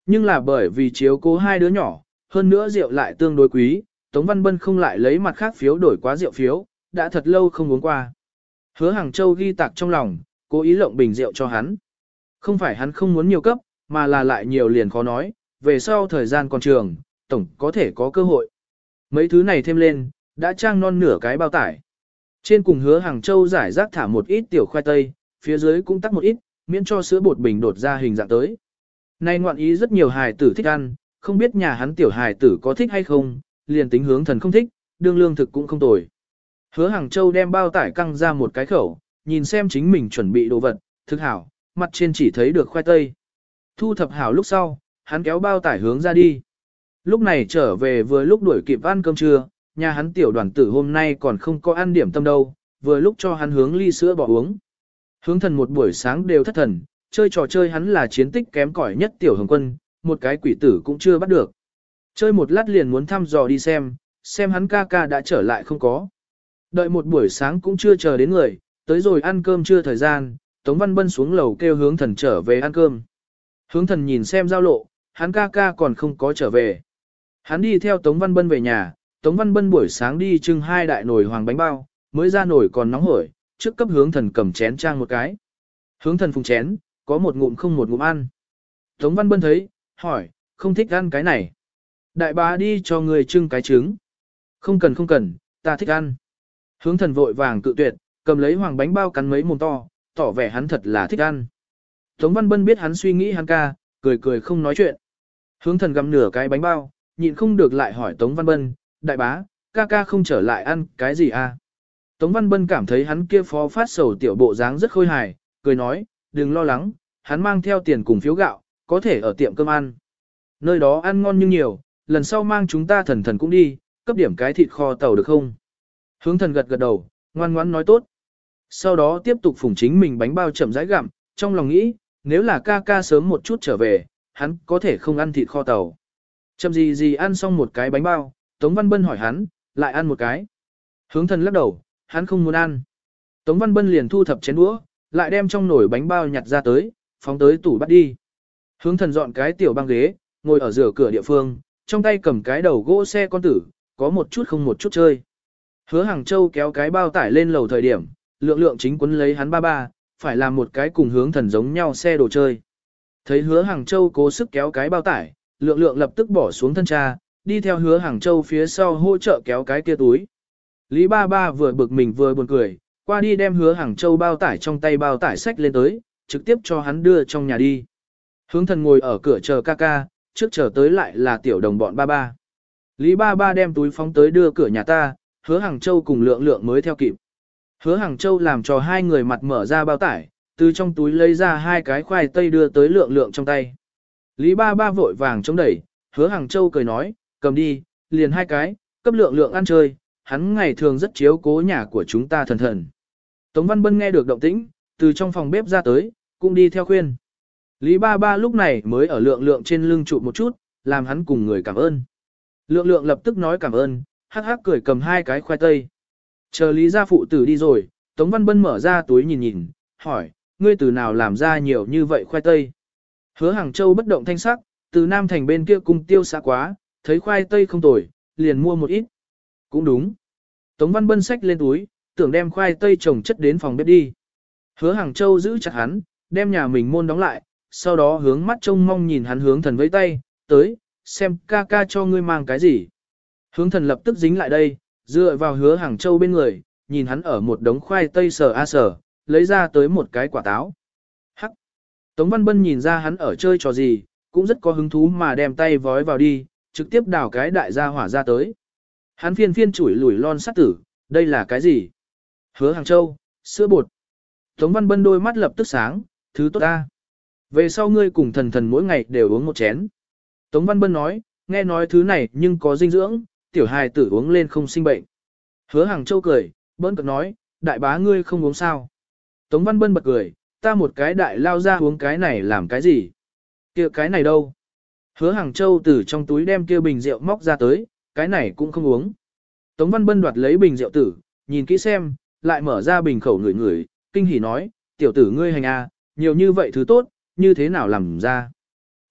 Nhưng là bởi vì chiếu cố hai đứa nhỏ, hơn nữa rượu lại tương đối quý, Tống Văn Bân không lại lấy mặt khác phiếu đổi quá rượu phiếu, đã thật lâu không uống qua. Hứa Hàng Châu ghi tạc trong lòng, cố ý lộng bình rượu cho hắn. Không phải hắn không muốn nhiều cấp, mà là lại nhiều liền khó nói, về sau thời gian còn trường, tổng có thể có cơ hội. Mấy thứ này thêm lên, đã trang non nửa cái bao tải. Trên cùng Hứa Hàng Châu giải rác thả một ít tiểu khoai tây, phía dưới cũng tắc một ít, miễn cho sữa bột bình đột ra hình dạng tới. Nay ngoạn ý rất nhiều hài tử thích ăn, không biết nhà hắn tiểu hài tử có thích hay không, liền tính Hướng Thần không thích, đương lương thực cũng không tồi. Hứa Hàng Châu đem bao tải căng ra một cái khẩu, nhìn xem chính mình chuẩn bị đồ vật, thực hảo, mặt trên chỉ thấy được khoai tây. Thu thập hảo lúc sau, hắn kéo bao tải hướng ra đi. Lúc này trở về vừa lúc đuổi kịp ăn cơm trưa, nhà hắn tiểu đoàn tử hôm nay còn không có ăn điểm tâm đâu, vừa lúc cho hắn hướng ly sữa bỏ uống. Hướng Thần một buổi sáng đều thất thần, chơi trò chơi hắn là chiến tích kém cỏi nhất tiểu hồng quân, một cái quỷ tử cũng chưa bắt được. Chơi một lát liền muốn thăm dò đi xem hắn ca ca đã trở lại không có. Đợi một buổi sáng cũng chưa chờ đến người, tới rồi ăn cơm chưa thời gian, Tống Văn Bân xuống lầu kêu Hướng Thần trở về ăn cơm. Hướng Thần nhìn xem giao lộ, hắn ca ca còn không có trở về. Hắn đi theo Tống Văn Bân về nhà, Tống Văn Bân buổi sáng đi trưng 2 đại nồi hoàng bánh bao, mới ra nồi còn nóng hổi, trước cấp Hướng Thần cầm chén trang một cái. Hướng Thần phùng chén, có một ngụm không một ngụm ăn. Tống Văn Bân thấy, hỏi, không thích ăn cái này. Đại bá đi cho người trưng cái trứng. Không cần, ta thích ăn. Hướng Thần vội vàng cự tuyệt, cầm lấy hoàng bánh bao cắn mấy mồm to, tỏ vẻ hắn thật là thích ăn. Tống Văn Bân biết hắn suy nghĩ hắn ca, cười không nói chuyện. Hướng Thần gặm nửa cái bánh bao, nhịn không được lại hỏi Tống Văn Bân, đại bá, ca ca không trở lại ăn cái gì à? Tống Văn Bân cảm thấy hắn kia phó phát sầu tiểu bộ dáng rất khôi hài, cười nói, đừng lo lắng, hắn mang theo tiền cùng phiếu gạo, có thể ở tiệm cơm ăn. Nơi đó ăn ngon nhưng nhiều, lần sau mang chúng ta Thần cũng đi, cấp điểm cái thịt kho tàu được không? Hướng Thần gật đầu, ngoan ngoãn nói tốt. Sau đó tiếp tục phủng chính mình bánh bao chậm rãi gặm, trong lòng nghĩ, nếu là ca ca sớm một chút trở về, hắn có thể không ăn thịt kho tàu. Chậm gì ăn xong một cái bánh bao, Tống Văn Bân hỏi hắn, lại ăn một cái. Hướng Thần lắc đầu, hắn không muốn ăn. Tống Văn Bân liền thu thập chén đũa, lại đem trong nồi bánh bao nhặt ra tới, phóng tới tủ bắt đi. Hướng Thần dọn cái tiểu băng ghế, ngồi ở giữa cửa địa phương, trong tay cầm cái đầu gỗ xe con tử, có một chút không một chút chơi. Hứa Hàng Châu kéo cái bao tải lên lầu thời điểm, lượng chính quấn lấy hắn ba, phải làm một cái cùng Hướng Thần giống nhau xe đồ chơi. Thấy Hứa Hàng Châu cố sức kéo cái bao tải, lượng lập tức bỏ xuống thân cha, đi theo Hứa Hàng Châu phía sau hỗ trợ kéo cái kia túi. Lý ba vừa bực mình vừa buồn cười, qua đi đem Hứa Hàng Châu bao tải trong tay bao tải xách lên tới, trực tiếp cho hắn đưa trong nhà đi. Hướng Thần ngồi ở cửa chờ ca ca, trước chờ tới lại là tiểu đồng bọn ba. Lý ba đem túi phóng tới đưa cửa nhà ta, Hứa Hàng Châu cùng lượng mới theo kịp. Hứa Hàng Châu làm cho hai người mặt mở ra bao tải, từ trong túi lấy ra 2 cái khoai tây đưa tới lượng trong tay. Lý ba vội vàng chống đẩy, Hứa Hàng Châu cười nói, cầm đi, liền 2 cái, cấp lượng ăn chơi, hắn ngày thường rất chiếu cố nhà của chúng ta Thần. Tống Văn Bân nghe được động tĩnh, từ trong phòng bếp ra tới, cũng đi theo khuyên. Lý ba lúc này mới ở lượng trên lưng trụ một chút, làm hắn cùng người cảm ơn. Lượng lập tức nói cảm ơn, hắc cười cầm 2 cái khoai tây. Chờ Lý gia phụ tử đi rồi, Tống Văn Bân mở ra túi nhìn, hỏi, ngươi từ nào làm ra nhiều như vậy khoai tây? Hứa Hàng Châu bất động thanh sắc, từ Nam Thành bên kia cung tiêu xa quá, thấy khoai tây không tồi, liền mua một ít. Cũng đúng. Tống Văn Bân xách lên túi, tưởng đem khoai tây trồng chất đến phòng bếp đi. Hứa Hàng Châu giữ chặt hắn, đem nhà mình môn đóng lại, sau đó hướng mắt trông mong nhìn hắn Hướng Thần với tay, tới, xem ca ca cho ngươi mang cái gì. Hướng Thần lập tức dính lại đây, dựa vào Hứa Hàng Châu bên người, nhìn hắn ở một đống khoai tây sờ, lấy ra tới một cái quả táo. Hắc! Tống Văn Bân nhìn ra hắn ở chơi trò gì, cũng rất có hứng thú mà đem tay vói vào đi, trực tiếp đào cái đại gia hỏa ra tới. Hắn phiên chủi lủi lon sắt tử, đây là cái gì? Hứa Hàng Châu, sữa bột. Tống Văn Bân đôi mắt lập tức sáng, thứ tốt ta. Về sau ngươi cùng thần mỗi ngày đều uống một chén. Tống Văn Bân nói, nghe nói thứ này nhưng có dinh dưỡng, tiểu hài tử uống lên không sinh bệnh. Hứa Hàng Châu cười, bỡn cợt nói, đại bá ngươi không uống sao. Tống Văn Bân bật cười, ta một cái đại lao ra uống cái này làm cái gì? Kia cái này đâu? Hứa Hàng Châu từ trong túi đem kia bình rượu móc ra tới, cái này cũng không uống. Tống Văn Bân đoạt lấy bình rượu tử, nhìn kỹ xem, lại mở ra bình khẩu ngửi, kinh hỉ nói, tiểu tử ngươi hành a, nhiều như vậy thứ tốt, như thế nào làm ra?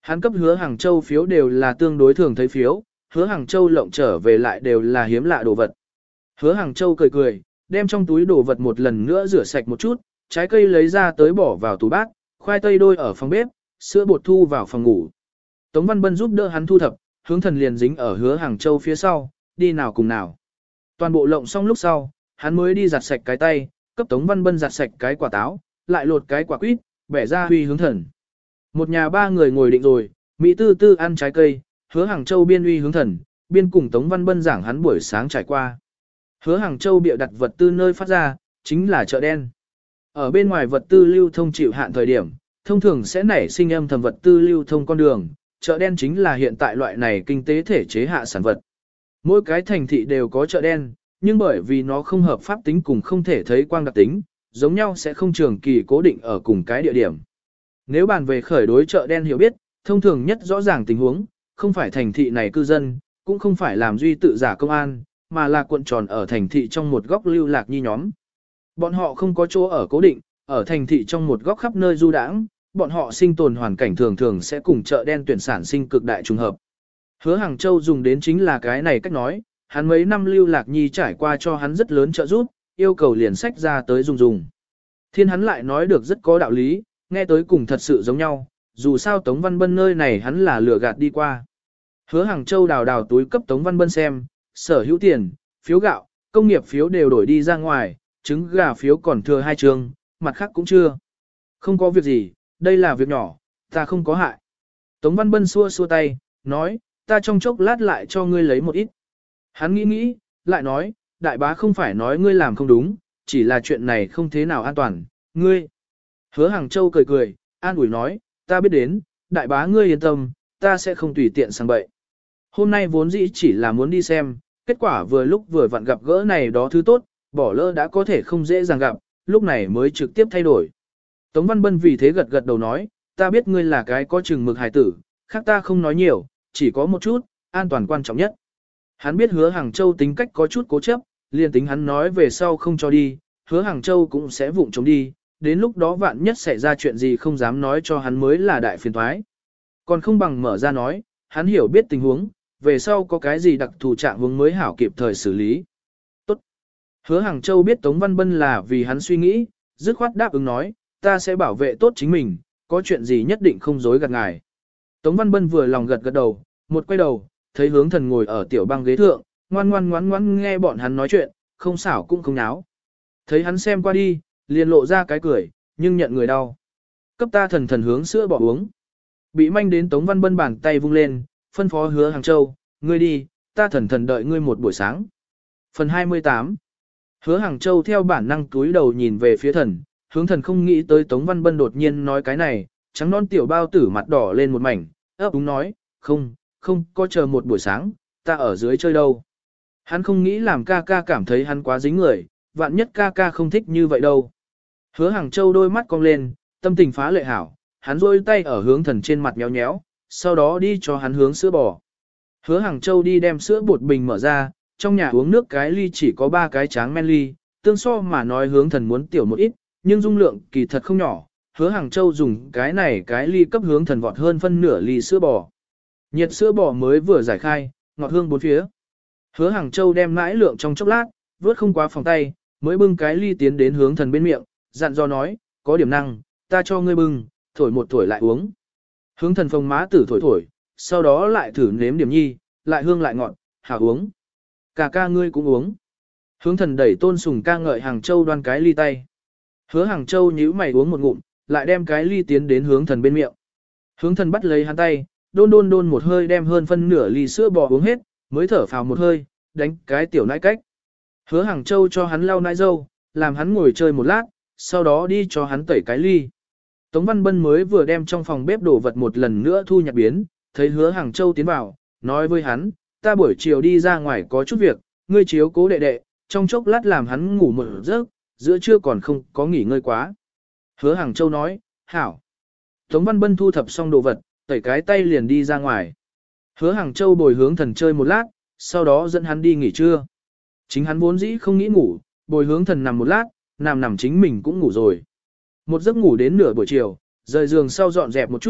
Hắn cấp Hứa Hàng Châu phiếu đều là tương đối thường thấy phiếu, Hứa Hàng Châu lộng trở về lại đều là hiếm lạ đồ vật. Hứa Hàng Châu cười cười, đem trong túi đồ vật một lần nữa rửa sạch một chút, trái cây lấy ra tới bỏ vào tủ bát, khoai tây đôi ở phòng bếp, sữa bột thu vào phòng ngủ. Tống Văn Bân giúp đỡ hắn thu thập, Hướng Thần liền dính ở Hứa Hàng Châu phía sau, đi nào cùng nào. Toàn bộ lộng xong lúc sau, hắn mới đi giặt sạch cái tay, cấp Tống Văn Bân giặt sạch cái quả táo, lại lột cái quả quýt, bẻ ra huy Hướng Thần. Một nhà ba người ngồi định rồi, Mỹ tư tư ăn trái cây, Hứa Hàng Châu biên uy Hướng Thần, biên cùng Tống Văn Bân giảng hắn buổi sáng trải qua. Hứa Hàng Châu bịa đặt vật tư nơi phát ra, chính là chợ đen. Ở bên ngoài vật tư lưu thông chịu hạn thời điểm, thông thường sẽ nảy sinh âm thầm vật tư lưu thông con đường, chợ đen chính là hiện tại loại này kinh tế thể chế hạ sản vật. Mỗi cái thành thị đều có chợ đen, nhưng bởi vì nó không hợp pháp tính cùng không thể thấy quang đặc tính, giống nhau sẽ không trường kỳ cố định ở cùng cái địa điểm. Nếu bàn về khởi đối chợ đen hiểu biết, thông thường nhất rõ ràng tình huống, không phải thành thị này cư dân, cũng không phải làm duy tự giả công an, mà là cuộn tròn ở thành thị trong một góc lưu lạc nhi nhóm. Bọn họ không có chỗ ở cố định, ở thành thị trong một góc khắp nơi du đãng, bọn họ sinh tồn hoàn cảnh thường thường sẽ cùng chợ đen tuyển sản sinh cực đại trùng hợp. Hứa Hàng Châu dùng đến chính là cái này cách nói, hắn mấy năm lưu lạc nhi trải qua cho hắn rất lớn trợ giúp, yêu cầu liền sách ra tới dùng. Thiên hắn lại nói được rất có đạo lý, nghe tới cùng thật sự giống nhau, dù sao Tống Văn Bân nơi này hắn là lừa gạt đi qua. Hứa Hàng Châu đào túi cấp Tống Văn Bân xem, sở hữu tiền, phiếu gạo, công nghiệp phiếu đều đổi đi ra ngoài, trứng gà phiếu còn thừa 2 trường, mặt khác cũng chưa. Không có việc gì, đây là việc nhỏ, ta không có hại. Tống Văn Bân xua xua tay, nói, ta trong chốc lát lại cho ngươi lấy một ít. Hắn nghĩ, lại nói, đại bá không phải nói ngươi làm không đúng, chỉ là chuyện này không thế nào an toàn, ngươi. Hứa Hàng Châu cười cười, an ủi nói, ta biết đến, đại bá ngươi yên tâm, ta sẽ không tùy tiện sang bậy. Hôm nay vốn dĩ chỉ là muốn đi xem, kết quả vừa lúc vừa vặn gặp gỡ này đó thứ tốt, bỏ lỡ đã có thể không dễ dàng gặp, lúc này mới trực tiếp thay đổi. Tống Văn Bân vì thế gật gật đầu nói, ta biết ngươi là cái có chừng mực hài tử, khác ta không nói nhiều, chỉ có một chút, an toàn quan trọng nhất. Hắn biết Hứa Hàng Châu tính cách có chút cố chấp, liền tính hắn nói về sau không cho đi, Hứa Hàng Châu cũng sẽ vụng chống đi, đến lúc đó vạn nhất xảy ra chuyện gì không dám nói cho hắn mới là đại phiền toái. Còn không bằng mở ra nói, hắn hiểu biết tình huống, về sau có cái gì đặc thù trạng huống mới hảo kịp thời xử lý. Tốt. Hứa Hàng Châu biết Tống Văn Bân là vì hắn suy nghĩ, dứt khoát đáp ứng nói, ta sẽ bảo vệ tốt chính mình, có chuyện gì nhất định không dối gạt ngài. Tống Văn Bân vừa lòng gật gật đầu, một quay đầu, thấy Hướng Thần ngồi ở tiểu băng ghế thượng, ngoan ngoan nghe bọn hắn nói chuyện, không xảo cũng không náo. Thấy hắn xem qua đi, liền lộ ra cái cười, nhưng nhận người đau. Cấp ta thần hướng sữa bỏ uống. Bị manh đến Tống Văn Bân bàn tay vung lên, phân phó Hứa Hàng Châu, ngươi đi, ta thần đợi ngươi một buổi sáng. Phần 28. Hứa Hàng Châu theo bản năng túi đầu nhìn về phía thần, Hướng Thần không nghĩ tới Tống Văn Bân đột nhiên nói cái này, trắng non tiểu bao tử mặt đỏ lên một mảnh, ấp úng nói, không có chờ một buổi sáng, ta ở dưới chơi đâu. Hắn không nghĩ làm ca ca cảm thấy hắn quá dính người, vạn nhất ca ca không thích như vậy đâu. Hứa Hàng Châu đôi mắt cong lên, tâm tình phá lệ hảo, hắn rôi tay ở Hướng Thần trên mặt nhéo nhéo, sau đó đi cho hắn hướng sữa bò. Hứa Hàng Châu đi đem sữa bột bình mở ra, trong nhà uống nước cái ly chỉ có 3 cái tráng men ly, tương so mà nói Hướng Thần muốn tiểu một ít, nhưng dung lượng kỳ thật không nhỏ. Hứa Hàng Châu dùng cái này cái ly cấp Hướng Thần vọt hơn phân nửa ly sữa bò. Nhiệt sữa bò mới vừa giải khai, ngọt hương bốn phía. Hứa Hàng Châu đem mãi lượng trong chốc lát, vớt không quá phòng tay, mới bưng cái ly tiến đến Hướng Thần bên miệng, dặn dò nói, có điểm năng, ta cho ngươi bưng, thổi một thổi lại uống. Hướng Thần phồng má tử thổi, sau đó lại thử nếm điểm nhi, lại hương lại ngọt, hảo uống. Cả ca ngươi cũng uống. Hướng Thần đẩy Tôn Sùng ca ngợi Hàng Châu đoan cái ly tay. Hứa Hàng Châu nhíu mày uống một ngụm, lại đem cái ly tiến đến Hướng Thần bên miệng. Hướng Thần bắt lấy hắn tay, đôn một hơi đem hơn phân nửa ly sữa bò uống hết, mới thở phào một hơi, đánh cái tiểu nãi cách. Hứa Hàng Châu cho hắn lau nãi dâu, làm hắn ngồi chơi một lát, sau đó đi cho hắn tẩy cái ly. Tống Văn Bân mới vừa đem trong phòng bếp đổ vật một lần nữa thu nhặt biến, thấy Hứa Hàng Châu tiến vào, nói với hắn, ta buổi chiều đi ra ngoài có chút việc, ngươi chiếu cố đệ đệ, trong chốc lát làm hắn ngủ một giấc, giữa trưa còn không có nghỉ ngơi quá. Hứa Hàng Châu nói, hảo. Tống Văn Bân thu thập xong đồ vật, tẩy cái tay liền đi ra ngoài. Hứa Hàng Châu bồi Hướng Thần chơi một lát, sau đó dẫn hắn đi nghỉ trưa. Chính hắn vốn dĩ không nghĩ ngủ, bồi Hướng Thần nằm một lát, nằm chính mình cũng ngủ rồi. Một giấc ngủ đến nửa buổi chiều, rời giường sau dọn dẹp một chút,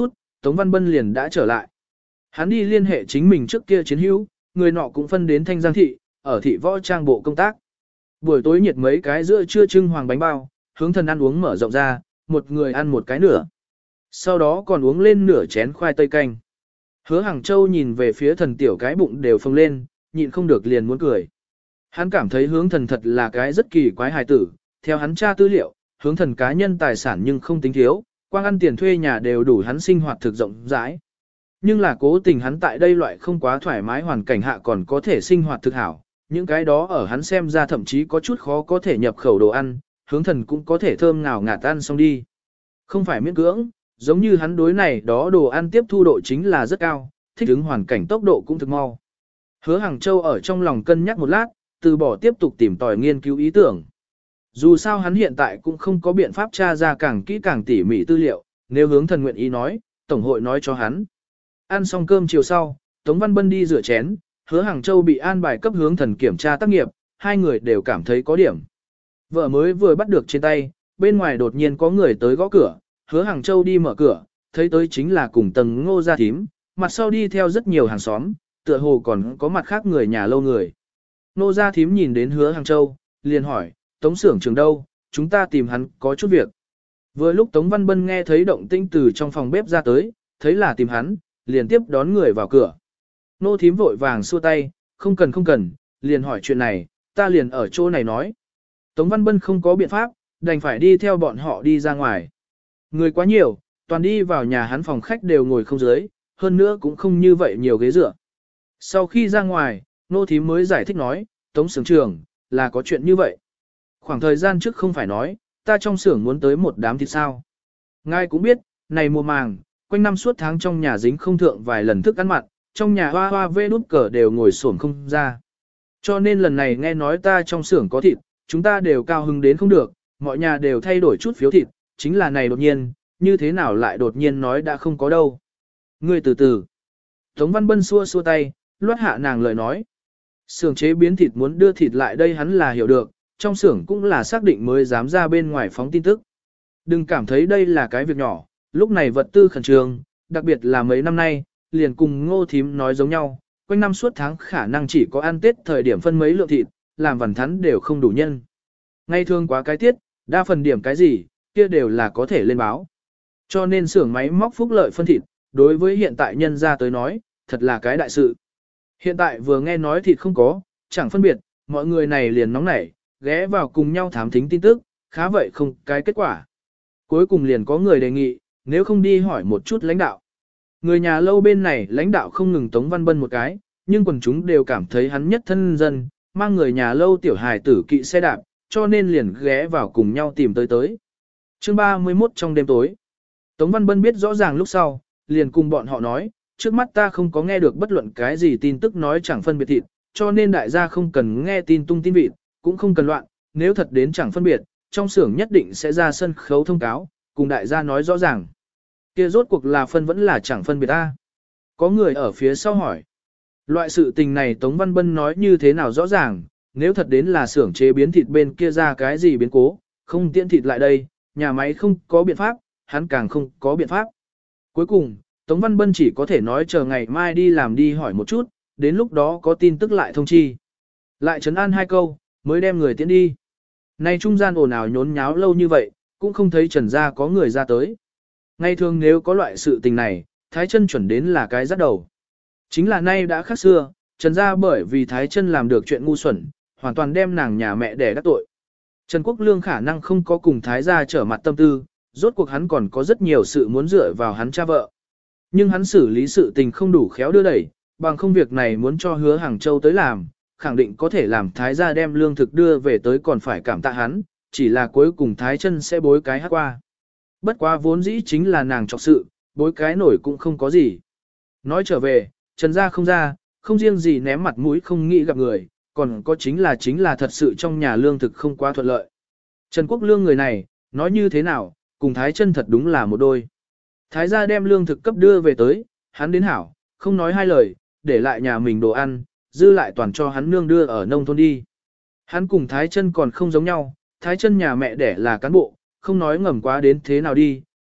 Tống Văn Bân liền đã trở lại. Hắn đi liên hệ chính mình trước kia chiến hữu, người nọ cũng phân đến Thanh Giang thị, ở thị võ trang bộ công tác. Buổi tối nhiệt mấy cái giữa trưa trưng hoàng bánh bao, hướng thần ăn uống mở rộng ra, một người ăn một cái nửa. Sau đó còn uống lên nửa chén khoai tây canh. Hứa Hàng Châu nhìn về phía thần tiểu cái bụng đều phồng lên, nhịn không được liền muốn cười. Hắn cảm thấy hướng thần thật là cái rất kỳ quái hài tử, theo hắn tra tư liệu, hướng thần cá nhân tài sản nhưng không tính thiếu, quang ăn tiền thuê nhà đều đủ hắn sinh hoạt thực rộng rãi. Nhưng là cố tình hắn tại đây loại không quá thoải mái hoàn cảnh hạ còn có thể sinh hoạt thực hảo, những cái đó ở hắn xem ra thậm chí có chút khó có thể nhập khẩu đồ ăn, hướng thần cũng có thể thơm ngào ngạt ăn xong đi. Không phải miễn cưỡng, giống như hắn đối này đó đồ ăn tiếp thu độ chính là rất cao, thích ứng hoàn cảnh tốc độ cũng thực mau. Hứa Hàng Châu ở trong lòng cân nhắc một lát, từ bỏ tiếp tục tìm tòi nghiên cứu ý tưởng. Dù sao hắn hiện tại cũng không có biện pháp tra ra càng kỹ càng tỉ mỉ tư liệu, nếu hướng thần nguyện ý nói, Tổng hội nói cho hắn. Ăn xong cơm chiều sau, Tống Văn Bân đi rửa chén, Hứa Hàng Châu bị an bài cấp hướng thần kiểm tra tác nghiệp, hai người đều cảm thấy có điểm. Vợ mới vừa bắt được trên tay, bên ngoài đột nhiên có người tới gõ cửa, Hứa Hàng Châu đi mở cửa, thấy tới chính là cùng tầng Ngô Gia Thím, mặt sau đi theo rất nhiều hàng xóm, tựa hồ còn có mặt khác người nhà lâu người. Ngô Gia Thím nhìn đến Hứa Hàng Châu, liền hỏi, Tống xưởng trường đâu, chúng ta tìm hắn có chút việc. Vừa lúc Tống Văn Bân nghe thấy động tĩnh từ trong phòng bếp ra tới, thấy là tìm hắn, liền tiếp đón người vào cửa. Nô Thím vội vàng xua tay, không cần, liền hỏi chuyện này, ta liền ở chỗ này nói. Tống Văn Bân không có biện pháp, đành phải đi theo bọn họ đi ra ngoài. Người quá nhiều, toàn đi vào nhà hắn phòng khách đều ngồi không dưới, hơn nữa cũng không như vậy nhiều ghế dựa. Sau khi ra ngoài, Nô Thím mới giải thích nói, Tống xưởng trưởng, là có chuyện như vậy. Khoảng thời gian trước không phải nói, ta trong xưởng muốn tới một đám thịt sao. Ngài cũng biết, này mùa màng, quanh năm suốt tháng trong nhà dính không thượng vài lần thức ăn mặn, trong nhà hoa hoa vê đút cờ đều ngồi xổm không ra. Cho nên lần này nghe nói ta trong xưởng có thịt, chúng ta đều cao hứng đến không được, mọi nhà đều thay đổi chút phiếu thịt, chính là này đột nhiên, như thế nào lại đột nhiên nói đã không có đâu. Ngươi từ từ. Tống Văn Bân xua xua tay, loát hạ nàng lời nói. Xưởng chế biến thịt muốn đưa thịt lại đây hắn là hiểu được, trong xưởng cũng là xác định mới dám ra bên ngoài phóng tin tức. Đừng cảm thấy đây là cái việc nhỏ, lúc này vật tư khẩn trương, đặc biệt là mấy năm nay, liền cùng Ngô Thím nói giống nhau, quanh năm suốt tháng khả năng chỉ có ăn Tết thời điểm phân mấy lượng thịt, làm vằn thắn đều không đủ nhân. Ngay thường quá cái tiết, đa phần điểm cái gì, kia đều là có thể lên báo. Cho nên xưởng máy móc phúc lợi phân thịt, đối với hiện tại nhân ra tới nói, thật là cái đại sự. Hiện tại vừa nghe nói thịt không có, chẳng phân biệt, mọi người này liền nóng nảy, ghé vào cùng nhau thám thính tin tức, khá vậy không cái kết quả. Cuối cùng liền có người đề nghị, nếu không đi hỏi một chút lãnh đạo. Người nhà lâu bên này lãnh đạo không ngừng Tống Văn Bân một cái, nhưng quần chúng đều cảm thấy hắn nhất thân dân, mang người nhà lâu tiểu hài tử kỵ xe đạp, cho nên liền ghé vào cùng nhau tìm tới. Chương 31 trong đêm tối. Tống Văn Bân biết rõ ràng lúc sau, liền cùng bọn họ nói, trước mắt ta không có nghe được bất luận cái gì tin tức nói chẳng phân biệt thịt, cho nên đại gia không cần nghe tin tung tin vịt, cũng không cần loạn, nếu thật đến chẳng phân biệt, trong xưởng nhất định sẽ ra sân khấu thông cáo, cùng đại gia nói rõ ràng. Kia rốt cuộc là phân vẫn là chẳng phân biệt ta. Có người ở phía sau hỏi. Loại sự tình này Tống Văn Bân nói như thế nào rõ ràng, nếu thật đến là xưởng chế biến thịt bên kia ra cái gì biến cố, không tiện thịt lại đây, nhà máy không có biện pháp, hắn càng không có biện pháp. Cuối cùng, Tống Văn Bân chỉ có thể nói chờ ngày mai đi làm đi hỏi một chút, đến lúc đó có tin tức lại thông chi. Lại trấn an hai câu, mới đem người tiễn đi. Nay trung gian ồn ào nhốn nháo lâu như vậy, cũng không thấy Trần gia có người ra tới. Ngày thường nếu có loại sự tình này, Thái Chân chuẩn đến là cái dắt đầu. Chính là nay đã khác xưa, Trần gia bởi vì Thái Chân làm được chuyện ngu xuẩn, hoàn toàn đem nàng nhà mẹ đẻ đắc tội. Trần Quốc Lương khả năng không có cùng Thái gia trở mặt tâm tư, rốt cuộc hắn còn có rất nhiều sự muốn dựa vào hắn cha vợ. Nhưng hắn xử lý sự tình không đủ khéo đưa đẩy, bằng không việc này muốn cho Hứa Hàng Châu tới làm, khẳng định có thể làm Thái gia đem lương thực đưa về tới còn phải cảm tạ hắn, chỉ là cuối cùng Thái Chân sẽ bối cái hát qua. Bất quá vốn dĩ chính là nàng trọc sự, bối cái nổi cũng không có gì. Nói trở về, Trần gia không ra, không riêng gì ném mặt mũi không nghĩ gặp người, còn có chính là thật sự trong nhà lương thực không quá thuận lợi. Trần Quốc Lương người này, nói như thế nào, cùng Thái Chân thật đúng là một đôi. Thái gia đem lương thực cấp đưa về tới, hắn đến hảo, không nói hai lời, để lại nhà mình đồ ăn, dư lại toàn cho hắn nương đưa ở nông thôn đi. Hắn cùng Thái Chân còn không giống nhau, Thái Chân nhà mẹ đẻ là cán bộ, không nói ngầm quá đến thế nào đi,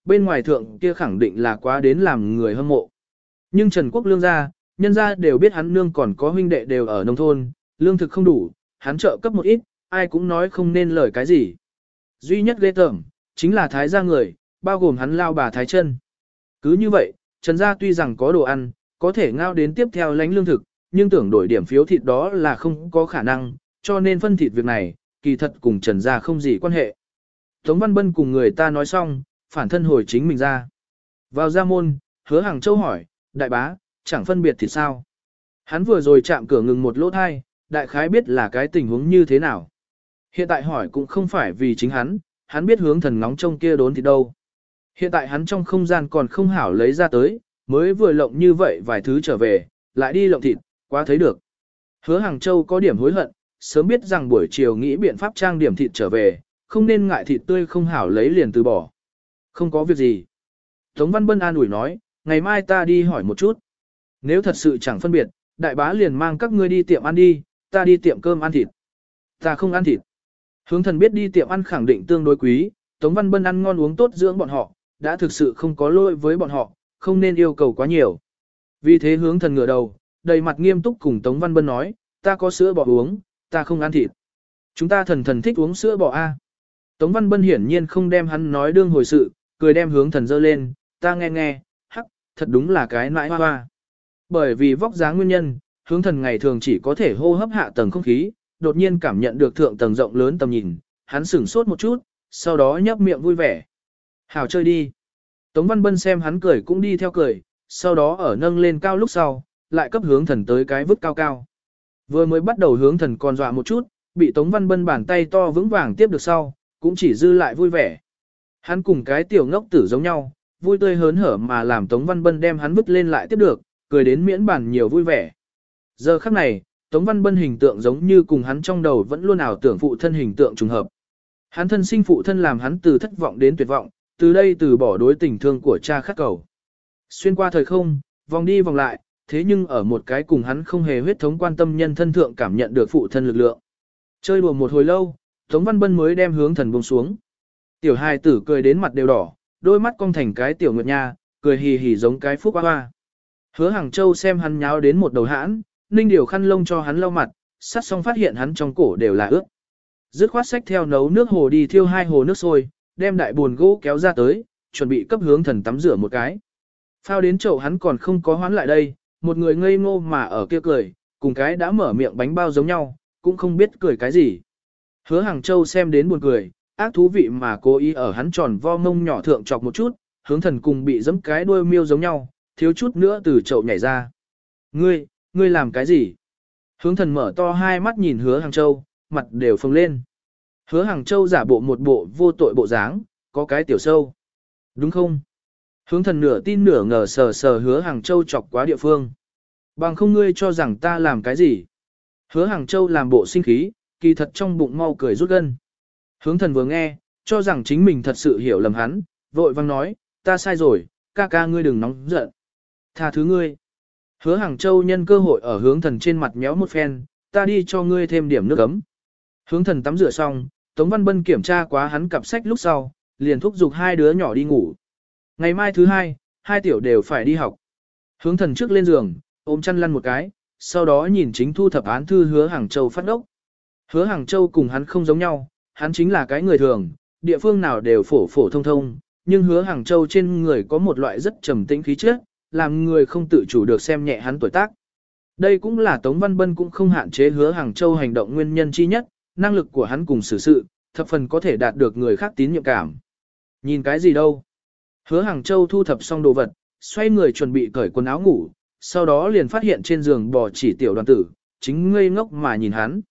bên ngoài thượng kia khẳng định là quá đến làm người hâm mộ. Nhưng Trần Quốc Lương ra, nhân ra đều biết hắn nương còn có huynh đệ đều ở nông thôn, lương thực không đủ, hắn trợ cấp một ít, ai cũng nói không nên lời cái gì. Duy nhất ghê tởm, chính là Thái gia người, bao gồm hắn lao bà Thái chân. Cứ như vậy, Trần gia tuy rằng có đồ ăn, có thể ngao đến tiếp theo lánh lương thực, nhưng tưởng đổi điểm phiếu thịt đó là không có khả năng, cho nên phân thịt việc này, kỳ thật cùng Trần gia không gì quan hệ. Tống Văn Bân cùng người ta nói xong, phản thân hồi chính mình ra. Vào gia môn, Hứa Hàng Châu hỏi, đại bá, chẳng phân biệt thì sao? Hắn vừa rồi chạm cửa ngừng một lỗ thai, đại khái biết là cái tình huống như thế nào. Hiện tại hỏi cũng không phải vì chính hắn biết Hướng Thần ngóng trông kia đốn thịt đâu. Hiện tại hắn trong không gian còn không hảo lấy ra tới, mới vừa lộng như vậy vài thứ trở về, lại đi lộng thịt, quá thấy được. Hứa Hàng Châu có điểm hối hận, sớm biết rằng buổi chiều nghĩ biện pháp trang điểm thịt trở về, không nên ngại thịt tươi không hảo lấy liền từ bỏ. Không có việc gì. Tống Văn Bân an ủi nói, ngày mai ta đi hỏi một chút. Nếu thật sự chẳng phân biệt, đại bá liền mang các ngươi đi tiệm ăn đi, ta đi tiệm cơm ăn thịt. Ta không ăn thịt. Hướng Thần biết đi tiệm ăn khẳng định tương đối quý, Tống Văn Bân ăn ngon uống tốt dưỡng bọn họ, đã thực sự không có lỗi với bọn họ, không nên yêu cầu quá nhiều. Vì thế Hướng Thần ngửa đầu, đầy mặt nghiêm túc cùng Tống Văn Bân nói, ta có sữa bò uống, ta không ăn thịt. Chúng ta thần thích uống sữa bò A. Tống Văn Bân hiển nhiên không đem hắn nói đương hồi sự, cười đem Hướng Thần dơ lên, ta nghe, hắc, thật đúng là cái nãi hoa hoa. Bởi vì vóc dáng nguyên nhân, Hướng Thần ngày thường chỉ có thể hô hấp hạ tầng không khí, đột nhiên cảm nhận được thượng tầng rộng lớn tầm nhìn, hắn sửng sốt một chút, sau đó nhấp miệng vui vẻ. Hảo chơi đi. Tống Văn Bân xem hắn cười cũng đi theo cười, sau đó ở nâng lên cao lúc sau, lại cấp Hướng Thần tới cái vứt cao cao. Vừa mới bắt đầu Hướng Thần còn dọa một chút, bị Tống Văn Bân bàn tay to vững vàng tiếp được sau, cũng chỉ dư lại vui vẻ. Hắn cùng cái tiểu ngốc tử giống nhau, vui tươi hớn hở mà làm Tống Văn Bân đem hắn vứt lên lại tiếp được, cười đến miễn bản nhiều vui vẻ. Giờ khắc này, Tống Văn Bân hình tượng giống như cùng hắn trong đầu vẫn luôn ảo tưởng phụ thân hình tượng trùng hợp. Hắn thân sinh phụ thân làm hắn từ thất vọng đến tuyệt vọng, từ đây từ bỏ đối tình thương của cha khắc cầu. Xuyên qua thời không, vòng đi vòng lại, thế nhưng ở một cái cùng hắn không hề huyết thống quan tâm nhân thân thượng cảm nhận được phụ thân lực lượng. Chơi đùa một hồi lâu, Tống Văn Bân mới đem Hướng Thần buông xuống. Tiểu hài tử cười đến mặt đều đỏ, đôi mắt cong thành cái tiểu nguyệt nha, cười hì hì giống cái phúc hoa hoa. Hứa Hàng Châu xem hắn nháo đến một đầu hãn, ninh điều khăn lông cho hắn lau mặt, sát xong phát hiện hắn trong cổ đều là ướt. Dứt khoát xách theo nấu nước hồ đi thiêu 2 hồ nước sôi, đem đại buồn gỗ kéo ra tới, chuẩn bị cấp Hướng Thần tắm rửa một cái. Phao đến chậu hắn còn không có hoán lại đây, một người ngây ngô mà ở kia cười, cùng cái đã mở miệng bánh bao giống nhau, cũng không biết cười cái gì. Hứa Hàng Châu xem đến buồn cười, ác thú vị mà cố ý ở hắn tròn vo mông nhỏ thượng chọc một chút, Hướng Thần cùng bị giẫm cái đuôi miêu giống nhau, thiếu chút nữa từ chậu nhảy ra. Ngươi làm cái gì? Hướng Thần mở to hai mắt nhìn Hứa Hàng Châu, mặt đều phồng lên. Hứa Hàng Châu giả bộ một bộ vô tội bộ dáng, có cái tiểu sâu. Đúng không? Hướng Thần nửa tin nửa ngờ sờ sờ Hứa Hàng Châu chọc quá địa phương. Bằng không ngươi cho rằng ta làm cái gì? Hứa Hàng Châu làm bộ sinh khí, kỳ thật trong bụng mau cười rút gân. Hướng Thần vừa nghe, cho rằng chính mình thật sự hiểu lầm hắn, vội vang nói, ta sai rồi, ca ca ngươi đừng nóng giận. Tha thứ ngươi. Hứa Hàng Châu nhân cơ hội ở Hướng Thần trên mặt méo một phen, ta đi cho ngươi thêm điểm nước ấm. Hướng Thần tắm rửa xong, Tống Văn Bân kiểm tra quá hắn cặp sách lúc sau, liền thúc giục 2 đứa nhỏ đi ngủ. Ngày mai thứ 2, 2 tiểu đều phải đi học. Hướng Thần trước lên giường, ôm chăn lăn một cái, sau đó nhìn chính thu thập án thư Hứa Hàng Châu phát ốc. Hứa Hàng Châu cùng hắn không giống nhau, hắn chính là cái người thường, địa phương nào đều phổ phổ thông thông, nhưng Hứa Hàng Châu trên người có một loại rất trầm tĩnh khí chất, làm người không tự chủ được xem nhẹ hắn tuổi tác. Đây cũng là Tống Văn Bân cũng không hạn chế Hứa Hàng Châu hành động nguyên nhân chi nhất, năng lực của hắn cùng xử sự, thập phần có thể đạt được người khác tín nhiệm cảm. Nhìn cái gì đâu? Hứa Hàng Châu thu thập xong đồ vật, xoay người chuẩn bị cởi quần áo ngủ, sau đó liền phát hiện trên giường bò chỉ tiểu đoàn tử, chính ngây ngốc mà nhìn hắn.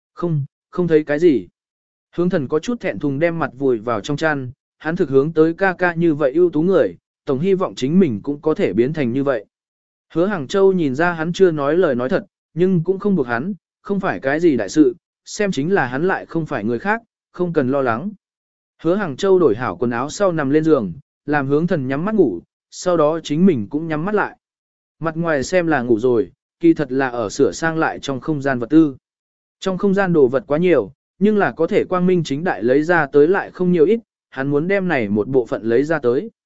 Không thấy cái gì. Hướng Thần có chút thẹn thùng đem mặt vùi vào trong chăn, hắn thực hướng tới ca ca như vậy ưu tú người, tổng hy vọng chính mình cũng có thể biến thành như vậy. Hứa Hàng Châu nhìn ra hắn chưa nói lời nói thật, nhưng cũng không buộc hắn, không phải cái gì đại sự, xem chính là hắn lại không phải người khác, không cần lo lắng. Hứa Hàng Châu đổi hảo quần áo sau nằm lên giường, làm Hướng Thần nhắm mắt ngủ, sau đó chính mình cũng nhắm mắt lại. Mặt ngoài xem là ngủ rồi, kỳ thật là ở sửa sang lại trong không gian vật tư. Trong không gian đồ vật quá nhiều, nhưng là có thể quang minh chính đại lấy ra tới lại không nhiều ít, hắn muốn đem này một bộ phận lấy ra tới.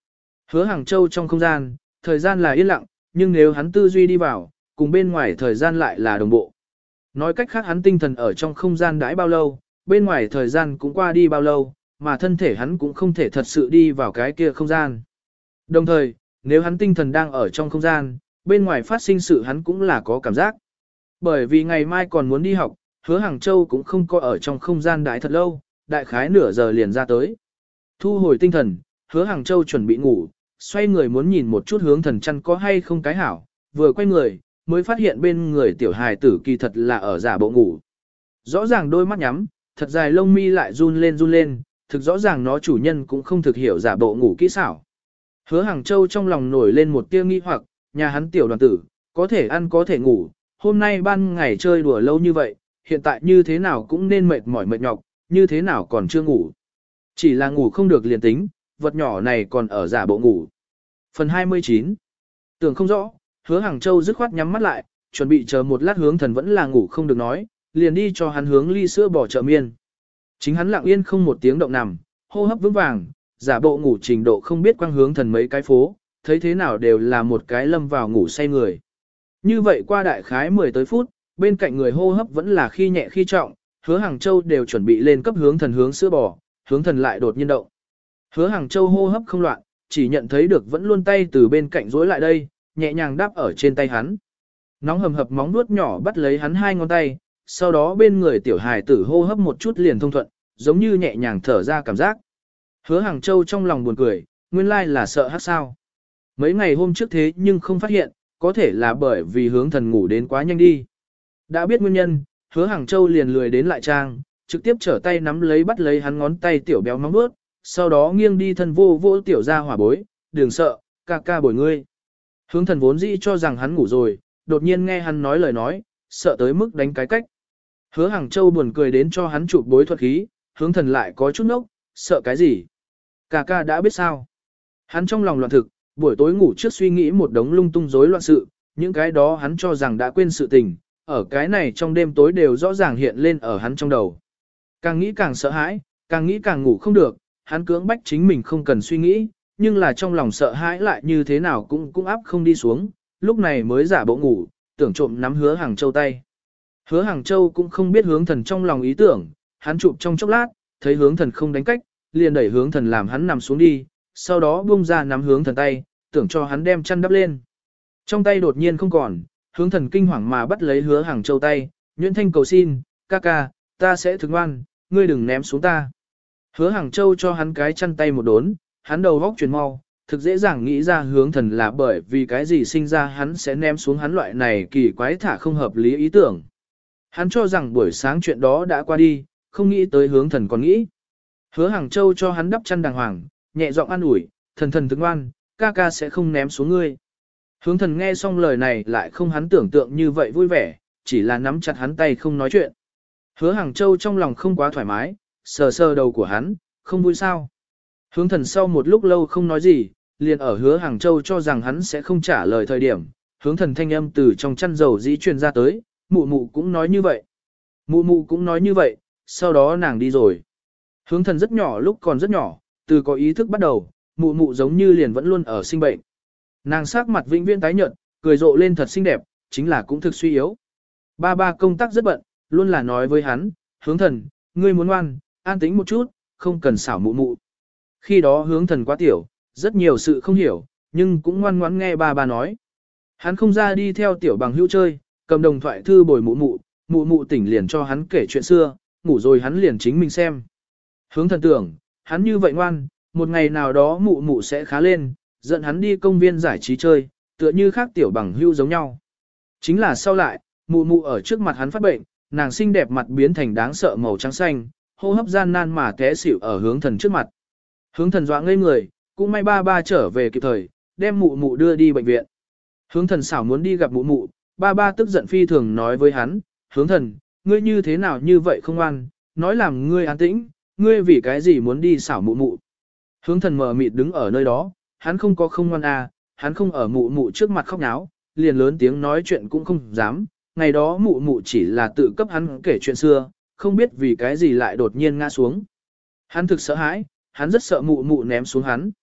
Hứa Hàng Châu trong không gian, thời gian là yên lặng, nhưng nếu hắn tư duy đi vào, cùng bên ngoài thời gian lại là đồng bộ. Nói cách khác hắn tinh thần ở trong không gian đãi bao lâu, bên ngoài thời gian cũng qua đi bao lâu, mà thân thể hắn cũng không thể thật sự đi vào cái kia không gian. Đồng thời, nếu hắn tinh thần đang ở trong không gian, bên ngoài phát sinh sự hắn cũng là có cảm giác. Bởi vì ngày mai còn muốn đi học, Hứa Hàng Châu cũng không có ở trong không gian đãi thật lâu, đại khái nửa giờ liền ra tới. Thu hồi tinh thần, Hứa Hàng Châu chuẩn bị ngủ, xoay người muốn nhìn một chút Hướng Thần chăn có hay không cái hảo, vừa quay người, mới phát hiện bên người tiểu hài tử kỳ thật là ở giả bộ ngủ. Rõ ràng đôi mắt nhắm, thật dài lông mi lại run lên, thực rõ ràng nó chủ nhân cũng không thực hiểu giả bộ ngủ kỹ xảo. Hứa Hàng Châu trong lòng nổi lên một tia nghi hoặc, nhà hắn tiểu đoàn tử, có thể ăn có thể ngủ, hôm nay ban ngày chơi đùa lâu như vậy, hiện tại như thế nào cũng nên mệt mỏi mệt nhọc, như thế nào còn chưa ngủ. Chỉ là ngủ không được liền tính, vật nhỏ này còn ở giả bộ ngủ. Phần 29. Tưởng không rõ, Hứa Hàng Châu dứt khoát nhắm mắt lại, chuẩn bị chờ một lát Hướng Thần vẫn là ngủ không được nói, liền đi cho hắn hướng ly sữa bò trợ miên. Chính hắn lặng yên không một tiếng động nằm, hô hấp vững vàng, giả bộ ngủ trình độ không biết quang Hướng Thần mấy cái phố, thấy thế nào đều là một cái lâm vào ngủ say người. Như vậy qua đại khái 10 tới phút, bên cạnh người hô hấp vẫn là khi nhẹ khi trọng, Hứa Hàng Châu đều chuẩn bị lên cấp Hướng Thần hướng sữa bò, Hướng Thần lại đột nhiên động. Hứa Hàng Châu hô hấp không loạn, chỉ nhận thấy được vẫn luôn tay từ bên cạnh rối lại đây, nhẹ nhàng đáp ở trên tay hắn. Nóng hầm hập móng vuốt nhỏ bắt lấy hắn hai ngón tay, sau đó bên người tiểu hài tử hô hấp một chút liền thông thuận, giống như nhẹ nhàng thở ra cảm giác. Hứa Hàng Châu trong lòng buồn cười, nguyên lai là sợ hát sao. Mấy ngày hôm trước thế nhưng không phát hiện, có thể là bởi vì Hướng Thần ngủ đến quá nhanh đi. Đã biết nguyên nhân, Hứa Hàng Châu liền lười đến lại trang, trực tiếp trở tay nắm lấy bắt lấy hắn ngón tay tiểu béo móng vuốt, sau đó nghiêng đi thân vô vô tiểu ra hỏa bối, đừng sợ, ca ca bồi ngươi. Hướng Thần vốn dĩ cho rằng hắn ngủ rồi, đột nhiên nghe hắn nói lời nói, sợ tới mức đánh cái cách. Hứa Hàng Châu buồn cười đến cho hắn chụp bối thuật khí, Hướng Thần lại có chút nốc, sợ cái gì? Ca ca đã biết sao? Hắn trong lòng loạn thực, buổi tối ngủ trước suy nghĩ một đống lung tung rối loạn sự, những cái đó hắn cho rằng đã quên sự tình, ở cái này trong đêm tối đều rõ ràng hiện lên ở hắn trong đầu. Càng nghĩ càng sợ hãi, càng nghĩ càng ngủ không được, hắn cưỡng bách chính mình không cần suy nghĩ, nhưng là trong lòng sợ hãi lại như thế nào cũng áp không đi xuống, lúc này mới giả bộ ngủ, tưởng trộm nắm Hứa Hàng Châu tay. Hứa Hàng Châu cũng không biết Hướng Thần trong lòng ý tưởng, hắn chụp trong chốc lát, thấy Hướng Thần không đánh cách, liền đẩy Hướng Thần làm hắn nằm xuống đi, sau đó buông ra nắm Hướng Thần tay, tưởng cho hắn đem chăn đắp lên. Trong tay đột nhiên không còn, Hướng Thần kinh hoàng mà bắt lấy Hứa Hàng Châu tay, nhuyễn thanh cầu xin, ca ca, ta sẽ thức ngoan, ngươi đừng ném xuống ta. Hứa Hàng Châu cho hắn cái chăn tay một đốn, hắn đầu góc chuyển mau, thực dễ dàng nghĩ ra Hướng Thần là bởi vì cái gì sinh ra hắn sẽ ném xuống hắn loại này kỳ quái thả không hợp lý ý tưởng. Hắn cho rằng buổi sáng chuyện đó đã qua đi, không nghĩ tới Hướng Thần còn nghĩ. Hứa Hàng Châu cho hắn đắp chăn đàng hoàng, nhẹ giọng an ủi, thần thức ngoan, ca ca sẽ không ném xuống ngươi. Hướng Thần nghe xong lời này lại không hắn tưởng tượng như vậy vui vẻ, chỉ là nắm chặt hắn tay không nói chuyện. Hứa Hàng Châu trong lòng không quá thoải mái, sờ sờ đầu của hắn, không vui sao. Hướng Thần sau một lúc lâu không nói gì, liền ở Hứa Hàng Châu cho rằng hắn sẽ không trả lời thời điểm, Hướng Thần thanh âm từ trong chăn dầu dĩ truyền ra tới, mụ mụ cũng nói như vậy. Mụ mụ cũng nói như vậy, sau đó nàng đi rồi. Hướng Thần rất nhỏ lúc còn rất nhỏ, từ có ý thức bắt đầu, mụ mụ giống như liền vẫn luôn ở sinh bệnh. Nàng sắc mặt vĩnh viễn tái nhợt, cười rộ lên thật xinh đẹp, chính là cũng thực suy yếu. Ba ba công tác rất bận, luôn là nói với hắn, Hướng Thần, ngươi muốn ngoan, an tĩnh một chút, không cần xảo mụ mụ. Khi đó Hướng Thần quá tiểu, rất nhiều sự không hiểu, nhưng cũng ngoan ngoãn nghe ba ba nói. Hắn không ra đi theo tiểu bằng hữu chơi, cầm đồng thoại thư bồi mụ mụ tỉnh liền cho hắn kể chuyện xưa, ngủ rồi hắn liền chính mình xem. Hướng Thần tưởng, hắn như vậy ngoan, một ngày nào đó mụ mụ sẽ khá lên, dẫn hắn đi công viên giải trí chơi, tựa như khác tiểu bằng hữu giống nhau. Chính là sau lại, mụ mụ ở trước mặt hắn phát bệnh, nàng xinh đẹp mặt biến thành đáng sợ màu trắng xanh, hô hấp gian nan mà té xỉu ở Hướng Thần trước mặt. Hướng Thần dọa ngây người, cũng may ba ba trở về kịp thời, đem mụ mụ đưa đi bệnh viện. Hướng Thần xảo muốn đi gặp mụ mụ, ba ba tức giận phi thường nói với hắn, Hướng Thần, ngươi như thế nào như vậy không an, nói làm ngươi an tĩnh, ngươi vì cái gì muốn đi xảo mụ mụ. Hướng Thần mờ mịt đứng ở nơi đó, hắn không có không ngoan à, hắn không ở mụ mụ trước mặt khóc náo, liền lớn tiếng nói chuyện cũng không dám, ngày đó mụ mụ chỉ là tự cấp hắn kể chuyện xưa, không biết vì cái gì lại đột nhiên ngã xuống. Hắn thực sợ hãi, hắn rất sợ mụ mụ ném xuống hắn.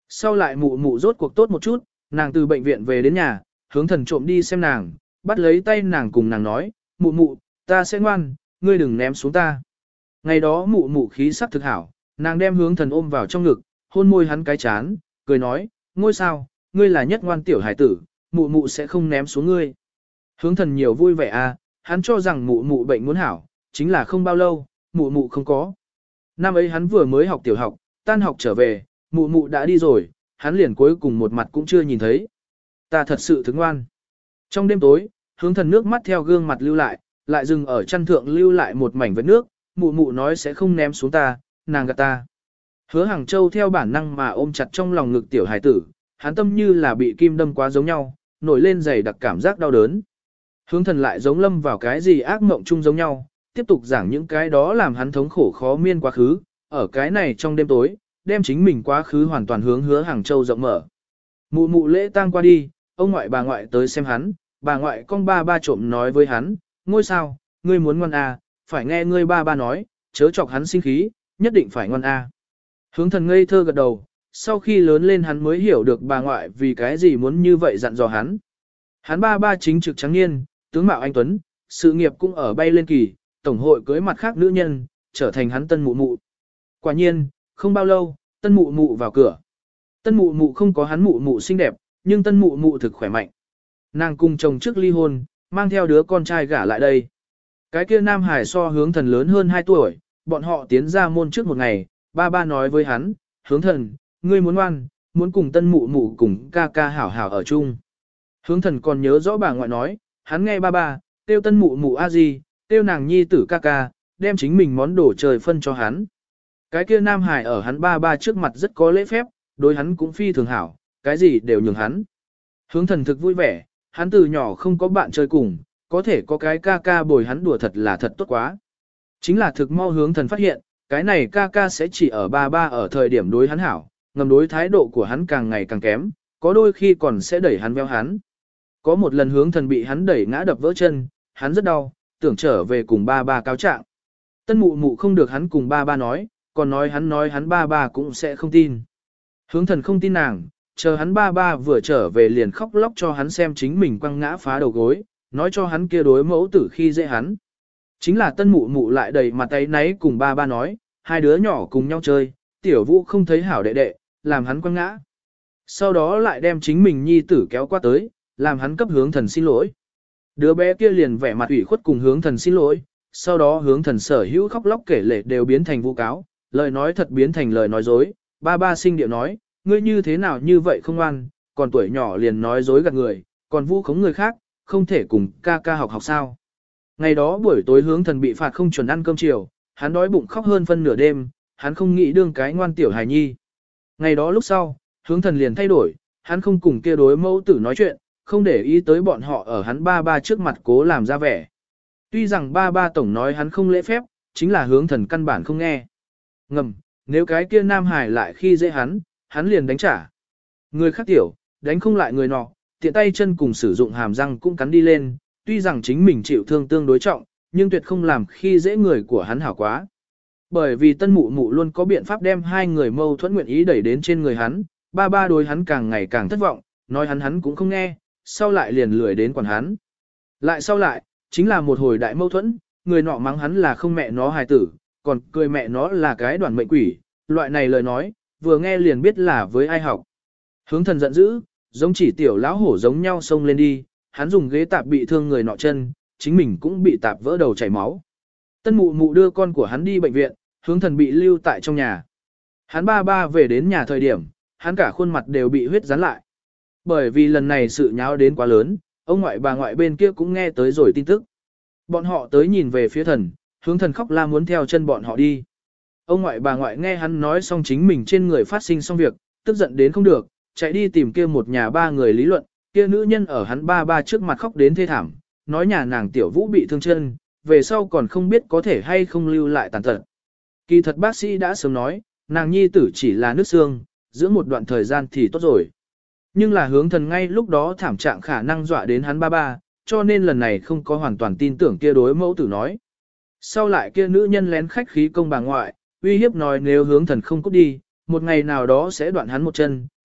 Sau lại mụ mụ rốt cuộc tốt một chút, nàng từ bệnh viện về đến nhà, hướng thần trộm đi xem nàng, bắt lấy tay nàng cùng nàng nói, mụ mụ, ta sẽ ngoan, ngươi đừng ném xuống ta. Ngày đó mụ mụ khí sắc thực hảo, nàng đem hướng thần ôm vào trong ngực, hôn môi hắn cái chán, cười nói, ngôi sao, ngươi là nhất ngoan tiểu hải tử, mụ mụ sẽ không ném xuống ngươi. Hướng thần nhiều vui vẻ à, hắn cho rằng mụ mụ bệnh muốn hảo, chính là không bao lâu, mụ mụ không có. Năm ấy hắn vừa mới học tiểu học, tan học trở về, mụ mụ đã đi rồi, hắn liền cuối cùng một mặt cũng chưa nhìn thấy. Ta thật sự thức ngoan. Trong đêm tối, hướng thần nước mắt theo gương mặt lưu lại dừng ở chân thượng lưu lại một mảnh vết nước, mụ mụ nói sẽ không ném xuống ta, nàng gạt ta. Hứa Hàng Châu theo bản năng mà ôm chặt trong lòng ngực tiểu hải tử, hắn tâm như là bị kim đâm quá giống nhau, nổi lên dày đặc cảm giác đau đớn. Hướng thần lại giống lâm vào cái gì ác mộng chung giống nhau, tiếp tục giảng những cái đó làm hắn thống khổ khó miên quá khứ, ở cái này trong đêm tối, đem chính mình quá khứ hoàn toàn hướng Hứa Hàng Châu rộng mở. Mụ mụ lễ tang qua đi, ông ngoại bà ngoại tới xem hắn, bà ngoại con ba trộm nói với hắn, ngôi sao, ngươi muốn ngoan à, phải nghe ngươi ba nói, chớ chọc hắn sinh khí, nhất định phải ngoan à. Hướng thần ngây thơ gật đầu, sau khi lớn lên hắn mới hiểu được bà ngoại vì cái gì muốn như vậy dặn dò hắn. Hắn ba chính trực trắng niên, tướng mạo anh tuấn, sự nghiệp cũng ở bay lên kỳ, tổng hội cưới mặt khác nữ nhân, trở thành hắn tân mụ mụ. Quả nhiên, không bao lâu, tân mụ mụ vào cửa. Tân mụ mụ không có hắn mụ mụ xinh đẹp, nhưng tân mụ mụ thực khỏe mạnh. Nàng cùng chồng trước ly hôn, mang theo đứa con trai gả lại đây. Cái kia Nam Hải so hướng thần lớn hơn 2 tuổi, bọn họ tiến ra môn trước một ngày, ba nói với hắn, hướng thần, ngươi muốn ngoan, muốn cùng tân mụ mụ cùng ca ca hảo hảo ở chung. Hướng thần còn nhớ rõ bà ngoại nói, hắn nghe ba, tiêu tân mụ mụ a gì, tiêu nàng nhi tử ca ca, đem chính mình món đồ trời phân cho hắn. Cái kia Nam Hải ở hắn ba trước mặt rất có lễ phép, đối hắn cũng phi thường hảo, cái gì đều nhường hắn. Hướng thần thực vui vẻ, hắn từ nhỏ không có bạn chơi cùng, có thể có cái ca ca bồi hắn đùa thật là thật tốt quá. Chính là thực mau hướng thần phát hiện, cái này ca ca sẽ chỉ ở ba ở thời điểm đối hắn hảo, ngầm đối thái độ của hắn càng ngày càng kém, có đôi khi còn sẽ đẩy hắn véo hắn. Có một lần hướng thần bị hắn đẩy ngã đập vỡ chân, hắn rất đau, tưởng trở về cùng ba cáo trạng. Tân mụ mụ không được hắn cùng ba nói, còn nói hắn ba cũng sẽ không tin. Hướng thần không tin nàng, chờ hắn ba vừa trở về liền khóc lóc cho hắn xem chính mình quăng ngã phá đầu gối, nói cho hắn kia đối mẫu tử khi dễ hắn. Chính là tân mụ mụ lại đầy mặt tay náy cùng ba nói, hai đứa nhỏ cùng nhau chơi, tiểu vũ không thấy hảo đệ đệ, làm hắn quăng ngã. Sau đó lại đem chính mình nhi tử kéo qua tới, làm hắn cấp hướng thần xin lỗi. Đứa bé kia liền vẻ mặt ủy khuất cùng hướng thần xin lỗi, sau đó hướng thần sở hữu khóc lóc kể lể đều biến thành vu cáo, lời nói thật biến thành lời nói dối. Ba sinh điệu nói, ngươi như thế nào như vậy không ngoan, còn tuổi nhỏ liền nói dối gạt người, còn vu khống người khác, không thể cùng ca học sao. Ngày đó buổi tối hướng thần bị phạt không chuẩn ăn cơm chiều, hắn đói bụng khóc hơn phân nửa đêm, hắn không nghĩ đương cái ngoan tiểu hài nhi. Ngày đó lúc sau, hướng thần liền thay đổi, hắn không cùng kia đối mẫu tử nói chuyện, không để ý tới bọn họ ở hắn ba trước mặt cố làm ra vẻ. Tuy rằng ba tổng nói hắn không lễ phép, chính là hướng thần căn bản không nghe. Ngầm, nếu cái kia Nam Hải lại khi dễ hắn liền đánh trả. Người khác tiểu, đánh không lại người nọ, tiện tay chân cùng sử dụng hàm răng cũng cắn đi lên, tuy rằng chính mình chịu thương tương đối trọng, nhưng tuyệt không làm khi dễ người của hắn hảo quá. Bởi vì tân mụ mụ luôn có biện pháp đem hai người mâu thuẫn nguyện ý đẩy đến trên người hắn, ba đối hắn càng ngày càng thất vọng, nói hắn cũng không nghe, sau lại liền lười đến quản hắn. Lại sau lại, chính là một hồi đại mâu thuẫn, người nọ mắng hắn là không mẹ nó hài tử, còn cười mẹ nó là cái đoàn mệnh quỷ, loại này lời nói, vừa nghe liền biết là với ai học. Hướng thần giận dữ, giống chỉ tiểu lão hổ giống nhau xông lên đi, hắn dùng ghế tạp bị thương người nọ chân, chính mình cũng bị tạp vỡ đầu chảy máu. Tân mụ mụ đưa con của hắn đi bệnh viện, hướng thần bị lưu tại trong nhà. Hắn ba về đến nhà thời điểm, hắn cả khuôn mặt đều bị huyết dán lại. Bởi vì lần này sự nháo đến quá lớn, ông ngoại bà ngoại bên kia cũng nghe tới rồi tin tức. Bọn họ tới nhìn về phía thần, hướng thần khóc la muốn theo chân bọn họ đi. Ông ngoại bà ngoại nghe hắn nói xong chính mình trên người phát sinh xong việc, tức giận đến không được, chạy đi tìm kia một nhà ba người lý luận, kia nữ nhân ở hắn ba trước mặt khóc đến thê thảm, nói nhà nàng tiểu vũ bị thương chân, về sau còn không biết có thể hay không lưu lại tàn tật. Kỳ thật bác sĩ đã sớm nói, nàng nhi tử chỉ là nước xương, dưỡng một đoạn thời gian thì tốt rồi. Nhưng là hướng thần ngay lúc đó thảm trạng khả năng dọa đến hắn ba, cho nên lần này không có hoàn toàn tin tưởng kia đối mẫu tử nói. Sau lại kia nữ nhân lén khách khí công bà ngoại, uy hiếp nói nếu hướng thần không cút đi, một ngày nào đó sẽ đoạn hắn một chân,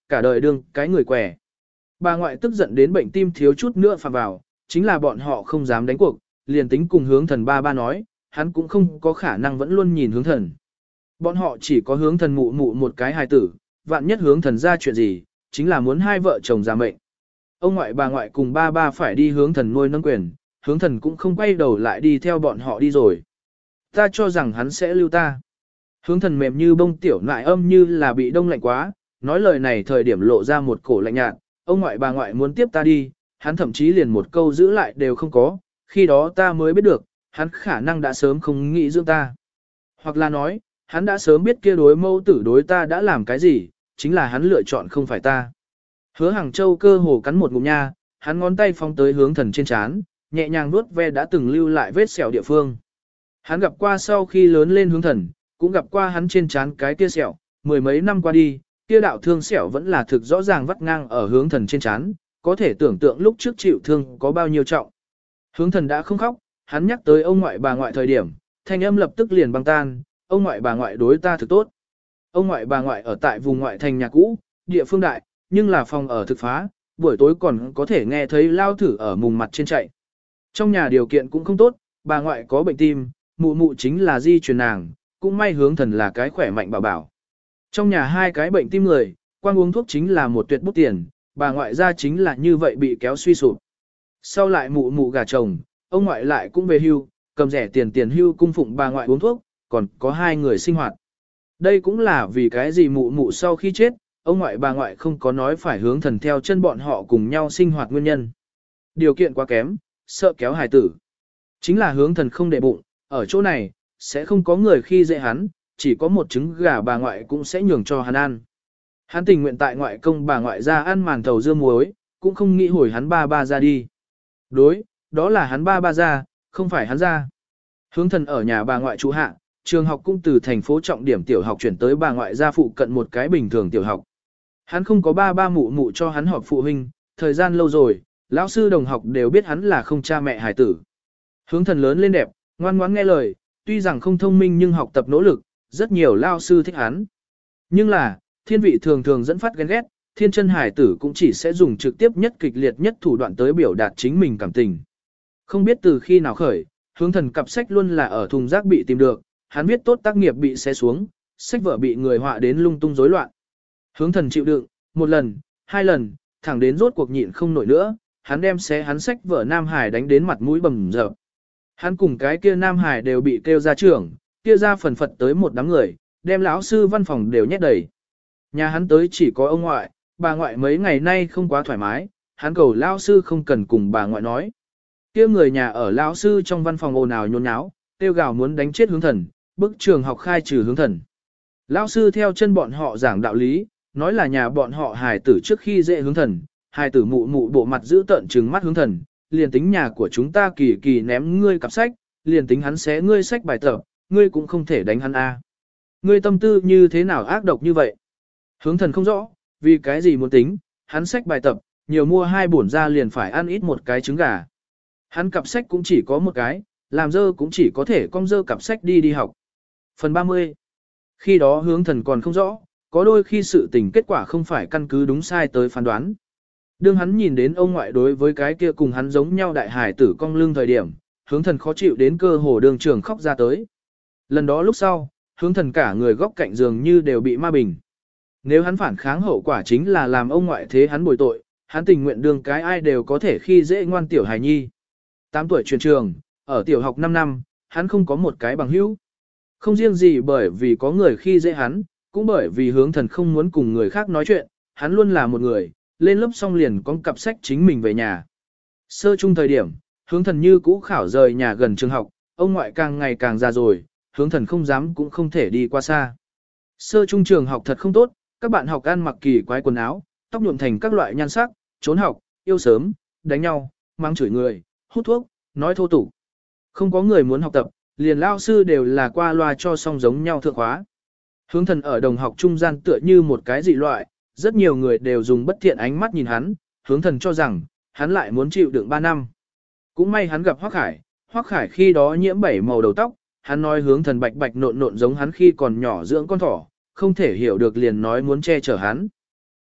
cả đời đương cái người quẻ. Bà ngoại tức giận đến bệnh tim thiếu chút nữa phạm vào, chính là bọn họ không dám đánh cuộc, liền tính cùng hướng thần ba nói, hắn cũng không có khả năng vẫn luôn nhìn hướng thần. Bọn họ chỉ có hướng thần mụ mụ một cái hài tử, vạn nhất hướng thần ra chuyện gì, chính là muốn hai vợ chồng ra mệnh. Ông ngoại bà ngoại cùng ba phải đi hướng thần nuôi nâng quyền, hướng thần cũng không quay đầu lại đi theo bọn họ đi rồi. Ta cho rằng hắn sẽ lưu ta. Hướng thần mềm như bông tiểu nại âm như là bị đông lạnh quá, nói lời này thời điểm lộ ra một cổ lạnh nhạt, ông ngoại bà ngoại muốn tiếp ta đi, hắn thậm chí liền một câu giữ lại đều không có, khi đó ta mới biết được, hắn khả năng đã sớm không nghĩ dưỡng ta. Hoặc là nói, hắn đã sớm biết kia đối mẫu tử đối ta đã làm cái gì, chính là hắn lựa chọn không phải ta. Hứa Hàng Châu cơ hồ cắn một ngụm nha, hắn ngón tay phóng tới hướng thần trên trán, nhẹ nhàng vuốt ve đã từng lưu lại vết sẹo địa phương. Hắn gặp qua sau khi lớn lên hướng thần, cũng gặp qua hắn trên trán cái kia sẹo, mười mấy năm qua đi, kia đạo thương sẹo vẫn là thực rõ ràng vắt ngang ở hướng thần trên trán, có thể tưởng tượng lúc trước chịu thương có bao nhiêu trọng. Hướng thần đã không khóc, hắn nhắc tới ông ngoại bà ngoại thời điểm, thanh âm lập tức liền băng tan, ông ngoại bà ngoại đối ta thực tốt. Ông ngoại bà ngoại ở tại vùng ngoại thành nhà cũ, địa phương đại, nhưng là phòng ở thực phá, buổi tối còn có thể nghe thấy lao thử ở mùng mặt trên chạy. Trong nhà điều kiện cũng không tốt, bà ngoại có bệnh tim, mụ mụ chính là di truyền nàng, cũng may hướng thần là cái khỏe mạnh bảo bảo. Trong nhà hai cái bệnh tim người, quang uống thuốc chính là một tuyệt bút tiền, bà ngoại ra chính là như vậy bị kéo suy sụp. Sau lại mụ mụ gả chồng, ông ngoại lại cũng về hưu, cầm rẻ tiền hưu cung phụng bà ngoại uống thuốc, còn có hai người sinh hoạt. Đây cũng là vì cái gì mụ mụ sau khi chết, ông ngoại bà ngoại không có nói phải hướng thần theo chân bọn họ cùng nhau sinh hoạt nguyên nhân. Điều kiện quá kém, sợ kéo hài tử. Chính là hướng thần không để bụng, ở chỗ này, sẽ không có người khi dễ hắn, chỉ có một trứng gà bà ngoại cũng sẽ nhường cho hắn ăn. Hắn tình nguyện tại ngoại công bà ngoại ra ăn màn thầu dưa muối, cũng không nghĩ hồi hắn ba ra đi. Đối, đó là hắn ba ra, không phải hắn ra. Hướng thần ở nhà bà ngoại trụ hạ, trường học cũng từ thành phố trọng điểm tiểu học chuyển tới bà ngoại gia phụ cận một cái bình thường tiểu học. Hắn không có ba mụ mụ cho hắn họp phụ huynh, thời gian lâu rồi, lão sư đồng học đều biết hắn là không cha mẹ hài tử. Hướng thần lớn lên đẹp, ngoan ngoãn nghe lời, tuy rằng không thông minh nhưng học tập nỗ lực, rất nhiều lao sư thích hắn. Nhưng là, thiên vị thường thường dẫn phát ghen ghét, thiên chân hài tử cũng chỉ sẽ dùng trực tiếp nhất kịch liệt nhất thủ đoạn tới biểu đạt chính mình cảm tình. Không biết từ khi nào khởi, hướng thần cặp sách luôn là ở thùng rác bị tìm được, hắn viết tốt tác nghiệp bị xé xuống, sách vở bị người họa đến lung tung rối loạn. Hướng thần chịu đựng, một lần, hai lần, thẳng đến rốt cuộc nhịn không nổi nữa, hắn đem xé hắn sách vở Nam Hải đánh đến mặt mũi bầm dập. Hắn cùng cái kia Nam Hải đều bị kêu ra trưởng, kia ra phần phật tới một đám người, đem lão sư văn phòng đều nhét đầy. Nhà hắn tới chỉ có ông ngoại, bà ngoại mấy ngày nay không quá thoải mái, hắn cầu lão sư không cần cùng bà ngoại nói. Kia người nhà ở lão sư trong văn phòng ồn ào nhốn nháo, kêu gào muốn đánh chết hướng thần, bức trường học khai trừ hướng thần. Lão sư theo chân bọn họ giảng đạo lý, nói là nhà bọn họ hài tử trước khi dễ hướng thần, hài tử mụ mụ bộ mặt giữ tợn trừng mắt hướng thần, liền tính nhà của chúng ta kỳ kỳ ném ngươi cặp sách, liền tính hắn xé ngươi sách bài tập, ngươi cũng không thể đánh hắn a. Ngươi tâm tư như thế nào ác độc như vậy? Hướng thần không rõ, vì cái gì muốn tính, hắn sách bài tập, nhiều mua hai bổn ra liền phải ăn ít một cái trứng gà. Hắn cặp sách cũng chỉ có một cái, làm dơ cũng chỉ có thể cong dơ cặp sách đi học. Phần 30. Khi đó hướng thần còn không rõ, có đôi khi sự tình kết quả không phải căn cứ đúng sai tới phán đoán. Đương hắn nhìn đến ông ngoại đối với cái kia cùng hắn giống nhau đại hải tử cong lưng thời điểm, hướng thần khó chịu đến cơ hồ đường trường khóc ra tới. Lần đó lúc sau, hướng thần cả người góc cạnh giường như đều bị ma bình. Nếu hắn phản kháng hậu quả chính là làm ông ngoại thế hắn bồi tội, hắn tình nguyện đương cái ai đều có thể khi dễ ngoan tiểu hài nhi. 8 tuổi truyền trường, ở tiểu học 5 năm, hắn không có một cái bằng hữu. Không riêng gì bởi vì có người khi dễ hắn, cũng bởi vì hướng thần không muốn cùng người khác nói chuyện, hắn luôn là một người, lên lớp xong liền có cặp sách chính mình về nhà. Sơ chung thời điểm, hướng thần như cũ khảo rời nhà gần trường học, ông ngoại càng ngày càng già rồi, hướng thần không dám cũng không thể đi qua xa. Sơ trung trường học thật không tốt, các bạn học ăn mặc kỳ quái quần áo, tóc nhuộm thành các loại nhan sắc, trốn học, yêu sớm, đánh nhau, mắng chửi người, hút thuốc, nói thô tục. Không có người muốn học tập, liền lao sư đều là qua loa cho xong giống nhau thượng khóa. Hướng thần ở đồng học trung gian tựa như một cái dị loại, rất nhiều người đều dùng bất thiện ánh mắt nhìn hắn, hướng thần cho rằng, hắn lại muốn chịu đựng 3 năm. Cũng may hắn gặp Hoắc Khải khi đó nhiễm 7 màu đầu tóc, hắn nói hướng thần bạch bạch nộn nộn giống hắn khi còn nhỏ dưỡng con thỏ, không thể hiểu được liền nói muốn che chở hắn.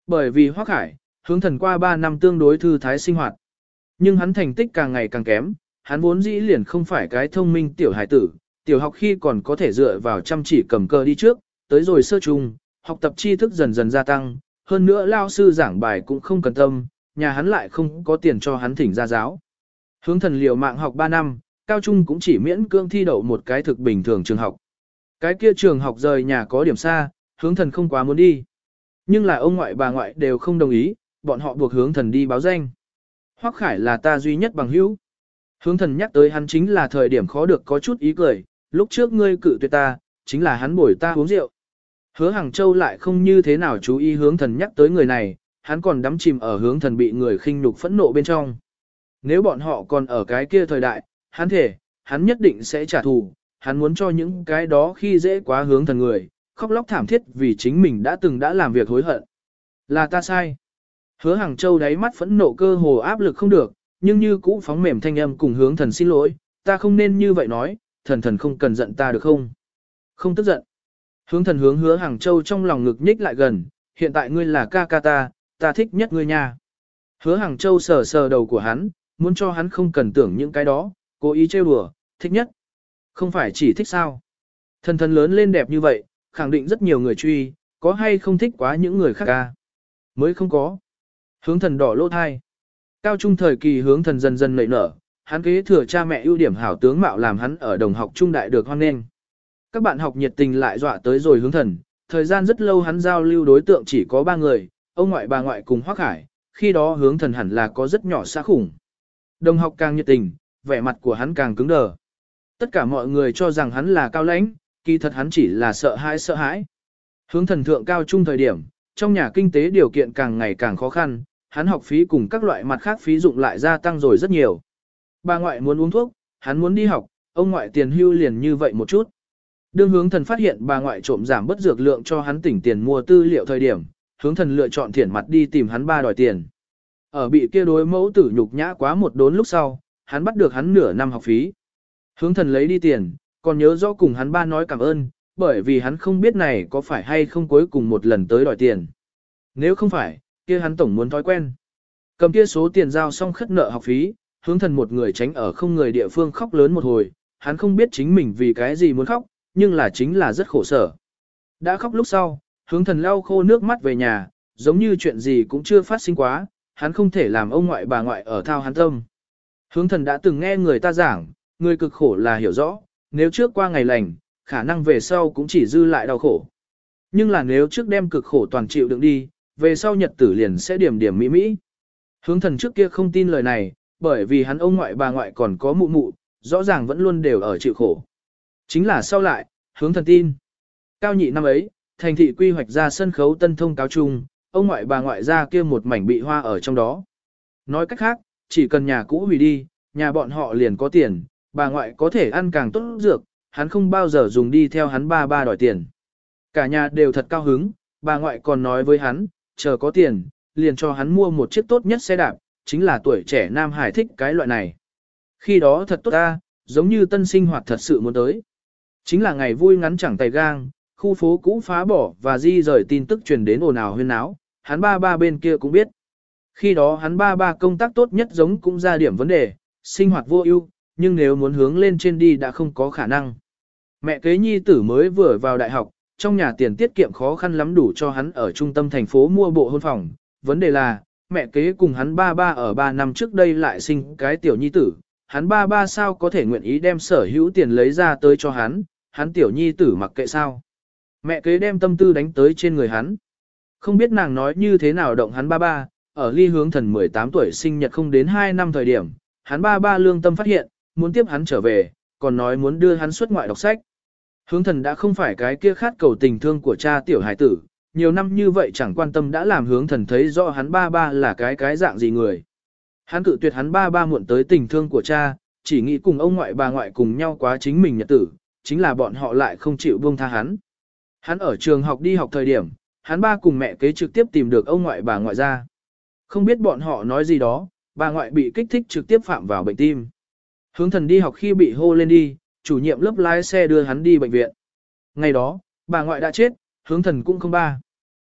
Bởi vì Hoắc Khải, hướng thần qua 3 năm tương đối thư thái sinh hoạt. Nhưng hắn thành tích càng ngày càng kém, hắn vốn dĩ liền không phải cái thông minh tiểu hải tử, tiểu học khi còn có thể dựa vào chăm chỉ cầm cờ đi trước, tới rồi sơ trung, học tập tri thức dần dần gia tăng, hơn nữa lao sư giảng bài cũng không cần tâm, nhà hắn lại không có tiền cho hắn thỉnh gia giáo. Hướng thần liều mạng học 3 năm, cao trung cũng chỉ miễn cưỡng thi đậu một cái thực bình thường trường học. Cái kia trường học rời nhà có điểm xa, hướng thần không quá muốn đi. Nhưng là ông ngoại bà ngoại đều không đồng ý, bọn họ buộc hướng thần đi báo danh. Hoắc Khải là ta duy nhất bằng hữu. Hướng thần nhắc tới hắn chính là thời điểm khó được có chút ý cười, lúc trước ngươi cự tuyệt ta, chính là hắn bồi ta uống rượu. Hứa Hằng Châu lại không như thế nào chú ý hướng thần nhắc tới người này, hắn còn đắm chìm ở hướng thần bị người khinh nhục phẫn nộ bên trong. Nếu bọn họ còn ở cái kia thời đại, hắn thể, hắn nhất định sẽ trả thù, hắn muốn cho những cái đó khi dễ quá hướng thần người, khóc lóc thảm thiết vì chính mình đã từng đã làm việc hối hận. Là ta sai. Hứa Hằng Châu đáy mắt phẫn nộ cơ hồ áp lực không được, nhưng như cũ phóng mềm thanh âm cùng hướng thần xin lỗi, ta không nên như vậy nói, thần không cần giận ta được không? Không tức giận. Hướng thần hướng Hứa Hằng Châu trong lòng ngực nhích lại gần, hiện tại ngươi là ca ca ta thích nhất ngươi nha. Hứa Hằng Châu sờ sờ đầu của hắn, muốn cho hắn không cần tưởng những cái đó, cố ý trêu đùa, thích nhất. Không phải chỉ thích sao? Thần lớn lên đẹp như vậy, khẳng định rất nhiều người truy, có hay không thích quá những người khác ca? Mới không có. Hướng thần đỏ lỗ thai. Cao trung thời kỳ hướng thần dần dần nảy nở, hắn kế thừa cha mẹ ưu điểm hảo tướng mạo làm hắn ở đồng học trung đại được hoan nghênh. Các bạn học nhiệt tình lại dọa tới rồi hướng thần, thời gian rất lâu hắn giao lưu đối tượng chỉ có 3 người, ông ngoại bà ngoại cùng Hoắc Khải, khi đó hướng thần hẳn là có rất nhỏ xã khủng. Đồng học càng nhiệt tình, vẻ mặt của hắn càng cứng đờ. Tất cả mọi người cho rằng hắn là cao lãnh, kỳ thật hắn chỉ là sợ hãi. Hướng thần thượng cao trung thời điểm, trong nhà kinh tế điều kiện càng ngày càng khó khăn, hắn học phí cùng các loại mặt khác phí dụng lại gia tăng rồi rất nhiều. Bà ngoại muốn uống thuốc, hắn muốn đi học, ông ngoại tiền hưu liền như vậy một chút. Đương hướng thần phát hiện bà ngoại trộm giảm bất dược lượng cho hắn tỉnh tiền mua tư liệu thời điểm, hướng thần lựa chọn thiển mặt đi tìm hắn ba đòi tiền. Ở bị kia đối mẫu tử nhục nhã quá một đốn lúc sau, hắn bắt được hắn nửa năm học phí. Hướng thần lấy đi tiền, còn nhớ rõ cùng hắn ba nói cảm ơn, bởi vì hắn không biết này có phải hay không cuối cùng một lần tới đòi tiền. Nếu không phải, kia hắn tổng muốn thói quen. Cầm kia số tiền giao xong khất nợ học phí, hướng thần một người tránh ở không người địa phương khóc lớn một hồi, hắn không biết chính mình vì cái gì muốn khóc, nhưng là chính là rất khổ sở. Đã khóc lúc sau, hướng thần lau khô nước mắt về nhà, giống như chuyện gì cũng chưa phát sinh quá, hắn không thể làm ông ngoại bà ngoại ở thao hắn tâm. Hướng thần đã từng nghe người ta giảng, người cực khổ là hiểu rõ, nếu trước qua ngày lành, khả năng về sau cũng chỉ dư lại đau khổ. Nhưng là nếu trước đem cực khổ toàn chịu đựng đi, về sau nhật tử liền sẽ điểm điểm mỹ mỹ. Hướng thần trước kia không tin lời này, bởi vì hắn ông ngoại bà ngoại còn có mụ mụ, rõ ràng vẫn luôn đều ở chịu khổ. Chính là sau lại, hướng thần tin. Cao nhị năm ấy, thành thị quy hoạch ra sân khấu tân thông cáo chung, ông ngoại bà ngoại ra kia một mảnh bị hoa ở trong đó. Nói cách khác, chỉ cần nhà cũ hủy đi, nhà bọn họ liền có tiền, bà ngoại có thể ăn càng tốt dược, hắn không bao giờ dùng đi theo hắn ba đòi tiền. Cả nhà đều thật cao hứng, bà ngoại còn nói với hắn, chờ có tiền, liền cho hắn mua một chiếc tốt nhất xe đạp, chính là tuổi trẻ Nam Hải thích cái loại này. Khi đó thật tốt ta, giống như tân sinh hoạt thật sự muốn tới. Chính là ngày vui ngắn chẳng tay gang, khu phố cũ phá bỏ và di rời tin tức truyền đến ồn ào huyên náo, hắn ba bên kia cũng biết. Khi đó hắn ba công tác tốt nhất giống cũng ra điểm vấn đề, sinh hoạt vô ưu, nhưng nếu muốn hướng lên trên đi đã không có khả năng. Mẹ kế nhi tử mới vừa vào đại học, trong nhà tiền tiết kiệm khó khăn lắm đủ cho hắn ở trung tâm thành phố mua bộ hôn phòng. Vấn đề là, mẹ kế cùng hắn ba ở 3 năm trước đây lại sinh cái tiểu nhi tử, hắn ba sao có thể nguyện ý đem sở hữu tiền lấy ra tới cho hắn tiểu nhi tử mặc kệ sao. Mẹ kế đem tâm tư đánh tới trên người hắn. Không biết nàng nói như thế nào động hắn ba, ở ly hướng thần 18 tuổi sinh nhật không đến 2 năm thời điểm, hắn ba lương tâm phát hiện, muốn tiếp hắn trở về, còn nói muốn đưa hắn xuất ngoại đọc sách. Hướng thần đã không phải cái kia khát cầu tình thương của cha tiểu hải tử, nhiều năm như vậy chẳng quan tâm đã làm hướng thần thấy rõ hắn ba là cái dạng gì người. Hắn cự tuyệt hắn ba muộn tới tình thương của cha, chỉ nghĩ cùng ông ngoại bà ngoại cùng nhau quá chính mình nhật tử, chính là bọn họ lại không chịu buông tha hắn. Hắn ở trường học đi học thời điểm, hắn ba cùng mẹ kế trực tiếp tìm được ông ngoại bà ngoại ra. Không biết bọn họ nói gì đó, bà ngoại bị kích thích trực tiếp phạm vào bệnh tim. Hướng thần đi học khi bị hô lên đi, chủ nhiệm lớp lái xe đưa hắn đi bệnh viện. Ngày đó, bà ngoại đã chết, hướng thần cũng không ba.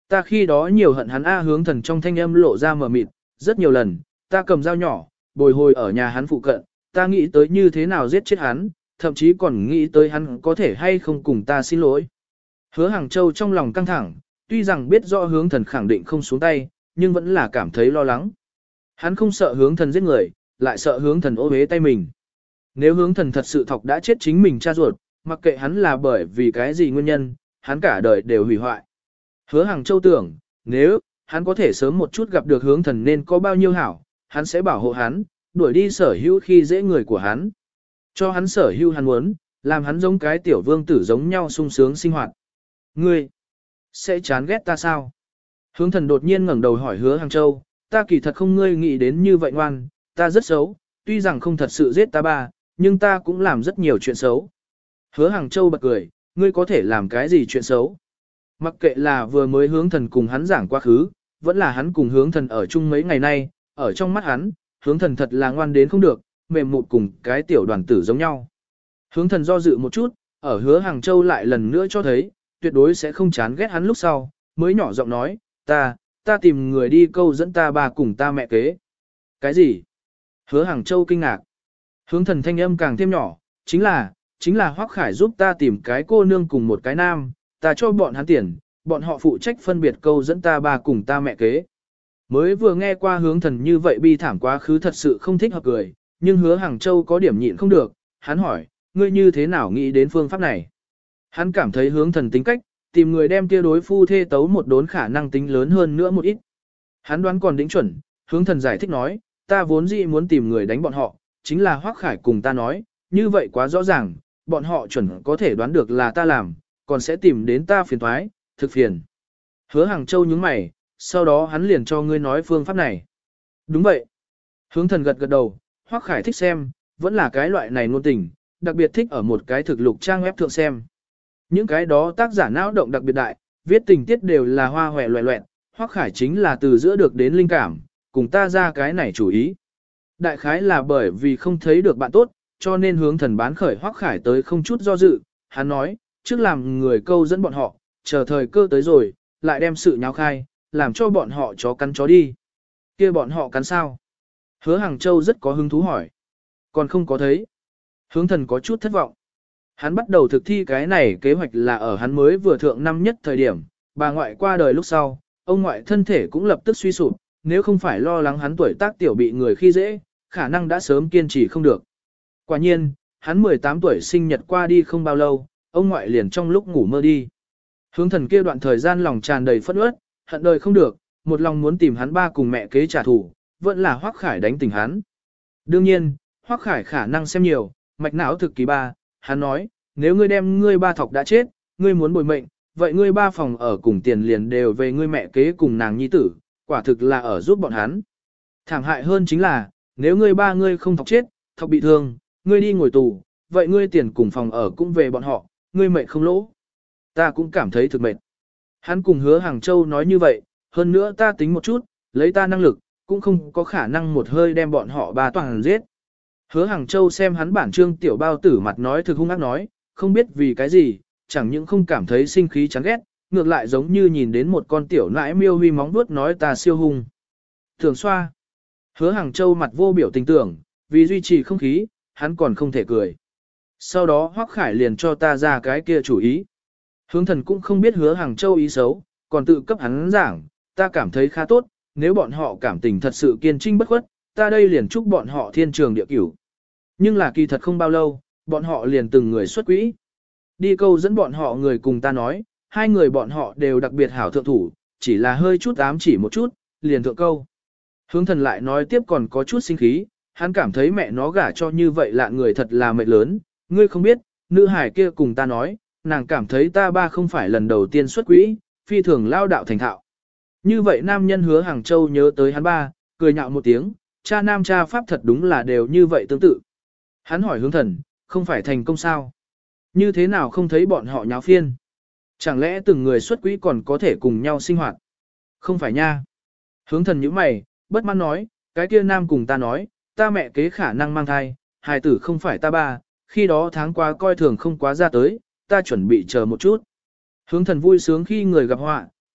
Ta khi đó nhiều hận hắn hướng thần trong thanh âm lộ ra mờ mịt, rất nhiều lần, ta cầm dao nhỏ, bồi hồi ở nhà hắn phụ cận, ta nghĩ tới như thế nào giết chết hắn, thậm chí còn nghĩ tới hắn có thể hay không cùng ta xin lỗi. Hứa Hàng Châu trong lòng căng thẳng, tuy rằng biết rõ hướng thần khẳng định không xuống tay, nhưng vẫn là cảm thấy lo lắng. Hắn không sợ hướng thần giết người, lại sợ hướng thần ô bế tay mình. Nếu hướng thần thật sự thọc đã chết chính mình cha ruột, mặc kệ hắn là bởi vì cái gì nguyên nhân, hắn cả đời đều hủy hoại. Hứa Hàng Châu tưởng, nếu hắn có thể sớm một chút gặp được hướng thần nên có bao nhiêu hảo, hắn sẽ bảo hộ hắn, đuổi đi sở hữu khi dễ người của hắn. Cho hắn sở hữu hắn muốn, làm hắn giống cái tiểu vương tử giống nhau sung sướng sinh hoạt. Ngươi, sẽ chán ghét ta sao? Hướng thần đột nhiên ngẩng đầu hỏi Hứa Hàng Châu, ta kỳ thật không ngươi nghĩ đến như vậy ngoan, ta rất xấu, tuy rằng không thật sự giết ta ba, nhưng ta cũng làm rất nhiều chuyện xấu. Hứa Hàng Châu bật cười, ngươi có thể làm cái gì chuyện xấu? Mặc kệ là vừa mới hướng thần cùng hắn giảng quá khứ, vẫn là hắn cùng hướng thần ở chung mấy ngày nay, ở trong mắt hắn, hướng thần thật là ngoan đến không được, mềm mụt cùng cái tiểu đoàn tử giống nhau. Hướng thần do dự một chút, ở Hứa Hàng Châu lại lần nữa cho thấy, tuyệt đối sẽ không chán ghét hắn lúc sau, mới nhỏ giọng nói, ta tìm người đi câu dẫn ta bà cùng ta mẹ kế. Cái gì? Hứa Hàng Châu kinh ngạc. Hướng thần thanh âm càng thêm nhỏ, chính là Hoắc Khải giúp ta tìm cái cô nương cùng một cái nam, ta cho bọn hắn tiền, bọn họ phụ trách phân biệt câu dẫn ta bà cùng ta mẹ kế. Mới vừa nghe qua hướng thần như vậy bi thảm quá khứ thật sự không thích hợp cười, nhưng Hứa Hàng Châu có điểm nhịn không được, hắn hỏi, ngươi như thế nào nghĩ đến phương pháp này? Hắn cảm thấy hướng thần tính cách, tìm người đem kia đối phu thê tấu một đốn khả năng tính lớn hơn nữa một ít. Hắn đoán còn đỉnh chuẩn, hướng thần giải thích nói, ta vốn dĩ muốn tìm người đánh bọn họ, chính là Hoắc Khải cùng ta nói, như vậy quá rõ ràng, bọn họ chuẩn có thể đoán được là ta làm, còn sẽ tìm đến ta phiền toái, thực phiền. Hứa Hàng Châu nhướng mày, sau đó hắn liền cho ngươi nói phương pháp này. Đúng vậy. Hướng thần gật gật đầu, Hoắc Khải thích xem, vẫn là cái loại này ngôn tình, đặc biệt thích ở một cái thực lục trang web thượng xem. Những cái đó tác giả não động đặc biệt đại, viết tình tiết đều là hoa hòe loẹ loẹn, Hoắc Khải chính là từ giữa được đến linh cảm, cùng ta ra cái này chủ ý. Đại khái là bởi vì không thấy được bạn tốt, cho nên hướng thần bán khởi Hoắc Khải tới không chút do dự, hắn nói, trước làm người câu dẫn bọn họ, chờ thời cơ tới rồi, lại đem sự nháo khai, làm cho bọn họ chó cắn chó đi. Kia bọn họ cắn sao? Hứa Hàng Châu rất có hứng thú hỏi. Còn không có thấy. Hướng thần có chút thất vọng. Hắn bắt đầu thực thi cái này kế hoạch là ở hắn mới vừa thượng năm nhất thời điểm, bà ngoại qua đời lúc sau, ông ngoại thân thể cũng lập tức suy sụp, nếu không phải lo lắng hắn tuổi tác tiểu bị người khi dễ, khả năng đã sớm kiên trì không được. Quả nhiên, hắn 18 tuổi sinh nhật qua đi không bao lâu, ông ngoại liền trong lúc ngủ mơ đi. Hướng thần kia đoạn thời gian lòng tràn đầy phẫn uất, hận đời không được, một lòng muốn tìm hắn ba cùng mẹ kế trả thù, vẫn là Hoắc Khải đánh tỉnh hắn. Đương nhiên, Hoắc Khải khả năng xem nhiều, mạch não thực kỳ ba, hắn nói, nếu ngươi đem ngươi ba thọc đã chết, ngươi muốn bồi mệnh, vậy ngươi ba phòng ở cùng tiền liền đều về ngươi mẹ kế cùng nàng nhi tử, quả thực là ở giúp bọn hắn. Thảm hại hơn chính là, nếu ngươi ba ngươi không thọc chết, thọc bị thương, ngươi đi ngồi tù, vậy ngươi tiền cùng phòng ở cũng về bọn họ, ngươi mệnh không lỗ. Ta cũng cảm thấy thực mệt. Hắn cùng Hứa Hàng Châu nói như vậy, hơn nữa ta tính một chút, lấy ta năng lực, cũng không có khả năng một hơi đem bọn họ ba toàn giết. Hứa Hàng Châu xem hắn bản trương tiểu bao tử mặt nói thực hung ác nói, không biết vì cái gì, chẳng những không cảm thấy sinh khí chán ghét, ngược lại giống như nhìn đến một con tiểu nãi miêu huy móng vuốt nói ta siêu hung. Thường xoa. Hứa Hàng Châu mặt vô biểu tình tưởng, vì duy trì không khí, hắn còn không thể cười. Sau đó Hoắc Khải liền cho ta ra cái kia chủ ý. Hướng thần cũng không biết Hứa Hàng Châu ý xấu, còn tự cấp hắn giảng, ta cảm thấy khá tốt, nếu bọn họ cảm tình thật sự kiên trinh bất khuất, ta đây liền chúc bọn họ thiên trường địa cửu. Nhưng là kỳ thật không bao lâu, bọn họ liền từng người xuất quỹ. Đi câu dẫn bọn họ người cùng ta nói, hai người bọn họ đều đặc biệt hảo thượng thủ, chỉ là hơi chút ám chỉ một chút, liền thượng câu. Hướng thần lại nói tiếp còn có chút sinh khí, hắn cảm thấy mẹ nó gả cho như vậy lạ người thật là mệt lớn, ngươi không biết, nữ hải kia cùng ta nói, nàng cảm thấy ta ba không phải lần đầu tiên xuất quỹ, phi thường lao đạo thành thạo. Như vậy nam nhân Hứa Hàng Châu nhớ tới hắn ba, cười nhạo một tiếng, cha nam cha pháp thật đúng là đều như vậy tương tự. Hắn hỏi hướng thần, không phải thành công sao? Như thế nào không thấy bọn họ nháo phiên? Chẳng lẽ từng người xuất quỹ còn có thể cùng nhau sinh hoạt? Không phải nha. Hướng thần nhíu mày, bất mãn nói, cái kia nam cùng ta nói, ta mẹ kế khả năng mang thai, hài tử không phải ta ba, khi đó tháng qua coi thường không quá ra tới, ta chuẩn bị chờ một chút. Hướng thần vui sướng khi người gặp họa,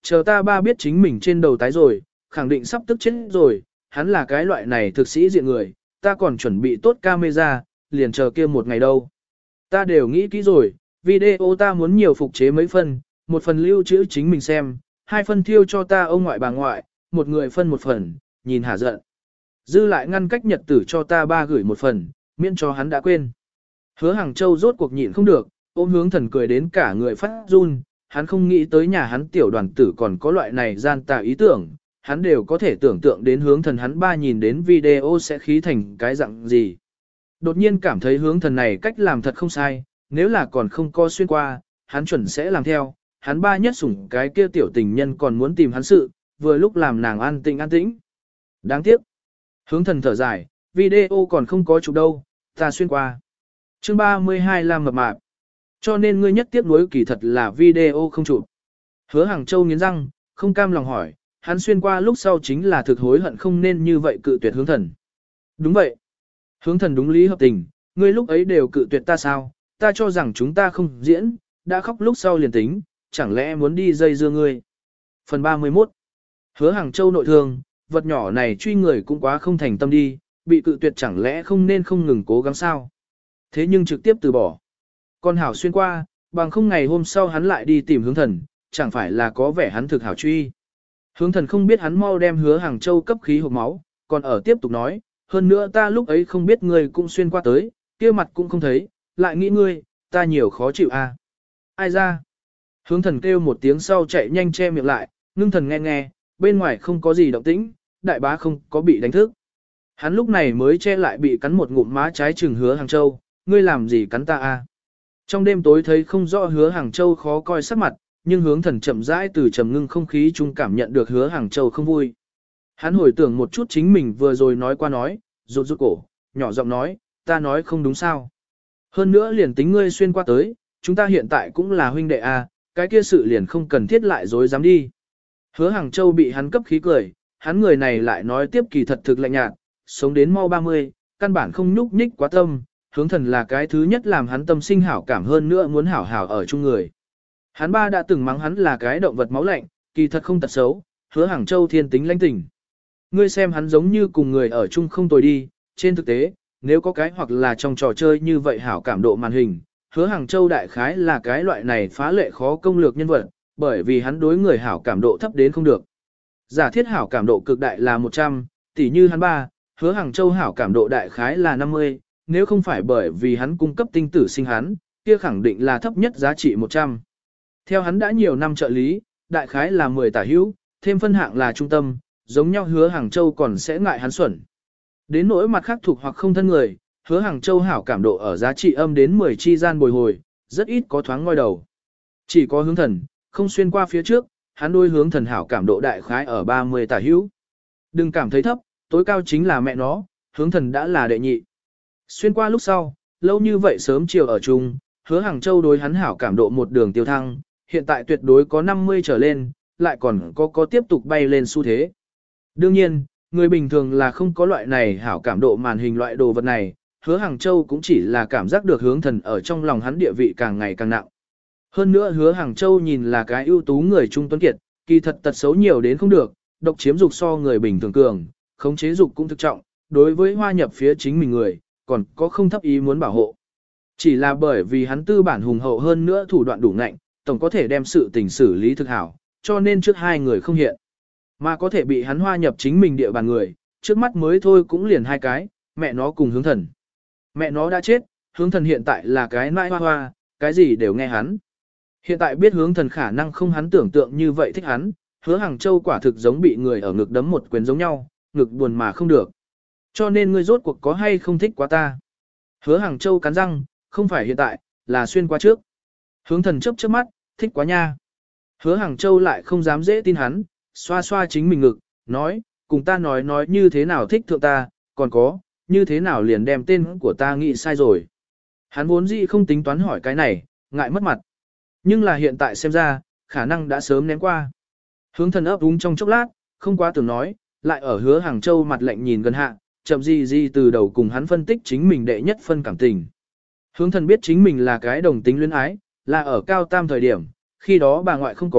chờ ta ba biết chính mình trên đầu tái rồi, khẳng định sắp tức chết rồi, hắn là cái loại này thực sĩ diện người, ta còn chuẩn bị tốt camera, liền chờ kia một ngày đâu. Ta đều nghĩ kỹ rồi, video ta muốn nhiều phục chế mấy phần, một phần lưu trữ chính mình xem, 2 phần thiêu cho ta ông ngoại bà ngoại, một người phân một phần, nhìn hả giận. Dư lại ngăn cách nhật tử cho ta ba gửi một phần, miễn cho hắn đã quên. Hứa Hàng Châu rốt cuộc nhịn không được, ôm Hướng Thần cười đến cả người phát run, hắn không nghĩ tới nhà hắn tiểu đoàn tử còn có loại này gian tà ý tưởng, hắn đều có thể tưởng tượng đến Hướng Thần hắn ba nhìn đến video sẽ khí thành cái dạng gì. Đột nhiên cảm thấy Hướng Thần này cách làm thật không sai, nếu là còn không co xuyên qua, hắn chuẩn sẽ làm theo, hắn ba nhất sủng cái kia tiểu tình nhân còn muốn tìm hắn sự, vừa lúc làm nàng an tĩnh. Đáng tiếc. Hướng Thần thở dài, video còn không có chụp đâu, ta xuyên qua. Chương 32 làm mập mạp. Cho nên ngươi nhất tiếc nuối kỳ thật là video không chụp. Hứa Hàng Châu nghiến răng, không cam lòng hỏi, hắn xuyên qua lúc sau chính là thực hối hận không nên như vậy cự tuyệt Hướng Thần. Đúng vậy. Hướng Thần đúng lý hợp tình, ngươi lúc ấy đều cự tuyệt ta sao, ta cho rằng chúng ta không diễn, đã khóc lúc sau liền tính, chẳng lẽ muốn đi dây dưa ngươi. Phần 31. Hứa Hàng Châu nội thương, vật nhỏ này truy người cũng quá không thành tâm đi, bị cự tuyệt chẳng lẽ không nên không ngừng cố gắng sao. Thế nhưng trực tiếp từ bỏ. Con hảo xuyên qua, bằng không ngày hôm sau hắn lại đi tìm Hướng Thần, chẳng phải là có vẻ hắn thực hảo truy. Hướng Thần không biết hắn mau đem Hứa Hàng Châu cấp khí hộp máu, còn ở tiếp tục nói, hơn nữa ta lúc ấy không biết ngươi cũng xuyên qua tới, kia mặt cũng không thấy, lại nghĩ ngươi, ta nhiều khó chịu à. Ai ra? Hướng Thần kêu một tiếng sau chạy nhanh che miệng lại, ngưng thần nghe, bên ngoài không có gì động tĩnh, đại bá không có bị đánh thức. Hắn lúc này mới che lại bị cắn một ngụm má trái trừng Hứa Hàng Châu, ngươi làm gì cắn ta à? Trong đêm tối thấy không rõ Hứa Hàng Châu khó coi sắc mặt, nhưng Hướng Thần chậm rãi từ trầm ngưng không khí chung cảm nhận được Hứa Hàng Châu không vui. Hắn hồi tưởng một chút chính mình vừa rồi nói qua nói, rụt cổ, nhỏ giọng nói, ta nói không đúng sao. Hơn nữa liền tính ngươi xuyên qua tới, chúng ta hiện tại cũng là huynh đệ à, cái kia sự liền không cần thiết lại dối dám đi. Hứa Hàng Châu bị hắn cấp khí cười, hắn người này lại nói tiếp kỳ thật thực lạnh nhạt, sống đến mau 30, căn bản không nhúc nhích quá tâm, Hướng Thần là cái thứ nhất làm hắn tâm sinh hảo cảm hơn nữa muốn hảo hảo ở chung người. Hắn ba đã từng mắng hắn là cái động vật máu lạnh, kỳ thật không tật xấu, Hứa Hàng Châu thiên tính lãnh tình. Ngươi xem hắn giống như cùng người ở chung không tồi đi, trên thực tế, nếu có cái hoặc là trong trò chơi như vậy hảo cảm độ màn hình, Hứa Hàng Châu đại khái là cái loại này phá lệ khó công lược nhân vật, bởi vì hắn đối người hảo cảm độ thấp đến không được. Giả thiết hảo cảm độ cực đại là 100, tỷ như hắn ba, Hứa Hàng Châu hảo cảm độ đại khái là 50, nếu không phải bởi vì hắn cung cấp tinh tử sinh hắn, kia khẳng định là thấp nhất giá trị 100. Theo hắn đã nhiều năm trợ lý, đại khái là 10 tả hữu, thêm phân hạng là trung tâm, giống nhau Hứa Hàng Châu còn sẽ ngại hắn xuẩn. Đến nỗi mặt khác thuộc hoặc không thân người, Hứa Hàng Châu hảo cảm độ ở giá trị âm đến 10 chi gian bồi hồi, rất ít có thoáng ngoi đầu. Chỉ có Hướng Thần, không xuyên qua phía trước, hắn đối Hướng Thần hảo cảm độ đại khái ở 30 tả hữu. Đừng cảm thấy thấp, tối cao chính là mẹ nó, Hướng Thần đã là đệ nhị. Xuyên qua lúc sau, lâu như vậy sớm chiều ở chung, Hứa Hàng Châu đối hắn hảo cảm độ một đường tiêu thăng, hiện tại tuyệt đối có 50 trở lên, lại còn có tiếp tục bay lên xu thế. Đương nhiên, người bình thường là không có loại này hảo cảm độ màn hình loại đồ vật này, Hứa Hàng Châu cũng chỉ là cảm giác được Hướng Thần ở trong lòng hắn địa vị càng ngày càng nặng. Hơn nữa Hứa Hàng Châu nhìn là cái ưu tú người trung tuấn kiệt, kỳ thật tật xấu nhiều đến không được, độc chiếm dục so người bình thường cường, khống chế dục cũng thực trọng, đối với hoa nhập phía chính mình người, còn có không thấp ý muốn bảo hộ. Chỉ là bởi vì hắn tư bản hùng hậu hơn nữa thủ đoạn đủ ngạnh, tổng có thể đem sự tình xử lý thực hảo, cho nên trước hai người không hiện. Mà có thể bị hắn hoa nhập chính mình địa bàn người, trước mắt mới thôi cũng liền hai cái, mẹ nó cùng Hướng Thần. Mẹ nó đã chết, Hướng Thần hiện tại là cái nãi hoa, cái gì đều nghe hắn. Hiện tại biết Hướng Thần khả năng không hắn tưởng tượng như vậy thích hắn, Hứa Hàng Châu quả thực giống bị người ở ngực đấm một quyền giống nhau, ngực buồn mà không được. Cho nên ngươi rốt cuộc có hay không thích quá ta. Hứa Hàng Châu cắn răng, không phải hiện tại, là xuyên qua trước. Hướng Thần chớp chớp mắt, thích quá nha. Hứa Hàng Châu lại không dám dễ tin hắn, xoa xoa chính mình ngực, nói, cùng ta nói như thế nào thích thượng ta, còn có, như thế nào liền đem tên của ta nghĩ sai rồi. Hắn vốn dĩ không tính toán hỏi cái này, ngại mất mặt. Nhưng là hiện tại xem ra, khả năng đã sớm ném qua. Hướng Thần ấp úng trong chốc lát, không quá tưởng nói, lại ở Hứa Hàng Châu mặt lạnh nhìn gần hạ, chậm gì từ đầu cùng hắn phân tích chính mình đệ nhất phân cảm tình. Hướng Thần biết chính mình là cái đồng tính luyến ái, là ở cao tam thời điểm, khi đó bà ngoại không có,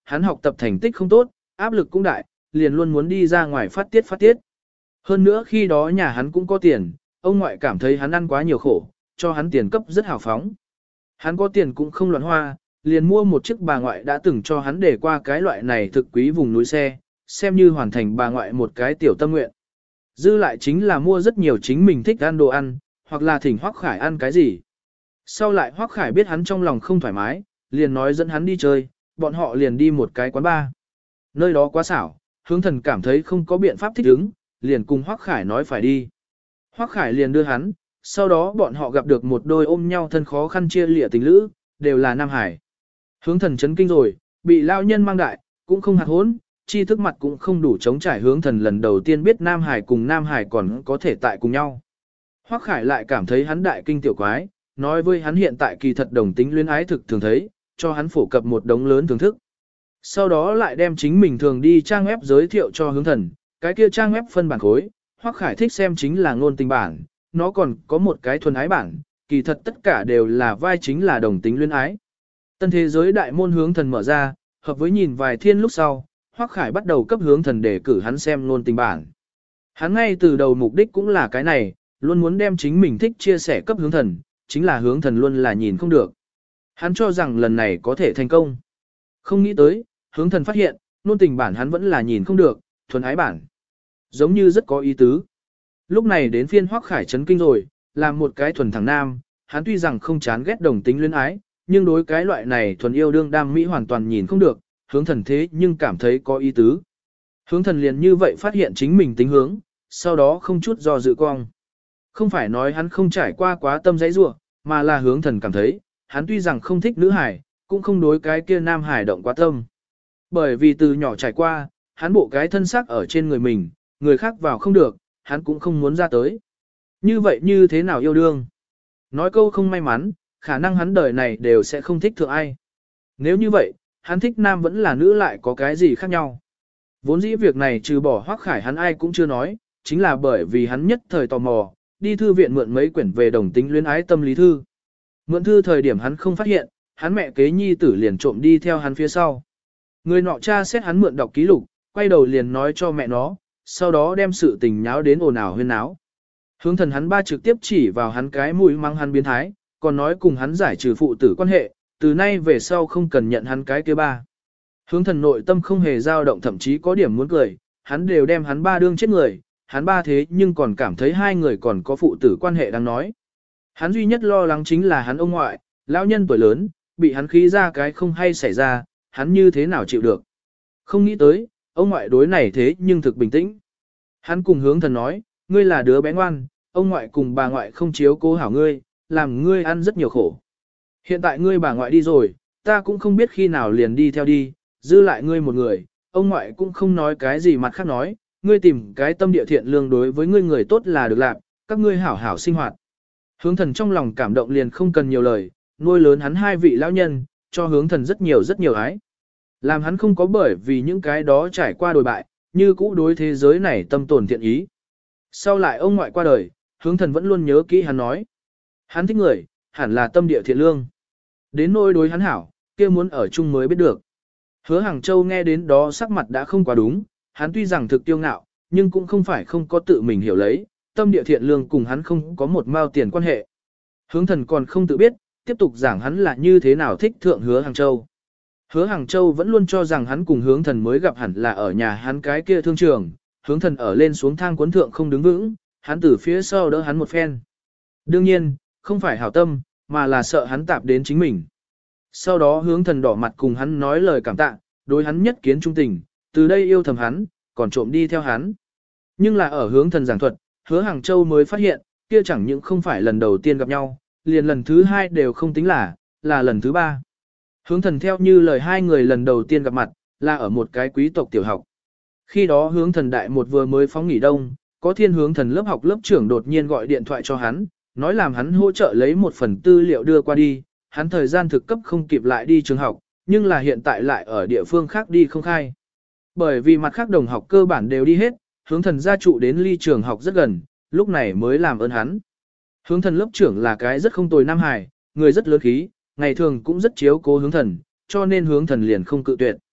hắn học tập thành tích không tốt, áp lực cũng đại, liền luôn muốn đi ra ngoài phát tiết. Hơn nữa khi đó nhà hắn cũng có tiền, ông ngoại cảm thấy hắn ăn quá nhiều khổ, cho hắn tiền cấp rất hào phóng. Hắn có tiền cũng không loạn hoa, liền mua một chiếc bà ngoại đã từng cho hắn để qua cái loại này thực quý vùng núi xe, xem như hoàn thành bà ngoại một cái tiểu tâm nguyện. Dư lại chính là mua rất nhiều chính mình thích ăn đồ ăn, hoặc là thỉnh Hoắc Khải ăn cái gì. Sau lại Hoắc Khải biết hắn trong lòng không thoải mái, liền nói dẫn hắn đi chơi, bọn họ liền đi một cái quán bar. Nơi đó quá xảo, Hướng Thần cảm thấy không có biện pháp thích ứng, liền cùng Hoắc Khải nói phải đi. Hoắc Khải liền đưa hắn, sau đó bọn họ gặp được một đôi ôm nhau thân khó khăn chia lìa tình lữ, đều là Nam Hải. Hướng Thần chấn kinh rồi, bị lao nhân mang đại, cũng không hạt hốn, chi thức mặt cũng không đủ chống trải. Hướng Thần lần đầu tiên biết Nam Hải cùng Nam Hải còn có thể tại cùng nhau. Hoắc Khải lại cảm thấy hắn đại kinh tiểu quái, nói với hắn hiện tại kỳ thật đồng tính luyến ái thực thường thấy, cho hắn phổ cập một đống lớn thưởng thức. Sau đó lại đem chính mình thường đi trang web giới thiệu cho Hướng Thần, cái kia trang web phân bản khối, Hoắc Khải thích xem chính là ngôn tình bản, nó còn có một cái thuần ái bản, kỳ thật tất cả đều là vai chính là đồng tính luyến ái. Tân thế giới đại môn Hướng Thần mở ra, hợp với nhìn vài thiên lúc sau, Hoắc Khải bắt đầu cấp Hướng Thần để cử hắn xem ngôn tình bản. Hắn ngay từ đầu mục đích cũng là cái này, luôn muốn đem chính mình thích chia sẻ cấp Hướng Thần, chính là Hướng Thần luôn là nhìn không được. Hắn cho rằng lần này có thể thành công. Không nghĩ tới, Hướng Thần phát hiện, ngôn tình bản hắn vẫn là nhìn không được, thuần ái bản. Giống như rất có ý tứ. Lúc này đến phiên Hoắc Khải chấn kinh rồi, làm một cái thuần thằng nam, hắn tuy rằng không chán ghét đồng tính luyến ái, nhưng đối cái loại này thuần yêu đương đam mỹ hoàn toàn nhìn không được, Hướng Thần thế nhưng cảm thấy có ý tứ. Hướng Thần liền như vậy phát hiện chính mình tính hướng, sau đó không chút do dự cong. Không phải nói hắn không trải qua quá tâm dãy rủa, mà là Hướng Thần cảm thấy, hắn tuy rằng không thích nữ hải, cũng không đối cái kia nam hải động quá tâm. Bởi vì từ nhỏ trải qua, hắn bộ cái thân xác ở trên người mình, người khác vào không được, hắn cũng không muốn ra tới. Như vậy như thế nào yêu đương? Nói câu không may mắn, khả năng hắn đời này đều sẽ không thích thượng ai. Nếu như vậy, hắn thích nam vẫn là nữ lại có cái gì khác nhau? Vốn dĩ việc này trừ bỏ Hoắc Khải hắn ai cũng chưa nói, chính là bởi vì hắn nhất thời tò mò, đi thư viện mượn mấy quyển về đồng tính luyến ái tâm lý thư. Mượn thư thời điểm hắn không phát hiện, hắn mẹ kế nhi tử liền trộm đi theo hắn phía sau. Người nọ cha xét hắn mượn đọc ký lục, quay đầu liền nói cho mẹ nó, sau đó đem sự tình nháo đến ồn ào huyên náo. Hướng Thần hắn ba trực tiếp chỉ vào hắn cái mũi mắng hắn biến thái, còn nói cùng hắn giải trừ phụ tử quan hệ, từ nay về sau không cần nhận hắn cái kia ba. Hướng Thần nội tâm không hề dao động, thậm chí có điểm muốn cười, hắn đều đem hắn ba đương chết người, hắn ba thế nhưng còn cảm thấy hai người còn có phụ tử quan hệ đang nói. Hắn duy nhất lo lắng chính là hắn ông ngoại, lão nhân tuổi lớn, bị hắn khí ra cái không hay xảy ra, hắn như thế nào chịu được. Không nghĩ tới, ông ngoại đối này thế nhưng thực bình tĩnh. Hắn cùng Hướng Thần nói, ngươi là đứa bé ngoan, ông ngoại cùng bà ngoại không chiếu cố hảo ngươi, làm ngươi ăn rất nhiều khổ. Hiện tại ngươi bà ngoại đi rồi, ta cũng không biết khi nào liền đi theo đi, dư lại ngươi một người, ông ngoại cũng không nói cái gì mặt khác nói, ngươi tìm cái tâm địa thiện lương đối với ngươi người tốt là được làm, các ngươi hảo hảo sinh hoạt. Hướng Thần trong lòng cảm động liền không cần nhiều lời, nuôi lớn hắn hai vị lão nhân, cho Hướng Thần rất nhiều ái. Làm hắn không có bởi vì những cái đó trải qua đồi bại, như cũ đối thế giới này tâm tồn thiện ý. Sau lại ông ngoại qua đời, Hướng Thần vẫn luôn nhớ kỹ hắn nói. Hắn thích người, hẳn là tâm địa thiện lương. Đến nỗi đối hắn hảo, kia muốn ở chung mới biết được. Hứa Hàng Châu nghe đến đó sắc mặt đã không quá đúng, hắn tuy rằng thực tiêu ngạo, nhưng cũng không phải không có tự mình hiểu lấy, tâm địa thiện lương cùng hắn không có một mao tiền quan hệ. Hướng Thần còn không tự biết, tiếp tục giảng hắn là như thế nào thích thượng Hứa Hàng Châu. Hứa Hàng Châu vẫn luôn cho rằng hắn cùng Hướng Thần mới gặp hẳn là ở nhà hắn cái kia thương trường, Hướng Thần ở lên xuống thang cuốn thượng không đứng vững, hắn từ phía sau đỡ hắn một phen. Đương nhiên, không phải hảo tâm, mà là sợ hắn tạp đến chính mình. Sau đó Hướng Thần đỏ mặt cùng hắn nói lời cảm tạ, đối hắn nhất kiến trung tình, từ đây yêu thầm hắn, còn trộm đi theo hắn. Nhưng là ở Hướng Thần giảng thuật, Hứa Hàng Châu mới phát hiện, kia chẳng những không phải lần đầu tiên gặp nhau, liền lần thứ hai đều không tính là lần thứ ba. Hướng Thần theo như lời hai người lần đầu tiên gặp mặt, là ở một cái quý tộc tiểu học. Khi đó Hướng Thần đại một vừa mới phóng nghỉ đông, có Thiên Hướng Thần lớp học lớp trưởng đột nhiên gọi điện thoại cho hắn, nói làm hắn hỗ trợ lấy một phần tư liệu đưa qua đi, hắn thời gian thực cấp không kịp lại đi trường học, nhưng là hiện tại lại ở địa phương khác đi không khai. Bởi vì mặt khác đồng học cơ bản đều đi hết, Hướng Thần gia trụ đến ly trường học rất gần, lúc này mới làm ơn hắn. Hướng Thần lớp trưởng là cái rất không tồi nam hài, người rất lớn khí, ngày thường cũng rất chiếu cố Hướng Thần, cho nên Hướng Thần liền không cự tuyệt.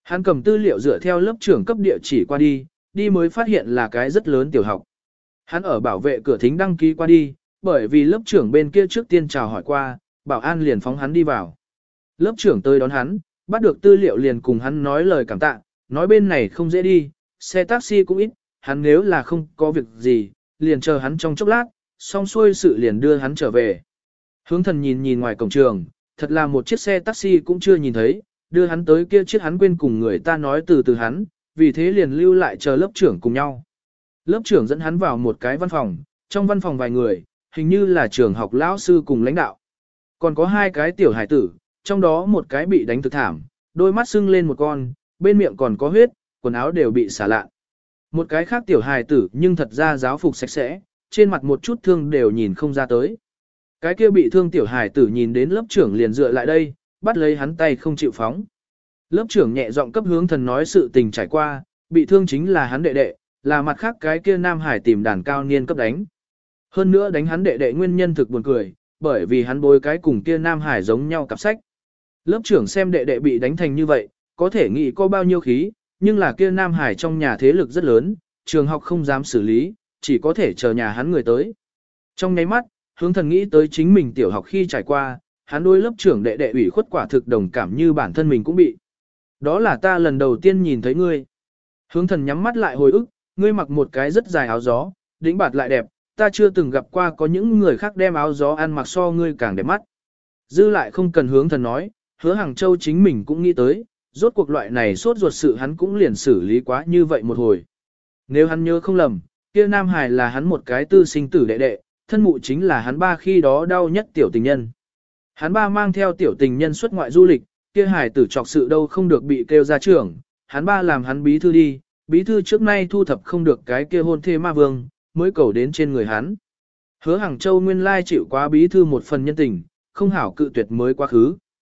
Hắn cầm tư liệu dựa theo lớp trưởng cấp địa chỉ qua đi, đi mới phát hiện là cái rất lớn tiểu học. Hắn ở bảo vệ cửa thính đăng ký qua đi, bởi vì lớp trưởng bên kia trước tiên chào hỏi qua, bảo an liền phóng hắn đi vào. Lớp trưởng tới đón hắn, bắt được tư liệu liền cùng hắn nói lời cảm tạ, nói bên này không dễ đi, xe taxi cũng ít, hắn nếu là không có việc gì, liền chờ hắn trong chốc lát, xong xuôi sự liền đưa hắn trở về. Hướng thần nhìn nhìn ngoài cổng trường, thật là một chiếc xe taxi cũng chưa nhìn thấy, đưa hắn tới kia chiếc hắn quên cùng người ta nói từ hắn, vì thế liền lưu lại chờ lớp trưởng cùng nhau. Lớp trưởng dẫn hắn vào một cái văn phòng, trong văn phòng vài người, hình như là trường học lão sư cùng lãnh đạo. Còn có hai cái tiểu hải tử, trong đó một cái bị đánh thực thảm, đôi mắt sưng lên một con, bên miệng còn có huyết, quần áo đều bị xả lạ. Một cái khác tiểu hài tử nhưng thật ra giáo phục sạch sẽ, trên mặt một chút thương đều nhìn không ra tới. Cái kia bị thương tiểu hài tử nhìn đến lớp trưởng liền dựa lại đây, bắt lấy hắn tay không chịu phóng. Lớp trưởng nhẹ giọng cấp hướng thần nói sự tình trải qua, bị thương chính là hắn đệ đệ, là mặt khác cái kia nam hải tìm đàn cao niên cấp đánh. Hơn nữa đánh hắn đệ đệ nguyên nhân thực buồn cười, bởi vì hắn bối cái cùng kia nam hải giống nhau cặp sách. Lớp trưởng xem đệ đệ bị đánh thành như vậy, có thể nghĩ có bao nhiêu khí, nhưng là kia nam hải trong nhà thế lực rất lớn, trường học không dám xử lý, chỉ có thể chờ nhà hắn người tới. Trong nháy mắt, hướng thần nghĩ tới chính mình tiểu học khi trải qua, hắn đối lớp trưởng đệ đệ ủy khuất quả thực đồng cảm như bản thân mình cũng bị. Đó là ta lần đầu tiên nhìn thấy ngươi. Hướng thần nhắm mắt lại hồi ức, ngươi mặc một cái rất dài áo gió, đĩnh bạt lại đẹp, ta chưa từng gặp qua có những người khác đem áo gió ăn mặc so ngươi càng đẹp mắt. Dư lại không cần hướng thần nói, Hứa Hàng Châu chính mình cũng nghĩ tới, rốt cuộc loại này sốt ruột sự hắn cũng liền xử lý quá như vậy một hồi. Nếu hắn nhớ không lầm, kia Nam Hải là hắn một cái tư sinh tử đệ đệ, thân mụ chính là hắn ba khi đó đau nhất tiểu tình nhân. Hắn ba mang theo tiểu tình nhân xuất ngoại du lịch, kia Hải tử trọc sự đâu không được bị kêu ra trưởng, hắn ba làm hắn bí thư đi, bí thư trước nay thu thập không được cái kia hôn thê ma vương, mới cầu đến trên người hắn. Hứa Hàng Châu nguyên lai chịu quá bí thư một phần nhân tình, không hảo cự tuyệt mới quá khứ.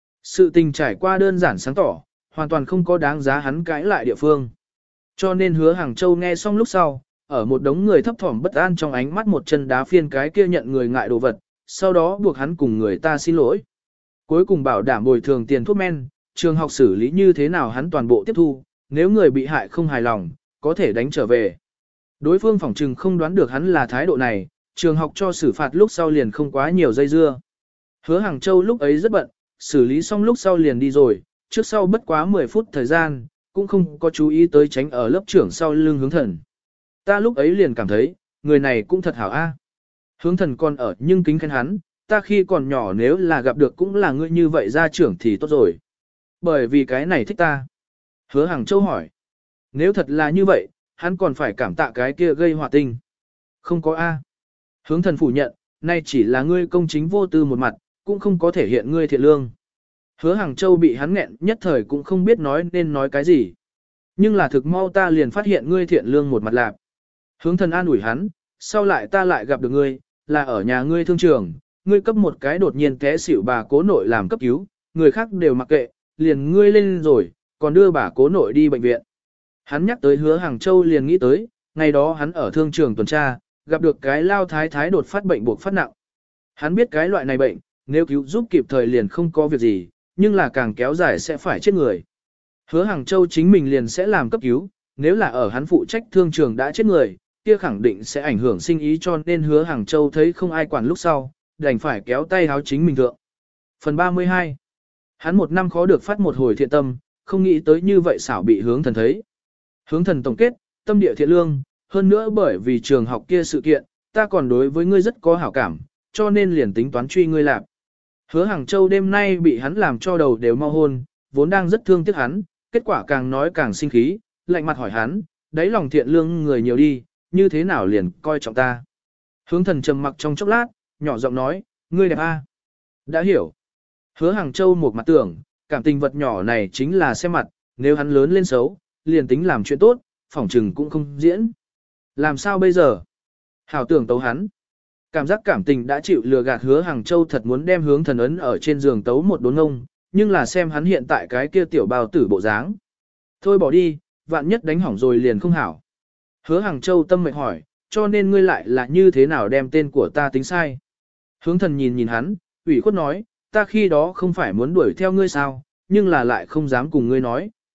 Sự tình trải qua đơn giản sáng tỏ, hoàn toàn không có đáng giá hắn cãi lại địa phương. Cho nên Hứa Hàng Châu nghe xong lúc sau, ở một đống người thấp thỏm bất an trong ánh mắt một chân đá phiên cái kia nhận người ngại đồ vật, sau đó buộc hắn cùng người ta xin lỗi. Cuối cùng bảo đảm bồi thường tiền thuốc men, trường học xử lý như thế nào hắn toàn bộ tiếp thu, nếu người bị hại không hài lòng, có thể đánh trở về. Đối phương phỏng trừng không đoán được hắn là thái độ này, trường học cho xử phạt lúc sau liền không quá nhiều dây dưa. Hứa Hàng Châu lúc ấy rất bận, xử lý xong lúc sau liền đi rồi, trước sau bất quá 10 phút thời gian, cũng không có chú ý tới tránh ở lớp trưởng sau lưng hướng thần. Ta lúc ấy liền cảm thấy, người này cũng thật hảo a. Hướng thần còn ở nhưng kính khen hắn, ta khi còn nhỏ nếu là gặp được cũng là ngươi như vậy gia trưởng thì tốt rồi. Bởi vì cái này thích ta. Hứa Hàng Châu hỏi, nếu thật là như vậy, hắn còn phải cảm tạ cái kia gây họa tinh. Không có a. Hướng thần phủ nhận, nay chỉ là ngươi công chính vô tư một mặt, cũng không có thể hiện ngươi thiện lương. Hứa Hàng Châu bị hắn nghẹn nhất thời cũng không biết nói nên nói cái gì. Nhưng là thực mau ta liền phát hiện ngươi thiện lương một mặt lạc. Hướng thần an ủi hắn, sau lại ta lại gặp được ngươi, là ở nhà ngươi thương trường, ngươi cấp một cái đột nhiên té xỉu bà cố nội làm cấp cứu, người khác đều mặc kệ, liền ngươi lên rồi, còn đưa bà cố nội đi bệnh viện. Hắn nhắc tới Hứa Hàng Châu liền nghĩ tới, ngày đó hắn ở thương trường tuần tra, gặp được cái lao thái thái đột phát bệnh buộc phát nặng. Hắn biết cái loại này bệnh, nếu cứu giúp kịp thời liền không có việc gì, nhưng là càng kéo dài sẽ phải chết người. Hứa Hàng Châu chính mình liền sẽ làm cấp cứu, nếu là ở hắn phụ trách thương trường đã chết người, kia khẳng định sẽ ảnh hưởng sinh ý cho nên Hứa Hàng Châu thấy không ai quản lúc sau, đành phải kéo tay háo chính mình thượng. Phần 32. Hắn một năm khó được phát một hồi thiện tâm, không nghĩ tới như vậy xảo bị hướng thần thấy. Hướng thần tổng kết, tâm địa thiện lương, hơn nữa bởi vì trường học kia sự kiện, ta còn đối với ngươi rất có hảo cảm, cho nên liền tính toán truy ngươi làm. Hứa Hàng Châu đêm nay bị hắn làm cho đầu đều mau hôn, vốn đang rất thương tiếc hắn, kết quả càng nói càng sinh khí, lạnh mặt hỏi hắn, đáy lòng thiện lương người nhiều đi, như thế nào liền coi trọng ta. Hướng thần trầm mặc trong chốc lát, nhỏ giọng nói, ngươi đẹp a. Đã hiểu. Hứa Hàng Châu một mặt tưởng, cảm tình vật nhỏ này chính là xem mặt, nếu hắn lớn lên xấu, liền tính làm chuyện tốt, phỏng trừng cũng không diễn. Làm sao bây giờ? Hảo tưởng tấu hắn. Cảm giác cảm tình đã chịu lừa gạt Hứa Hàng Châu thật muốn đem hướng thần ấn ở trên giường tấu một đốn ngông, nhưng là xem hắn hiện tại cái kia tiểu bào tử bộ dáng. Thôi bỏ đi, vạn nhất đánh hỏng rồi liền không hảo. Hứa Hàng Châu tâm mệnh hỏi, cho nên ngươi lại là như thế nào đem tên của ta tính sai. Hướng thần nhìn nhìn hắn, ủy khuất nói, ta khi đó không phải muốn đuổi theo ngươi sao, nhưng là lại không dám cùng ngươi nói,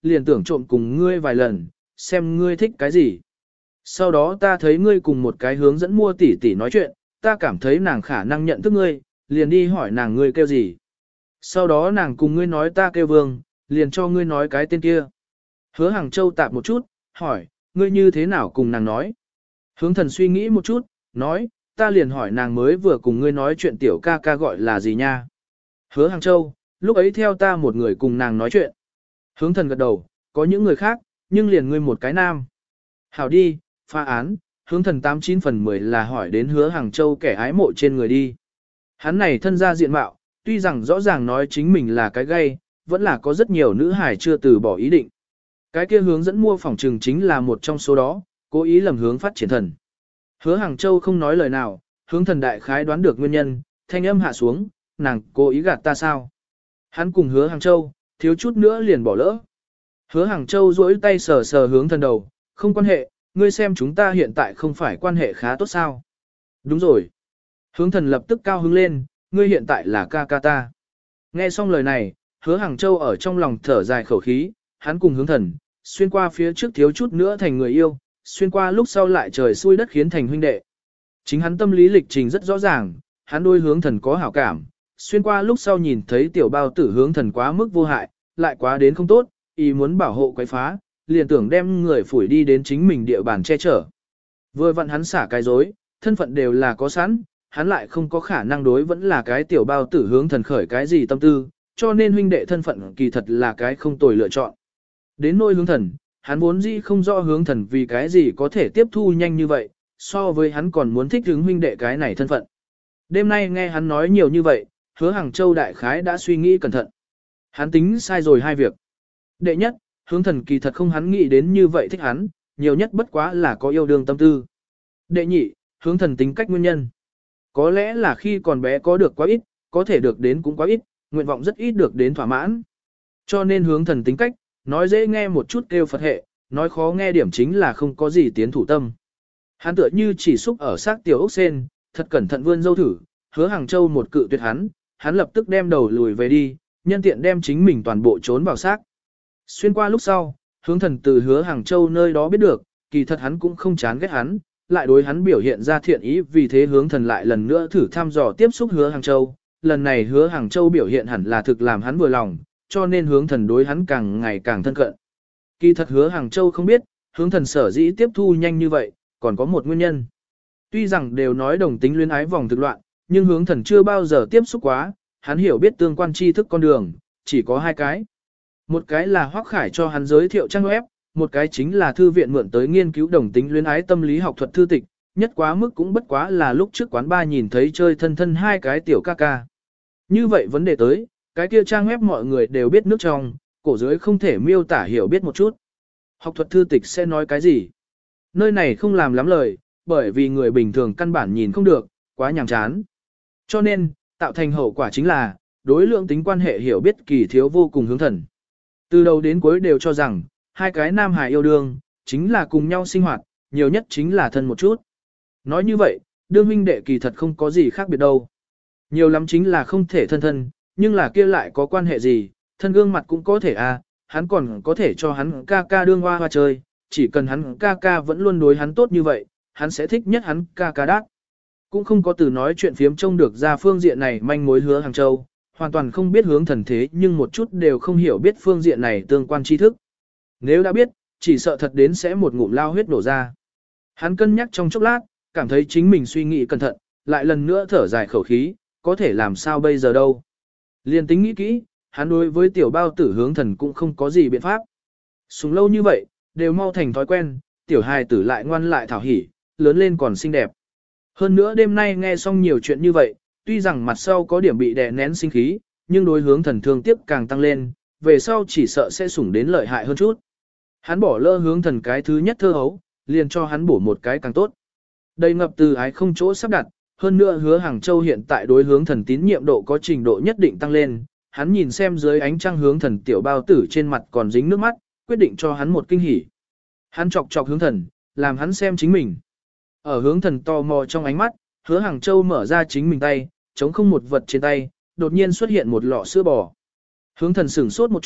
liền tưởng trộm cùng ngươi vài lần, xem ngươi thích cái gì. Sau đó ta thấy ngươi cùng một cái hướng dẫn mua tỷ tỷ nói chuyện, ta cảm thấy nàng khả năng nhận thức ngươi, liền đi hỏi nàng ngươi kêu gì. Sau đó nàng cùng ngươi nói ta kêu Vương, liền cho ngươi nói cái tên kia. Hứa Hàng Châu tạp một chút, hỏi, ngươi như thế nào cùng nàng nói? Hướng thần suy nghĩ một chút, nói, ta liền hỏi nàng mới vừa cùng ngươi nói chuyện tiểu ca ca gọi là gì nha. Hứa Hàng Châu, lúc ấy theo ta một người cùng nàng nói chuyện. Hướng thần gật đầu, có những người khác, nhưng liền ngươi một cái nam. Hảo đi, pha án, hướng thần 89 phần 10 là hỏi đến Hứa Hàng Châu kẻ ái mộ trên người đi. Hắn này thân ra diện mạo, tuy rằng rõ ràng nói chính mình là cái gay, vẫn là có rất nhiều nữ hải chưa từ bỏ ý định. Cái kia hướng dẫn mua phòng trừng chính là một trong số đó, cố ý lầm hướng phát triển thần. Hứa Hàng Châu không nói lời nào, hướng thần đại khái đoán được nguyên nhân, thanh âm hạ xuống, nàng cố ý gạt ta sao. Hắn cùng Hứa Hàng Châu, thiếu chút nữa liền bỏ lỡ. Hứa Hàng Châu duỗi tay sờ sờ hướng thần đầu, không quan hệ, ngươi xem chúng ta hiện tại không phải quan hệ khá tốt sao. Đúng rồi. Hướng thần lập tức cao hứng lên, ngươi hiện tại là ca ca ta. Nghe xong lời này, Hứa Hàng Châu ở trong lòng thở dài khẩu khí, hắn cùng hướng thần, xuyên qua phía trước thiếu chút nữa thành người yêu, xuyên qua lúc sau lại trời xui đất khiến thành huynh đệ. Chính hắn tâm lý lịch trình rất rõ ràng, hắn đôi hướng thần có hảo cảm, xuyên qua lúc sau nhìn thấy tiểu bao tử hướng thần quá mức vô hại, lại quá đến không tốt, ý muốn bảo hộ quấy phá, liền tưởng đem người phủi đi đến chính mình địa bàn che chở. Vừa vặn hắn xả cái dối, thân phận đều là có sẵn, hắn lại không có khả năng đối vẫn là cái tiểu bao tử hướng thần khởi cái gì tâm tư, cho nên huynh đệ thân phận kỳ thật là cái không tồi lựa chọn. Đến nôi hướng thần, hắn vốn dĩ không rõ hướng thần vì cái gì có thể tiếp thu nhanh như vậy, so với hắn còn muốn thích hướng huynh đệ cái này thân phận. Đêm nay nghe hắn nói nhiều như vậy, Hứa Hàng Châu đại khái đã suy nghĩ cẩn thận. Hắn tính sai rồi hai việc. Đệ nhất, hướng thần kỳ thật không hắn nghĩ đến như vậy thích hắn, nhiều nhất bất quá là có yêu đương tâm tư. Đệ nhị, hướng thần tính cách nguyên nhân. Có lẽ là khi còn bé có được quá ít, có thể được đến cũng quá ít, nguyện vọng rất ít được đến thỏa mãn. Cho nên hướng thần tính cách, nói dễ nghe một chút kêu Phật hệ, nói khó nghe điểm chính là không có gì tiến thủ tâm. Hắn tựa như chỉ xúc ở xác tiểu ốc sen, thật cẩn thận vươn dâu thử, Hứa Hàng Châu một cự tuyệt hắn lập tức đem đầu lùi về đi, nhân tiện đem chính mình toàn bộ trốn vào xác. Xuyên qua lúc sau, hướng thần từ Hứa Hàng Châu nơi đó biết được, kỳ thật hắn cũng không chán ghét hắn, lại đối hắn biểu hiện ra thiện ý, vì thế hướng thần lại lần nữa thử thăm dò tiếp xúc Hứa Hàng Châu. Lần này Hứa Hàng Châu biểu hiện hẳn là thực làm hắn vừa lòng, cho nên hướng thần đối hắn càng ngày càng thân cận. Kỳ thật Hứa Hàng Châu không biết, hướng thần sở dĩ tiếp thu nhanh như vậy, còn có một nguyên nhân. Tuy rằng đều nói đồng tính luyến ái vòng thực loạn, nhưng hướng thần chưa bao giờ tiếp xúc quá, hắn hiểu biết tương quan tri thức con đường, chỉ có hai cái. Một cái là Hoắc Khải cho hắn giới thiệu trang web, một cái chính là thư viện mượn tới nghiên cứu đồng tính luyến ái tâm lý học thuật thư tịch, nhất quá mức cũng bất quá là lúc trước quán ba nhìn thấy chơi thân thân hai cái tiểu ca ca. Như vậy vấn đề tới, cái kia trang web mọi người đều biết nước trong, cổ dưới không thể miêu tả hiểu biết một chút. Học thuật thư tịch sẽ nói cái gì? Nơi này không làm lắm lời, bởi vì người bình thường căn bản nhìn không được, quá nhàm chán. Cho nên, tạo thành hậu quả chính là, đối lượng tính quan hệ hiểu biết kỳ thiếu vô cùng hướng thần. Từ đầu đến cuối đều cho rằng, hai cái nam hài yêu đương, chính là cùng nhau sinh hoạt, nhiều nhất chính là thân một chút. Nói như vậy, đương huynh đệ kỳ thật không có gì khác biệt đâu. Nhiều lắm chính là không thể thân thân, nhưng là kia lại có quan hệ gì, thân gương mặt cũng có thể à, hắn còn có thể cho hắn ca ca đương hoa hoa chơi, chỉ cần hắn ca ca vẫn luôn đối hắn tốt như vậy, hắn sẽ thích nhất hắn ca ca đát. Cũng không có từ nói chuyện phiếm trông được ra phương diện này manh mối Hứa Hàng Châu, hoàn toàn không biết hướng thần thế nhưng một chút đều không hiểu biết phương diện này tương quan tri thức. Nếu đã biết, chỉ sợ thật đến sẽ một ngụm lao huyết đổ ra. Hắn cân nhắc trong chốc lát, cảm thấy chính mình suy nghĩ cẩn thận, lại lần nữa thở dài khẩu khí, có thể làm sao bây giờ đâu. Liên tính nghĩ kỹ, hắn đối với tiểu bao tử hướng thần cũng không có gì biện pháp. Sùng lâu như vậy, đều mau thành thói quen, tiểu hài tử lại ngoan lại thảo hỉ, lớn lên còn xinh đẹp. Hơn nữa đêm nay nghe xong nhiều chuyện như vậy, tuy rằng mặt sau có điểm bị đè nén sinh khí, nhưng đối hướng thần thương tiếc càng tăng lên, về sau chỉ sợ sẽ sủng đến lợi hại hơn chút. Hắn bỏ lỡ hướng thần cái thứ nhất thơ hấu, liền cho hắn bổ một cái càng tốt. Đầy ngập từ ái không chỗ sắp đặt, hơn nữa Hứa Hàng Châu hiện tại đối hướng thần tín nhiệm độ có trình độ nhất định tăng lên, hắn nhìn xem dưới ánh trăng hướng thần tiểu bao tử trên mặt còn dính nước mắt, quyết định cho hắn một kinh hỉ. Hắn chọc chọc hướng thần, làm hắn xem chính mình. Ở hướng thần tò mò trong ánh mắt, Hứa Hàng Châu mở ra chính mình tay, chống không một vật trên tay, đột nhiên xuất hiện một lọ sữa bò. Hướng thần sửng sốt một chút,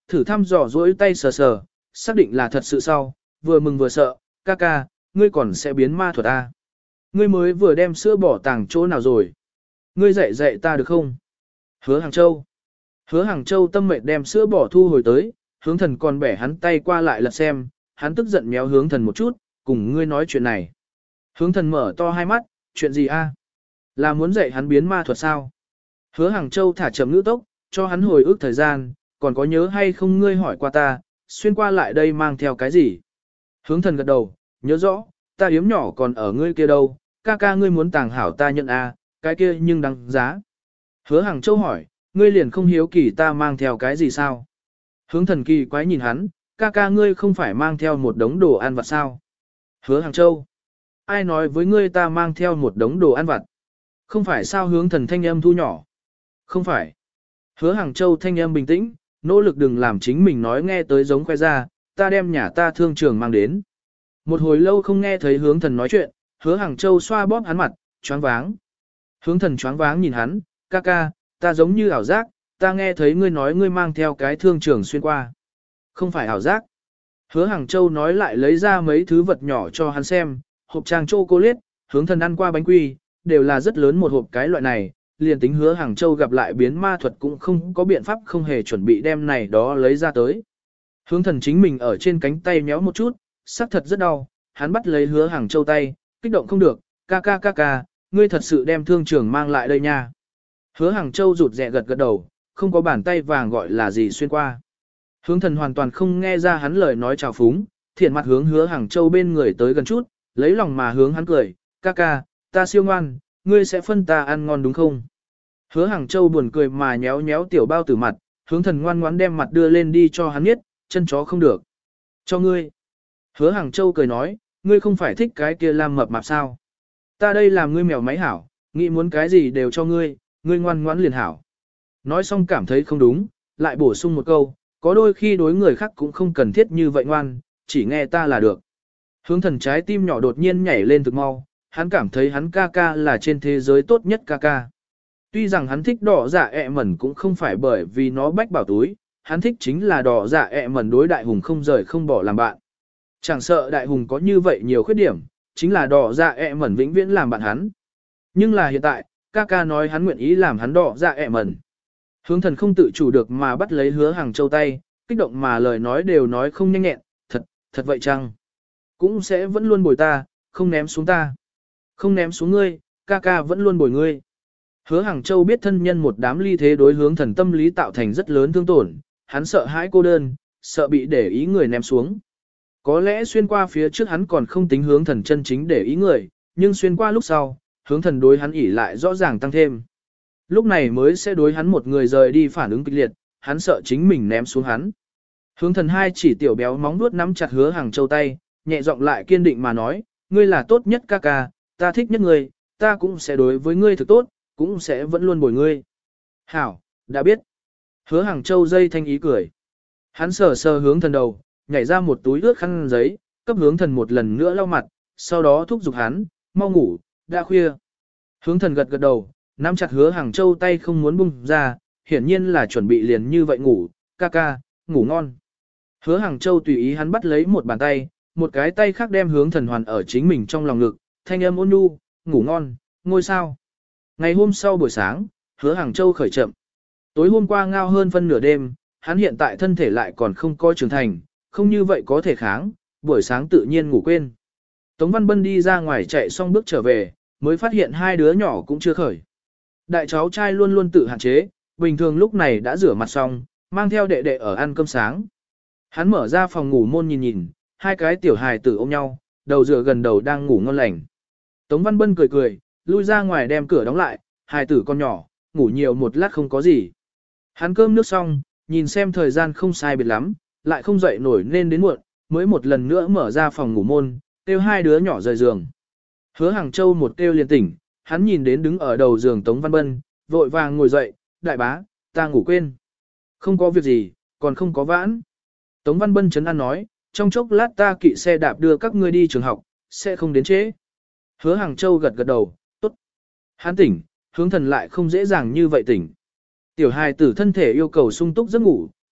thử thăm dò dỗi tay sờ sờ, xác định là thật sự sau, vừa mừng vừa sợ, ca ca, ngươi còn sẽ biến ma thuật à? Ngươi mới vừa đem sữa bỏ tàng chỗ nào rồi? Ngươi dạy dạy ta được không? Hứa Hàng Châu. Hứa Hàng Châu tâm mệt đem sữa bỏ thu hồi tới, hướng thần còn bẻ hắn tay qua lại lật xem, hắn tức giận méo hướng thần một chút, cùng ngươi nói chuyện này. Hướng thần mở to hai mắt, chuyện gì a? Là muốn dạy hắn biến ma thuật sao? Hứa Hàng Châu thả chậm ngữ tốc, cho hắn hồi ức thời gian, còn có nhớ hay không ngươi hỏi qua ta, xuyên qua lại đây mang theo cái gì? Hướng thần gật đầu, nhớ rõ, ta yếm nhỏ còn ở ngươi kia đâu, ca ca ngươi muốn tàng hảo ta nhận a, cái kia nhưng đáng giá. Hứa Hàng Châu hỏi, ngươi liền không hiếu kỳ ta mang theo cái gì sao? Hướng thần kỳ quái nhìn hắn, ca ca ngươi không phải mang theo một đống đồ ăn vặt sao? Hứa Hàng Châu, ai nói với ngươi ta mang theo một đống đồ ăn vặt? Không phải sao? Hướng thần thanh âm thu nhỏ. Không phải. Hứa Hàng Châu thanh âm bình tĩnh, nỗ lực đừng làm chính mình nói nghe tới giống khoe ra, ta đem nhà ta thương trường mang đến. Một hồi lâu không nghe thấy hướng thần nói chuyện, Hứa Hàng Châu xoa bóp hắn mặt, choáng váng. Hướng thần choáng váng nhìn hắn, ca ca, ta giống như ảo giác, ta nghe thấy ngươi nói ngươi mang theo cái thương trường xuyên qua. Không phải ảo giác. Hứa Hàng Châu nói lại lấy ra mấy thứ vật nhỏ cho hắn xem, hộp trang chocolate, hướng thần ăn qua bánh quy, đều là rất lớn một hộp cái loại này, liền tính Hứa Hàng Châu gặp lại biến ma thuật cũng không có biện pháp không hề chuẩn bị đem này đó lấy ra tới. Hướng thần chính mình ở trên cánh tay méo một chút, xác thật rất đau, hắn bắt lấy Hứa Hàng Châu tay, kích động không được, ca ca ca ca, ngươi thật sự đem thương trường mang lại đây nha. Hứa Hàng Châu rụt rè gật gật đầu, không có bàn tay vàng gọi là gì xuyên qua. Hướng thần hoàn toàn không nghe ra hắn lời nói chào phúng, thiện mặt hướng Hứa Hàng Châu bên người tới gần chút, lấy lòng mà hướng hắn cười, ca ca, ta siêu ngoan, ngươi sẽ phân ta ăn ngon đúng không? Hứa Hàng Châu buồn cười mà nhéo nhéo tiểu bao tử mặt, hướng thần ngoan ngoãn đem mặt đưa lên đi cho hắn biết, chân chó không được. Cho ngươi. Hứa Hàng Châu cười nói, ngươi không phải thích cái kia làm mập mạp sao? Ta đây làm ngươi mèo máy hảo, nghĩ muốn cái gì đều cho ngươi, ngươi ngoan ngoãn liền hảo. Nói xong cảm thấy không đúng, lại bổ sung một câu, có đôi khi đối người khác cũng không cần thiết như vậy ngoan, chỉ nghe ta là được. Hướng thần trái tim nhỏ đột nhiên nhảy lên thực mau, hắn cảm thấy hắn ca ca là trên thế giới tốt nhất ca ca. Tuy rằng hắn thích đỏ dạ ẹ mẩn cũng không phải bởi vì nó bách bảo túi, hắn thích chính là đỏ dạ ẹ mẩn đối đại hùng không rời không bỏ làm bạn. Chẳng sợ đại hùng có như vậy nhiều khuyết điểm, chính là đỏ dạ ẹ mẩn vĩnh viễn làm bạn hắn. Nhưng là hiện tại, ca ca nói hắn nguyện ý làm hắn đỏ dạ ẹ mẩn. Hướng thần không tự chủ được mà bắt lấy Hứa Hàng Châu tay, kích động mà lời nói đều nói không nhanh nhẹn, thật vậy chăng? Cũng sẽ vẫn luôn bồi ta, không ném xuống ta. Không ném xuống ngươi, ca ca vẫn luôn bồi ngươi. Hứa Hàng Châu biết thân nhân một đám ly thế đối hướng thần tâm lý tạo thành rất lớn thương tổn, hắn sợ hãi cô đơn, sợ bị để ý người ném xuống. Có lẽ xuyên qua phía trước hắn còn không tính hướng thần chân chính để ý người, nhưng xuyên qua lúc sau, hướng thần đối hắn ỉ lại rõ ràng tăng thêm. Lúc này mới sẽ đối hắn một người rời đi phản ứng kịch liệt, hắn sợ chính mình ném xuống hắn. Hướng thần hai chỉ tiểu béo móng nuốt nắm chặt Hứa Hàng Châu tay, nhẹ giọng lại kiên định mà nói, ngươi là tốt nhất ca ca, ta thích nhất ngươi, ta cũng sẽ đối với ngươi thực tốt, cũng sẽ vẫn luôn bồi ngươi. Hảo, đã biết. Hứa Hàng Châu dây thanh ý cười. Hắn sờ sờ hướng thần đầu, nhảy ra một túi ướt khăn giấy, cấp hướng thần một lần nữa lau mặt, sau đó thúc giục hắn, mau ngủ, đã khuya. Hướng thần gật gật đầu, nắm chặt Hứa Hàng Châu tay không muốn buông ra, hiển nhiên là chuẩn bị liền như vậy ngủ, ca ca, ngủ ngon. Hứa Hàng Châu tùy ý hắn bắt lấy một bàn tay, một cái tay khác đem hướng thần hoàn ở chính mình trong lòng ngực, thanh âm ôn nhu, ngủ ngon, ngôi sao. Ngày hôm sau buổi sáng, Hứa Hàng Châu khởi chậm. Tối hôm qua ngao hơn phân nửa đêm, hắn hiện tại thân thể lại còn không có trưởng thành, không như vậy có thể kháng, buổi sáng tự nhiên ngủ quên. Tống Văn Bân đi ra ngoài chạy xong bước trở về, mới phát hiện hai đứa nhỏ cũng chưa khởi. Đại cháu trai luôn luôn tự hạn chế, bình thường lúc này đã rửa mặt xong, mang theo đệ đệ ở ăn cơm sáng. Hắn mở ra phòng ngủ môn nhìn nhìn, hai cái tiểu hài tử ôm nhau, đầu dựa gần đầu đang ngủ ngon lành. Tống Văn Bân cười cười, lui ra ngoài đem cửa đóng lại, hài tử con nhỏ, ngủ nhiều một lát không có gì. Hắn cơm nước xong, nhìn xem thời gian không sai biệt lắm, lại không dậy nổi nên đến muộn, mới một lần nữa mở ra phòng ngủ môn, kêu hai đứa nhỏ rời giường. Hứa Hàng Châu một kêu liền tỉnh, hắn nhìn đến đứng ở đầu giường Tống Văn Bân, vội vàng ngồi dậy, đại bá, ta ngủ quên. Không có việc gì, còn không có vãn. Tống Văn Bân chấn an nói, trong chốc lát ta kỵ xe đạp đưa các ngươi đi trường học, sẽ không đến trễ. Hứa Hàng Châu gật gật đầu, tốt. Hắn tỉnh, hướng thần lại không dễ dàng như vậy tỉnh. Tiểu hài tử thân thể yêu cầu sung túc giấc ngủ,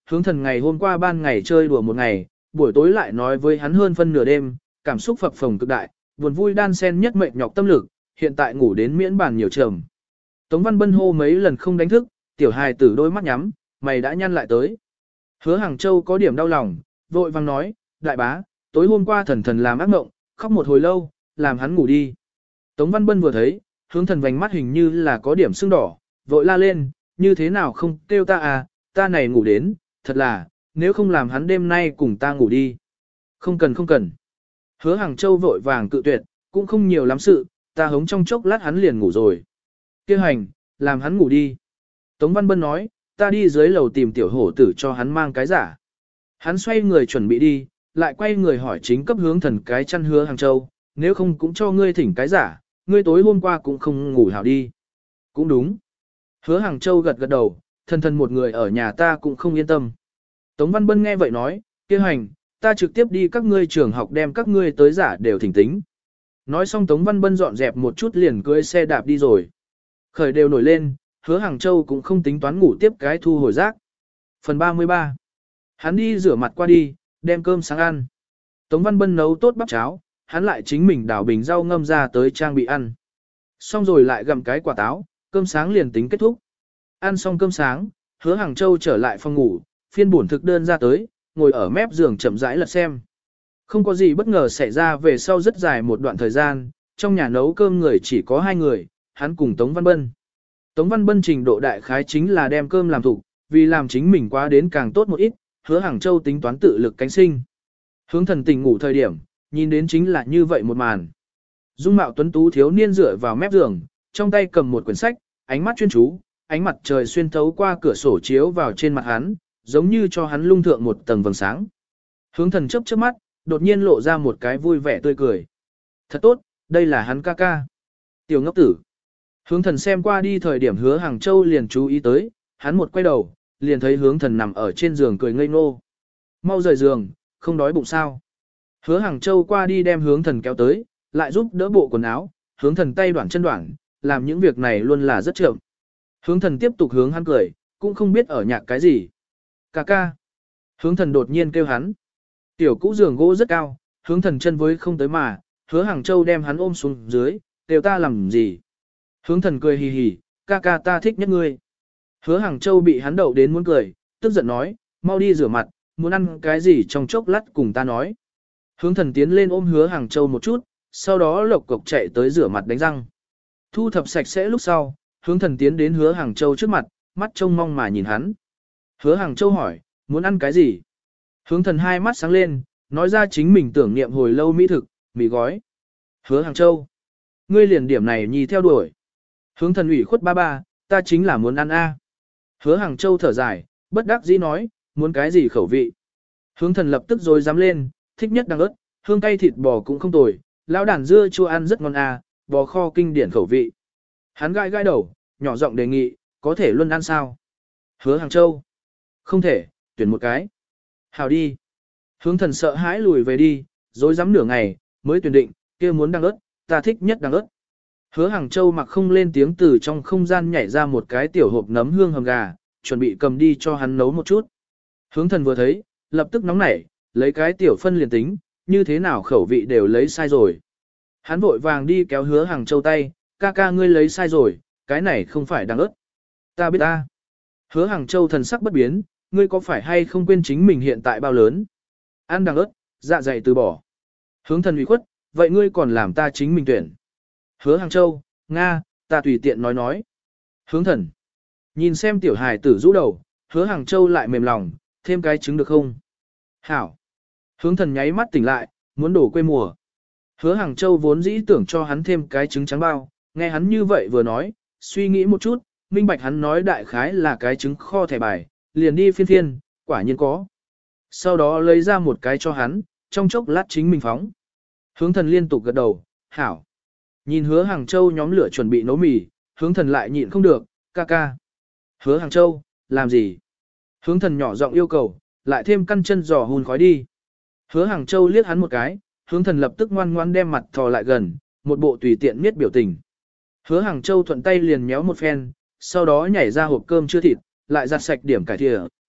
hướng thần ngày hôm qua ban ngày chơi đùa một ngày, buổi tối lại nói với hắn hơn phân nửa đêm, cảm xúc phập phồng cực đại, buồn vui đan xen nhất mệt nhọc tâm lực, hiện tại ngủ đến miễn bàn nhiều trầm. Tống Văn Bân hô mấy lần không đánh thức, tiểu hài tử đôi mắt nhắm, mày đã nhăn lại tới. Hứa Hàng Châu có điểm đau lòng, vội vang nói, đại bá, tối hôm qua thần thần làm ác mộng, khóc một hồi lâu, làm hắn ngủ đi. Tống Văn Bân vừa thấy, hướng thần vành mắt hình như là có điểm sưng đỏ, vội la lên, như thế nào không kêu ta à, ta này ngủ đến, thật là, nếu không làm hắn đêm nay cùng ta ngủ đi. Không cần không cần. Hứa Hàng Châu vội vàng cự tuyệt, cũng không nhiều lắm sự, ta hống trong chốc lát hắn liền ngủ rồi. Kêu hành, làm hắn ngủ đi. Tống Văn Bân nói, ta đi dưới lầu tìm tiểu hổ tử cho hắn mang cái giả. Hắn xoay người chuẩn bị đi, lại quay người hỏi chính cấp hướng thần cái chăn Hứa Hàng Châu, nếu không cũng cho ngươi thỉnh cái giả, ngươi tối hôm qua cũng không ngủ hảo đi. Cũng đúng. Hứa Hàng Châu gật gật đầu, thần thần một người ở nhà ta cũng không yên tâm. Tống Văn Bân nghe vậy nói, kêu hành, ta trực tiếp đi các ngươi trường học đem các ngươi tới giả đều thỉnh tính. Nói xong Tống Văn Bân dọn dẹp một chút liền cưỡi xe đạp đi rồi. Khởi đều nổi lên, Hứa Hàng Châu cũng không tính toán ngủ tiếp cái thu hồi rác. Phần 33. Hắn đi rửa mặt qua đi, đem cơm sáng ăn. Tống Văn Bân nấu tốt bắp cháo, hắn lại chính mình đảo bình rau ngâm ra tới trang bị ăn. Xong rồi lại gặm cái quả táo, cơm sáng liền tính kết thúc. Ăn xong cơm sáng, Hứa Hàng Châu trở lại phòng ngủ, phiên bổn thực đơn ra tới, ngồi ở mép giường chậm rãi lật xem. Không có gì bất ngờ xảy ra về sau rất dài một đoạn thời gian, trong nhà nấu cơm người chỉ có 2 người, hắn cùng Tống Văn Bân. Tống Văn Bân trình độ đại khái chính là đem cơm làm thủ, vì làm chính mình quá đến càng tốt một ít, Hứa Hàng Châu tính toán tự lực cánh sinh. Hướng thần tỉnh ngủ thời điểm, nhìn đến chính là như vậy một màn. Dung mạo tuấn tú thiếu niên dựa vào mép giường, trong tay cầm một quyển sách, ánh mắt chuyên chú, ánh mặt trời xuyên thấu qua cửa sổ chiếu vào trên mặt hắn, giống như cho hắn lung thượng một tầng vầng sáng. Hướng thần chớp chớp mắt, đột nhiên lộ ra một cái vui vẻ tươi cười. Thật tốt, đây là hắn ca ca. Tiểu ngốc tử. Hướng thần xem qua đi thời điểm Hứa Hàng Châu liền chú ý tới, hắn một quay đầu, liền thấy hướng thần nằm ở trên giường cười ngây ngô. Mau rời giường, không đói bụng sao. Hứa Hàng Châu qua đi đem hướng thần kéo tới, lại giúp đỡ bộ quần áo, hướng thần tay đoạn chân đoạn, làm những việc này luôn là rất chậm. Hướng thần tiếp tục hướng hắn cười, cũng không biết ở nhạc cái gì. Ca ca. Hướng thần đột nhiên kêu hắn. Tiểu cũ giường gỗ rất cao, hướng thần chân với không tới mà, Hứa Hàng Châu đem hắn ôm xuống dưới, kêu ta làm gì. Hướng thần cười hì hì, ca ca ta thích nhất ngươi. Hứa Hàng Châu bị hắn đậu đến muốn cười, tức giận nói, mau đi rửa mặt, muốn ăn cái gì trong chốc lát cùng ta nói. Hướng thần tiến lên ôm Hứa Hàng Châu một chút, sau đó lộc cộc chạy tới rửa mặt đánh răng. Thu thập sạch sẽ lúc sau, hướng thần tiến đến Hứa Hàng Châu trước mặt, mắt trông mong mà nhìn hắn. Hứa Hàng Châu hỏi, muốn ăn cái gì? Hướng thần hai mắt sáng lên, nói ra chính mình tưởng niệm hồi lâu mỹ thực, mì gói. Hứa Hàng Châu, ngươi liền điểm này nhì theo đuổi. Hướng thần ủy khuất ba ba, ta chính là muốn ăn a. Hứa Hàng Châu thở dài, bất đắc dĩ nói, muốn cái gì khẩu vị. Hướng thần lập tức rồi dám lên, thích nhất đằng ớt, hương cay thịt bò cũng không tồi, lão đàn dưa chua ăn rất ngon a, bò kho kinh điển khẩu vị. Hắn gãi gãi đầu, nhỏ giọng đề nghị, có thể luôn ăn sao? Hứa Hàng Châu, không thể, tuyển một cái. Hào đi. Hướng thần sợ hãi lùi về đi, rồi dám nửa ngày, mới tuyển định, kia muốn đằng ớt, ta thích nhất đằng ớt. Hứa Hàng Châu mặc không lên tiếng từ trong không gian nhảy ra một cái tiểu hộp nấm hương hầm gà, chuẩn bị cầm đi cho hắn nấu một chút. Hướng thần vừa thấy, lập tức nóng nảy, lấy cái tiểu phân liền tính, như thế nào khẩu vị đều lấy sai rồi. Hắn vội vàng đi kéo Hứa Hàng Châu tay, ca ca ngươi lấy sai rồi, cái này không phải đằng ớt. Ta biết ta. Hứa Hàng Châu thần sắc bất biến, ngươi có phải hay không quên chính mình hiện tại bao lớn? Ăn đằng ớt, dạ dày từ bỏ. Hướng thần ủy khuất, vậy ngươi còn làm ta chính mình tuyển. Hứa Hàng Châu, Nga, ta tùy tiện nói. Hướng thần. Nhìn xem tiểu hài tử rũ đầu, Hứa Hàng Châu lại mềm lòng, thêm cái trứng được không? Hảo. Hướng thần nháy mắt tỉnh lại, muốn đổ quê mùa. Hứa Hàng Châu vốn dĩ tưởng cho hắn thêm cái trứng trắng bao, nghe hắn như vậy vừa nói, suy nghĩ một chút, minh bạch hắn nói đại khái là cái trứng kho thẻ bài, liền đi phiên phiên, quả nhiên có. Sau đó lấy ra một cái cho hắn, trong chốc lát chính mình phóng. Hướng thần liên tục gật đầu, hảo. Nhìn Hứa Hàng Châu nhóm lửa chuẩn bị nấu mì, hướng thần lại nhịn không được, ca ca. Hứa Hàng Châu, làm gì? Hướng thần nhỏ giọng yêu cầu, lại thêm căn chân giò hun khói đi. Hứa Hàng Châu liếc hắn một cái, hướng thần lập tức ngoan ngoan đem mặt thò lại gần, một bộ tùy tiện miết biểu tình. Hứa Hàng Châu thuận tay liền méo một phen, sau đó nhảy ra hộp cơm chưa thịt, lại giặt sạch điểm cải thìa,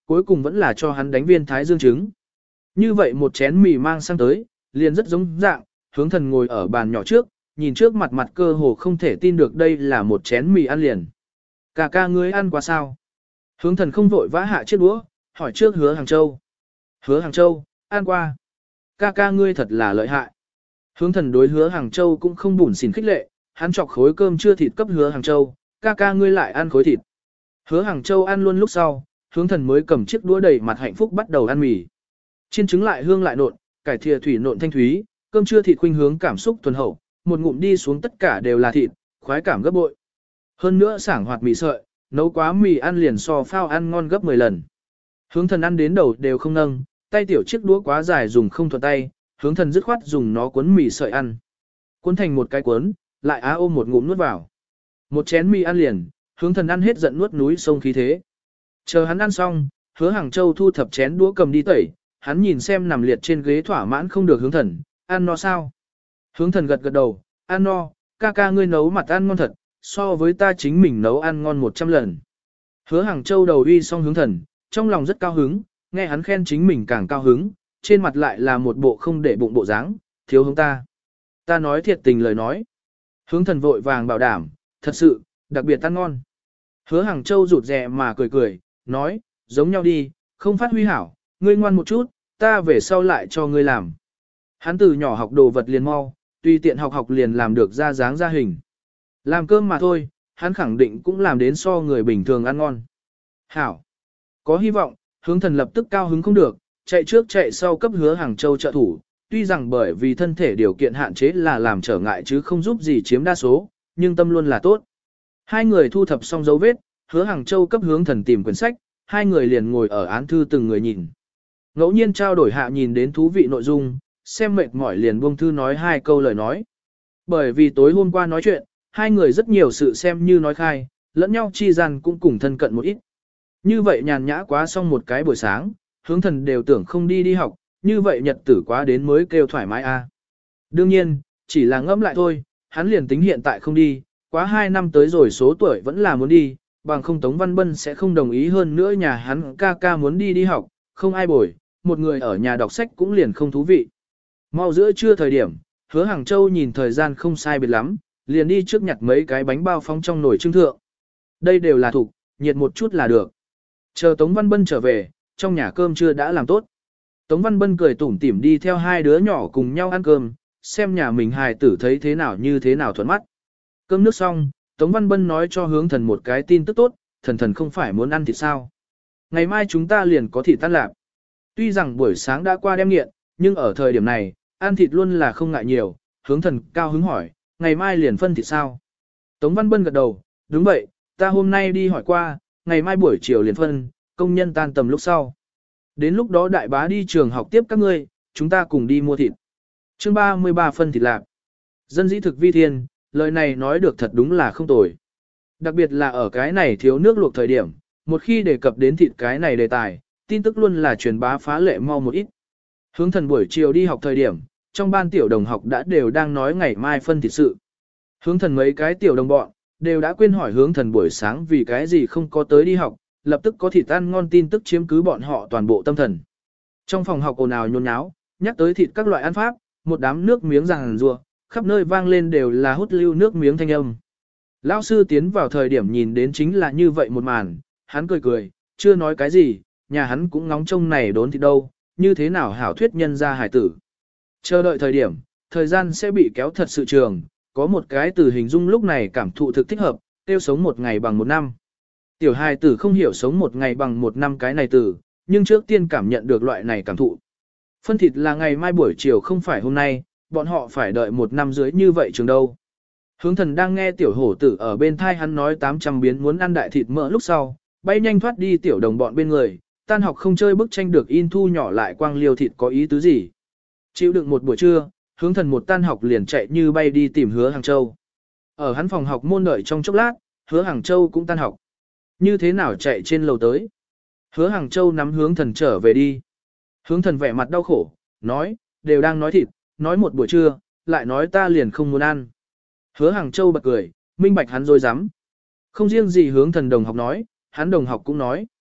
cuối cùng vẫn là cho hắn đánh viên thái dương trứng. Như vậy một chén mì mang sang tới, liền rất giống dạng, hướng thần ngồi ở bàn nhỏ trước, nhìn trước mặt mặt cơ hồ không thể tin được đây là một chén mì ăn liền. Ca ca ngươi ăn qua sao? Hướng thần không vội vã hạ chiếc đũa, hỏi trước Hứa Hàng Châu. Hứa Hàng Châu, ăn qua. Ca ca ngươi thật là lợi hại. Hướng thần đối Hứa Hàng Châu cũng không bủn xỉn khích lệ, hắn chọc khối cơm chưa thịt cấp Hứa Hàng Châu, ca ca ngươi lại ăn khối thịt. Hứa Hàng Châu ăn luôn lúc sau, hướng thần mới cầm chiếc đũa đầy mặt hạnh phúc bắt đầu ăn mì. Chiên trứng lại hương lại nộn, cải thìa thủy nộn thanh thúy, cơm chưa thịt khuynh hướng cảm xúc thuần hậu, một ngụm đi xuống tất cả đều là thịt, khoái cảm gấp bội. Hơn nữa sảng hoạt mì sợi, nấu quá mì ăn liền so phao ăn ngon gấp 10 lần. Hướng thần ăn đến đầu đều không nâng, tay tiểu chiếc đũa quá dài dùng không thuận tay, hướng thần dứt khoát dùng nó cuốn mì sợi ăn. Cuốn thành một cái cuốn, lại ôm một ngụm nuốt vào. Một chén mì ăn liền, hướng thần ăn hết giận nuốt núi sông khí thế. Chờ hắn ăn xong, Hứa Hàng Châu thu thập chén đũa cầm đi tẩy, hắn nhìn xem nằm liệt trên ghế thỏa mãn không được hướng thần, ăn no sao? Hướng thần gật gật đầu, ăn no, ca ca ngươi nấu mặt ăn ngon thật, so với ta chính mình nấu ăn ngon 100 lần. Hứa Hàng Châu đầu uy xong hướng thần, trong lòng rất cao hứng, nghe hắn khen chính mình càng cao hứng, trên mặt lại là một bộ không để bụng bộ dáng, thiếu hướng ta. Ta nói thiệt tình lời nói. Hướng thần vội vàng bảo đảm, thật sự, đặc biệt ăn ngon. Hứa Hàng Châu rụt rè mà cười cười, nói, giống nhau đi, không phát huy hảo, ngươi ngoan một chút, ta về sau lại cho ngươi làm. Hắn từ nhỏ học đồ vật liền mau, tùy tiện học học liền làm được ra dáng ra hình. Làm cơm mà thôi, hắn khẳng định cũng làm đến so người bình thường ăn ngon. Hảo. Có hy vọng, hướng thần lập tức cao hứng không được, chạy trước chạy sau cấp Hứa Hàng Châu trợ thủ, tuy rằng bởi vì thân thể điều kiện hạn chế là làm trở ngại chứ không giúp gì chiếm đa số, nhưng tâm luôn là tốt. Hai người thu thập xong dấu vết, Hứa Hàng Châu cấp hướng thần tìm quyển sách, hai người liền ngồi ở án thư từng người nhìn. Ngẫu nhiên trao đổi hạ nhìn đến thú vị nội dung, xem mệt mỏi liền buông thư nói hai câu lời nói. Bởi vì tối hôm qua nói chuyện, hai người rất nhiều sự xem như nói khai, lẫn nhau chi gian cũng cùng thân cận một ít. Như vậy nhàn nhã quá xong một cái buổi sáng, hướng thần đều tưởng không đi đi học, như vậy nhật tử quá đến mới kêu thoải mái a. Đương nhiên, chỉ là ngẫm lại thôi, hắn liền tính hiện tại không đi, quá 2 năm tới rồi số tuổi vẫn là muốn đi, bằng không Tống Văn Bân sẽ không đồng ý hơn nữa nhà hắn ca ca muốn đi đi học, không ai bồi, một người ở nhà đọc sách cũng liền không thú vị. Mau giữa trưa thời điểm, Hứa Hàng Châu nhìn thời gian không sai biệt lắm, liền đi trước nhặt mấy cái bánh bao phóng trong nồi trưng thượng. Đây đều là thục, nhiệt một chút là được. Chờ Tống Văn Bân trở về, trong nhà cơm trưa đã làm tốt. Tống Văn Bân cười tủm tỉm đi theo hai đứa nhỏ cùng nhau ăn cơm, xem nhà mình hài tử thấy thế nào như thế nào thuận mắt. Cơm nước xong, Tống Văn Bân nói cho hướng thần một cái tin tức tốt, thần không phải muốn ăn thịt sao. Ngày mai chúng ta liền có thịt tan lạp. Tuy rằng buổi sáng đã qua đem nghiện, nhưng ở thời điểm này, ăn thịt luôn là không ngại nhiều, hướng thần cao hứng hỏi, ngày mai liền phân thịt sao. Tống Văn Bân gật đầu, đúng vậy, ta hôm nay đi hỏi qua, ngày mai buổi chiều liền phân, công nhân tan tầm lúc sau. Đến lúc đó đại bá đi trường học tiếp các ngươi, chúng ta cùng đi mua thịt. Chương 33 phân thịt lạp. Dân dĩ thực vi thiên, lời này nói được thật đúng là không tồi. Đặc biệt là ở cái này thiếu nước luộc thời điểm, một khi đề cập đến thịt cái này đề tài, tin tức luôn là truyền bá phá lệ mau một ít. Hướng thần buổi chiều đi học thời điểm, trong ban tiểu đồng học đã đều đang nói ngày mai phân thịt sự. Hướng thần mấy cái tiểu đồng bọn, đều đã quên hỏi hướng thần buổi sáng vì cái gì không có tới đi học, lập tức có thịt ăn ngon tin tức chiếm cứ bọn họ toàn bộ tâm thần. Trong phòng học ồn ào nhốn nháo, nhắc tới thịt các loại ăn pháp, một đám nước miếng ràng rùa, khắp nơi vang lên đều là hút lưu nước miếng thanh âm. Lão sư tiến vào thời điểm nhìn đến chính là như vậy một màn, hắn cười cười, chưa nói cái gì, nhà hắn cũng ngóng trông này đốn thịt đâu, như thế nào hảo thuyết nhân ra hải tử. Chờ đợi thời điểm, thời gian sẽ bị kéo thật sự trường, có một cái từ hình dung lúc này cảm thụ thực thích hợp, tiêu sống một ngày bằng một năm. Tiểu hài tử không hiểu sống một ngày bằng một năm cái này từ, nhưng trước tiên cảm nhận được loại này cảm thụ. Phân thịt là ngày mai buổi chiều không phải hôm nay, bọn họ phải đợi một năm dưới như vậy trường đâu. Hướng thần đang nghe tiểu hổ tử ở bên thai hắn nói 800 biến muốn ăn đại thịt mỡ lúc sau, bay nhanh thoát đi tiểu đồng bọn bên người, tan học không chơi bức tranh được in thu nhỏ lại quang liều thịt có ý tứ gì. Chịu đựng một buổi trưa, hướng thần một tan học liền chạy như bay đi tìm Hứa Hàng Châu. Ở hắn phòng học môn đợi trong chốc lát, Hứa Hàng Châu cũng tan học. Như thế nào chạy trên lầu tới? Hứa Hàng Châu nắm hướng thần trở về đi. Hướng thần vẻ mặt đau khổ, nói, đều đang nói thịt, nói một buổi trưa, lại nói ta liền không muốn ăn. Hứa Hàng Châu bật cười, minh bạch hắn rồi dám. Không riêng gì hướng thần đồng học nói, hắn đồng học cũng nói.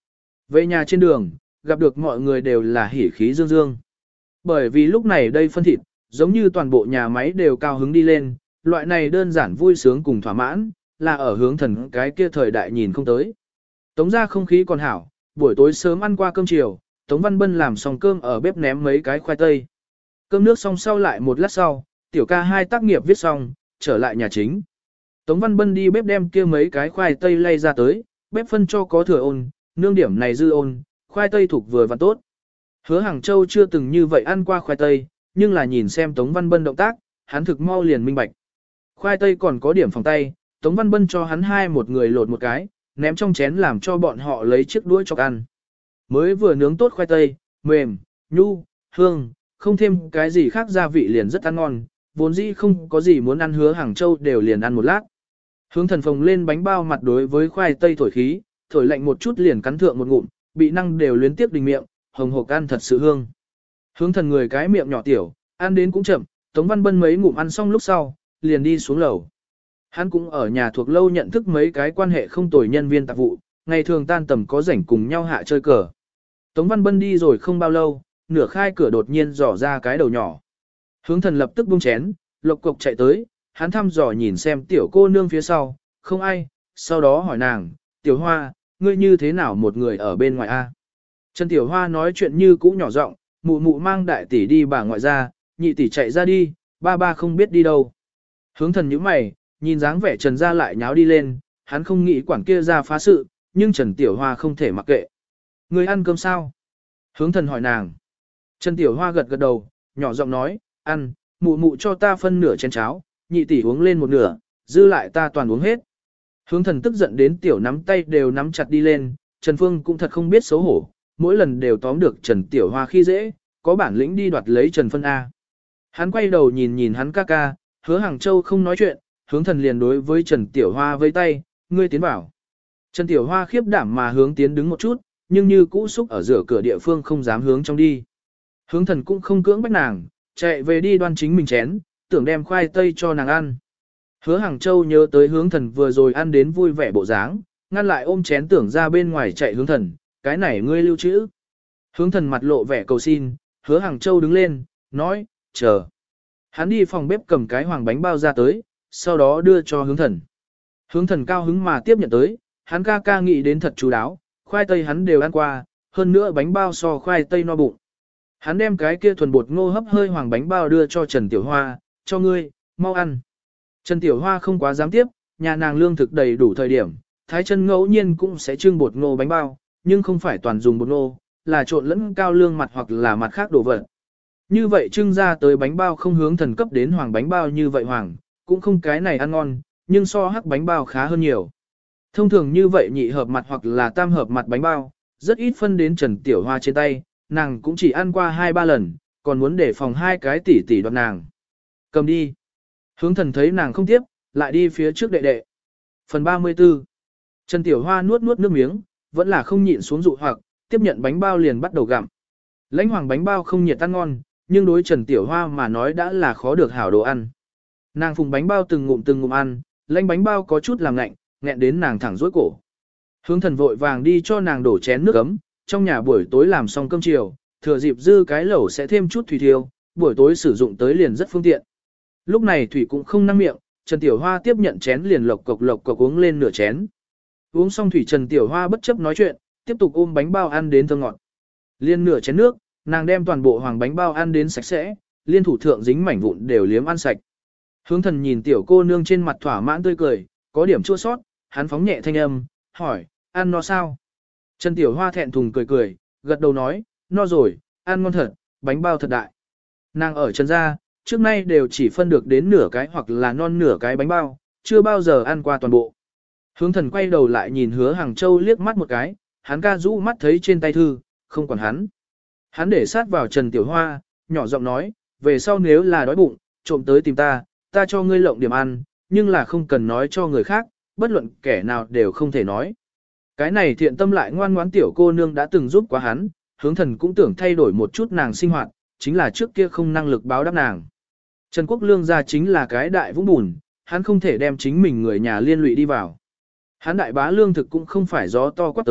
Về nhà trên đường, gặp được mọi người đều là hỉ khí dương dương. Bởi vì lúc này đây phân thịt, giống như toàn bộ nhà máy đều cao hứng đi lên, loại này đơn giản vui sướng cùng thỏa mãn, là ở hướng thần cái kia thời đại nhìn không tới. Tống ra không khí còn hảo, buổi tối sớm ăn qua cơm chiều, Tống Văn Bân làm xong cơm ở bếp ném mấy cái khoai tây. Cơm nước xong sau lại một lát sau, tiểu ca hai tác nghiệp viết xong, trở lại nhà chính. Tống Văn Bân đi bếp đem kia mấy cái khoai tây lay ra tới, bếp phân cho có thừa ôn, nương điểm này dư ôn, khoai tây thuộc vừa và tốt. Hứa Hàng Châu chưa từng như vậy ăn qua khoai tây, nhưng là nhìn xem Tống Văn Bân động tác, hắn thực mau liền minh bạch. Khoai tây còn có điểm phòng tay, Tống Văn Bân cho hắn hai một người lột một cái, ném trong chén làm cho bọn họ lấy chiếc đũa chọc ăn. Mới vừa nướng tốt khoai tây, mềm, nhu, hương, không thêm cái gì khác gia vị liền rất ăn ngon, vốn dĩ không có gì muốn ăn Hứa Hàng Châu đều liền ăn một lát. Hướng thần phồng lên bánh bao mặt đối với khoai tây thổi khí, thổi lạnh một chút liền cắn thượng một ngụm, bị năng đều luyến tiếp đình miệng, hồng hộc ăn thật sự hương. Hướng thần người cái miệng nhỏ tiểu, ăn đến cũng chậm, Tống Văn Bân mấy ngụm ăn xong lúc sau, liền đi xuống lầu. Hắn cũng ở nhà thuộc lâu nhận thức mấy cái quan hệ không tồi nhân viên tạp vụ, ngày thường tan tầm có rảnh cùng nhau hạ chơi cờ. Tống Văn Bân đi rồi không bao lâu, nửa khai cửa đột nhiên dò ra cái đầu nhỏ. Hướng thần lập tức buông chén, lộc cộc chạy tới, hắn thăm dò nhìn xem tiểu cô nương phía sau, không ai, sau đó hỏi nàng, tiểu hoa, ngươi như thế nào một người ở bên ngoài a? Trần Tiểu Hoa nói chuyện như cũ nhỏ giọng, mụ mụ mang đại tỷ đi bà ngoại ra, nhị tỷ chạy ra đi, ba ba không biết đi đâu. Hướng thần nhíu mày, nhìn dáng vẻ Trần gia lại nháo đi lên, hắn không nghĩ quản kia ra phá sự, nhưng Trần Tiểu Hoa không thể mặc kệ. Người ăn cơm sao? Hướng thần hỏi nàng. Trần Tiểu Hoa gật gật đầu, nhỏ giọng nói, ăn, mụ mụ cho ta phân nửa chén cháo, nhị tỷ uống lên một nửa, dư lại ta toàn uống hết. Hướng thần tức giận đến tiểu nắm tay đều nắm chặt đi lên, Trần Phương cũng thật không biết xấu hổ, mỗi lần đều tóm được Trần Tiểu Hoa khi dễ, có bản lĩnh đi đoạt lấy Trần Phân A. Hắn quay đầu nhìn nhìn hắn ca ca, Hứa Hàng Châu không nói chuyện, hướng thần liền đối với Trần Tiểu Hoa vây tay, ngươi tiến vào. Trần Tiểu Hoa khiếp đảm mà hướng tiến đứng một chút, nhưng như cũ xúc ở giữa cửa địa phương không dám hướng trong đi. Hướng thần cũng không cưỡng bách nàng, chạy về đi đoan chính mình chén, tưởng đem khoai tây cho nàng ăn. Hứa Hàng Châu nhớ tới hướng thần vừa rồi ăn đến vui vẻ bộ dáng, ngăn lại ôm chén tưởng ra bên ngoài chạy hướng thần, cái này ngươi lưu trữ. Hướng thần mặt lộ vẻ cầu xin, Hứa Hàng Châu đứng lên, nói, chờ. Hắn đi phòng bếp cầm cái hoàng bánh bao ra tới, sau đó đưa cho hướng thần. Hướng thần cao hứng mà tiếp nhận tới, hắn ca ca nghĩ đến thật chú đáo, khoai tây hắn đều ăn qua, hơn nữa bánh bao so khoai tây no bụng. Hắn đem cái kia thuần bột ngô hấp hơi hoàng bánh bao đưa cho Trần Tiểu Hoa, cho ngươi, mau ăn. Trần Tiểu Hoa không quá dám tiếp, nhà nàng lương thực đầy đủ thời điểm, Thái Chân ngẫu nhiên cũng sẽ trưng bột ngô bánh bao, nhưng không phải toàn dùng bột ngô, là trộn lẫn cao lương mặt hoặc là mặt khác đồ vật. Như vậy trưng ra tới bánh bao không hướng thần cấp đến hoàng bánh bao như vậy hoàng, cũng không cái này ăn ngon, nhưng so hắc bánh bao khá hơn nhiều. Thông thường như vậy nhị hợp mặt hoặc là tam hợp mặt bánh bao, rất ít phân đến Trần Tiểu Hoa trên tay, nàng cũng chỉ ăn qua 2-3 lần, còn muốn để phòng hai cái tỷ tỷ đoạt nàng. Cầm đi. Hướng thần thấy nàng không tiếp, lại đi phía trước đệ đệ. Phần 34. Trần Tiểu Hoa nuốt nuốt nước miếng, vẫn là không nhịn xuống dụ hoặc, tiếp nhận bánh bao liền bắt đầu gặm. Lãnh hoàng bánh bao không nhiệt ăn ngon, nhưng đối Trần Tiểu Hoa mà nói đã là khó được hảo đồ ăn. Nàng phùng bánh bao từng ngụm ăn, lãnh bánh bao có chút làm lạnh, nghẹn đến nàng thẳng rối cổ. Hướng thần vội vàng đi cho nàng đổ chén nước ấm, trong nhà buổi tối làm xong cơm chiều, thừa dịp dư cái lẩu sẽ thêm chút thủy thiêu, buổi tối sử dụng tới liền rất phương tiện. Lúc này thủy cũng không năng miệng, Trần Tiểu Hoa tiếp nhận chén liền lộc cộc uống lên nửa chén. Uống xong thủy Trần Tiểu Hoa bất chấp nói chuyện, tiếp tục ôm bánh bao ăn đến thơm ngọt. Liên nửa chén nước, nàng đem toàn bộ hoàng bánh bao ăn đến sạch sẽ, liên thủ thượng dính mảnh vụn đều liếm ăn sạch. Hướng thần nhìn tiểu cô nương trên mặt thỏa mãn tươi cười, có điểm chua sót, hắn phóng nhẹ thanh âm, hỏi, ăn no sao? Trần Tiểu Hoa thẹn thùng cười, gật đầu nói, no rồi, ăn ngon thật, bánh bao thật đại. Nàng ở Trần gia, trước nay đều chỉ phân được đến nửa cái hoặc là non nửa cái bánh bao, chưa bao giờ ăn qua toàn bộ. Hướng thần quay đầu lại nhìn Hứa Hàng Châu liếc mắt một cái, hắn ca rũ mắt thấy trên tay thư, không còn hắn. Hắn để sát vào Trần Tiểu Hoa, nhỏ giọng nói, về sau nếu là đói bụng, trộm tới tìm ta, ta cho ngươi lộng điểm ăn, nhưng là không cần nói cho người khác, bất luận kẻ nào đều không thể nói. Cái này thiện tâm lại ngoan ngoãn tiểu cô nương đã từng giúp quá hắn, hướng thần cũng tưởng thay đổi một chút nàng sinh hoạt, chính là trước kia không năng lực báo đáp nàng. Trần Quốc Lương gia chính là cái đại vũng bùn, hắn không thể đem chính mình người nhà liên lụy đi vào. Hắn đại bá lương thực cũng không phải gió to quát tới,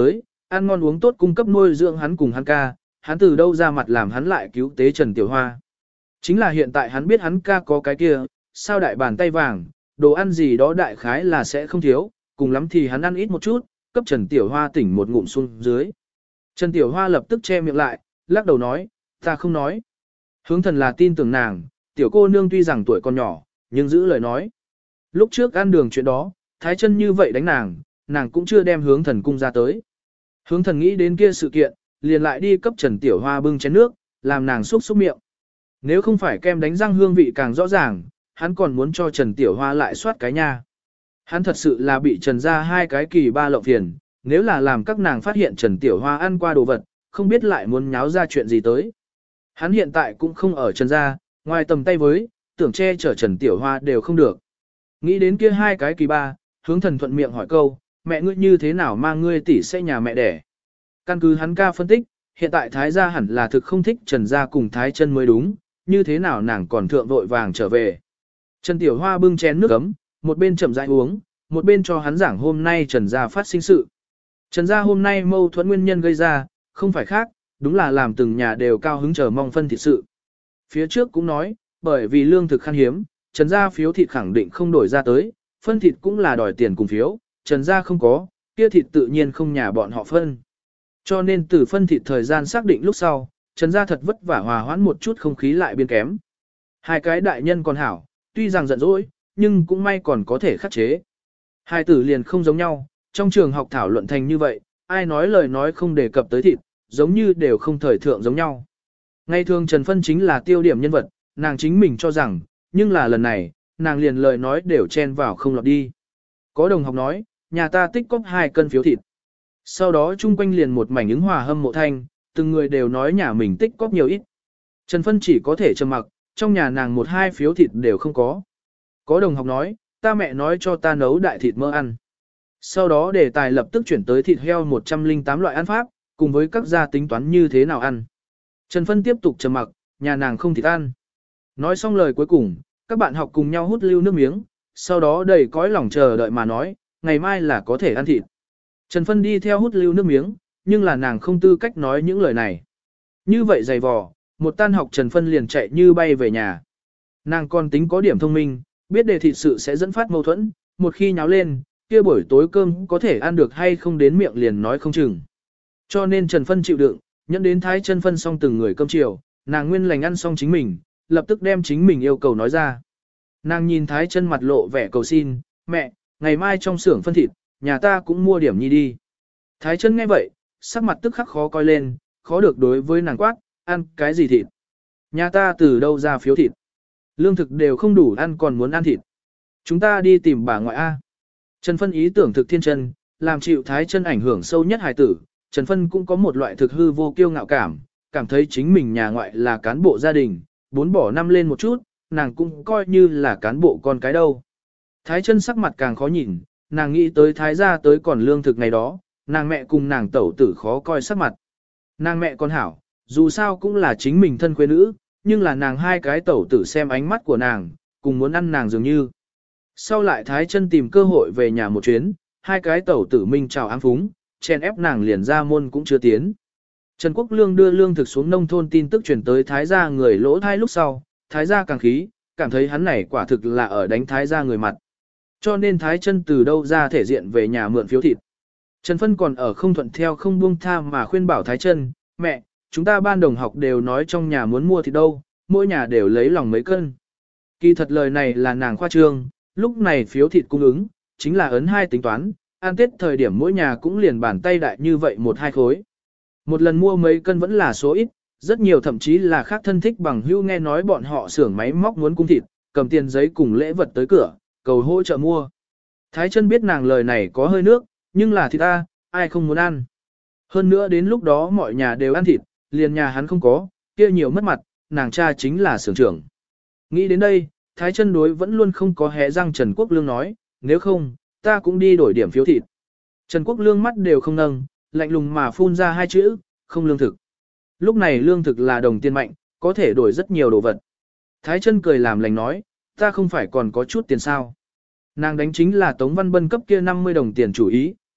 ăn ngon uống tốt cung cấp nuôi dưỡng hắn cùng hắn ca, hắn từ đâu ra mặt làm hắn lại cứu tế Trần Tiểu Hoa. Chính là hiện tại hắn biết hắn ca có cái kia, sao đại bàn tay vàng, đồ ăn gì đó đại khái là sẽ không thiếu, cùng lắm thì hắn ăn ít một chút, cấp Trần Tiểu Hoa tỉnh một ngụm xuống dưới. Trần Tiểu Hoa lập tức che miệng lại, lắc đầu nói, ta không nói. Hướng thần là tin tưởng nàng, tiểu cô nương tuy rằng tuổi còn nhỏ, nhưng giữ lời nói. Lúc trước ăn đường chuyện đó, Thái Chân như vậy đánh nàng cũng chưa đem hướng thần cung ra tới. Hướng thần nghĩ đến kia sự kiện, liền lại đi cấp Trần Tiểu Hoa bưng chén nước, làm nàng xúc xúc miệng. Nếu không phải kem đánh răng hương vị càng rõ ràng, hắn còn muốn cho Trần Tiểu Hoa lại soát cái nha. Hắn thật sự là bị Trần ra hai cái kỳ ba lộng phiền, nếu là làm các nàng phát hiện Trần Tiểu Hoa ăn qua đồ vật, không biết lại muốn nháo ra chuyện gì tới. Hắn hiện tại cũng không ở Trần gia, ngoài tầm tay với, tưởng che chở Trần Tiểu Hoa đều không được. Nghĩ đến kia hai cái kỳ ba, hướng thần thuận miệng hỏi câu, mẹ ngươi như thế nào mang ngươi tỷ sẽ nhà mẹ đẻ. Căn cứ hắn ca phân tích, hiện tại Thái gia hẳn là thực không thích Trần gia cùng Thái Chân mới đúng, như thế nào nàng còn thượng vội vàng trở về. Trần Tiểu Hoa bưng chén nước ấm, một bên chậm rãi uống, một bên cho hắn giảng hôm nay Trần gia phát sinh sự. Trần gia hôm nay mâu thuẫn nguyên nhân gây ra, không phải khác, đúng là làm từng nhà đều cao hứng chờ mong phân thịt sự. Phía trước cũng nói, bởi vì lương thực khan hiếm, Trần gia phiếu thịt khẳng định không đổi ra tới, phân thịt cũng là đòi tiền cùng phiếu, Trần gia không có, kia thịt tự nhiên không nhà bọn họ phân. Cho nên từ phân thịt thời gian xác định lúc sau, Trần gia thật vất vả hòa hoãn một chút không khí lại biên kém. Hai cái đại nhân còn hảo, tuy rằng giận dỗi, nhưng cũng may còn có thể khắc chế. Hai tử liền không giống nhau, trong trường học thảo luận thành như vậy, ai nói lời nói không đề cập tới thịt, giống như đều không thời thượng giống nhau. Ngày thường Trần Phân chính là tiêu điểm nhân vật, nàng chính mình cho rằng, nhưng là lần này, nàng liền lời nói đều chen vào không lọt đi. Có đồng học nói, nhà ta tích cóp 2 cân phiếu thịt. Sau đó chung quanh liền một mảnh ứng hòa hâm mộ thanh, từng người đều nói nhà mình tích cóp nhiều ít. Trần Phân chỉ có thể trầm mặc, trong nhà nàng 1-2 phiếu thịt đều không có. Có đồng học nói, ta mẹ nói cho ta nấu đại thịt mỡ ăn. Sau đó đề tài lập tức chuyển tới thịt heo 108 loại ăn pháp, cùng với các gia tính toán như thế nào ăn. Trần Phân tiếp tục trầm mặc, nhà nàng không thịt ăn. Nói xong lời cuối cùng, các bạn học cùng nhau hút lưu nước miếng, sau đó đầy cõi lòng chờ đợi mà nói, ngày mai là có thể ăn thịt. Trần Phân đi theo hút lưu nước miếng, nhưng là nàng không tư cách nói những lời này. Như vậy dày vò, một tan học Trần Phân liền chạy như bay về nhà. Nàng còn tính có điểm thông minh, biết đề thịt sự sẽ dẫn phát mâu thuẫn, một khi nháo lên, kia buổi tối cơm có thể ăn được hay không đến miệng liền nói không chừng. Cho nên Trần Phân chịu đựng, nhận đến Thái Chân phân xong từng người cơm chiều, nàng nguyên lành ăn xong chính mình, lập tức đem chính mình yêu cầu nói ra. Nàng nhìn Thái Chân mặt lộ vẻ cầu xin, mẹ, ngày mai trong xưởng phân thịt, nhà ta cũng mua điểm nhi đi. Thái Chân nghe vậy, sắc mặt tức khắc khó coi lên, khó được đối với nàng quát, ăn cái gì thịt? Nhà ta từ đâu ra phiếu thịt? Lương thực đều không đủ ăn còn muốn ăn thịt. Chúng ta đi tìm bà ngoại A. Trần Phân ý tưởng thực thiên chân, làm chịu Thái Chân ảnh hưởng sâu nhất hài tử. Trần Phân cũng có một loại thực hư vô kiêu ngạo cảm thấy chính mình nhà ngoại là cán bộ gia đình, 4 bỏ 5 lên một chút, nàng cũng coi như là cán bộ con cái đâu. Thái Chân sắc mặt càng khó nhìn, nàng nghĩ tới Thái gia tới còn lương thực ngày đó, nàng mẹ cùng nàng tẩu tử khó coi sắc mặt. Nàng mẹ con hảo, dù sao cũng là chính mình thân quê nữ, nhưng là nàng hai cái tẩu tử xem ánh mắt của nàng, cùng muốn ăn nàng dường như. Sau lại Thái Chân tìm cơ hội về nhà một chuyến, hai cái tẩu tử minh chào ám phúng, chen ép nàng liền ra môn cũng chưa tiến. Trần Quốc Lương đưa lương thực xuống nông thôn tin tức truyền tới Thái gia người lỗ thai lúc sau, Thái gia càng khí, cảm thấy hắn này quả thực là ở đánh Thái gia người mặt. Cho nên Thái Chân từ đâu ra thể diện về nhà mượn phiếu thịt. Trần Phân còn ở không thuận theo không buông tha mà khuyên bảo Thái Chân, mẹ, chúng ta ban đồng học đều nói trong nhà muốn mua thịt đâu, mỗi nhà đều lấy lòng mấy cân. Kỳ thật lời này là nàng khoa trương, lúc này phiếu thịt cung ứng, chính là ấn 2 tính toán, ăn Tết thời điểm mỗi nhà cũng liền bàn tay đại như vậy 1-2 khối. Một lần mua mấy cân vẫn là số ít, rất nhiều thậm chí là khác thân thích bằng hữu nghe nói bọn họ xưởng máy móc muốn cung thịt, cầm tiền giấy cùng lễ vật tới cửa, cầu hỗ trợ mua. Thái Chân biết nàng lời này có hơi nước, nhưng là thịt ta, ai không muốn ăn. Hơn nữa đến lúc đó mọi nhà đều ăn thịt, liền nhà hắn không có, kia nhiều mất mặt, nàng cha chính là xưởng trưởng. Nghĩ đến đây, Thái Chân đối vẫn luôn không có hé răng Trần Quốc Lương nói, nếu không, ta cũng đi đổi điểm phiếu thịt. Trần Quốc Lương mắt đều không nâng, lạnh lùng mà phun ra 2 chữ, không lương thực. Lúc này lương thực là đồng tiền mạnh, có thể đổi rất nhiều đồ vật. Thái Chân cười làm lành nói, ta không phải còn có chút tiền sao. Nàng đánh chính là Tống Văn Bân cấp kia 50 đồng tiền chủ ý,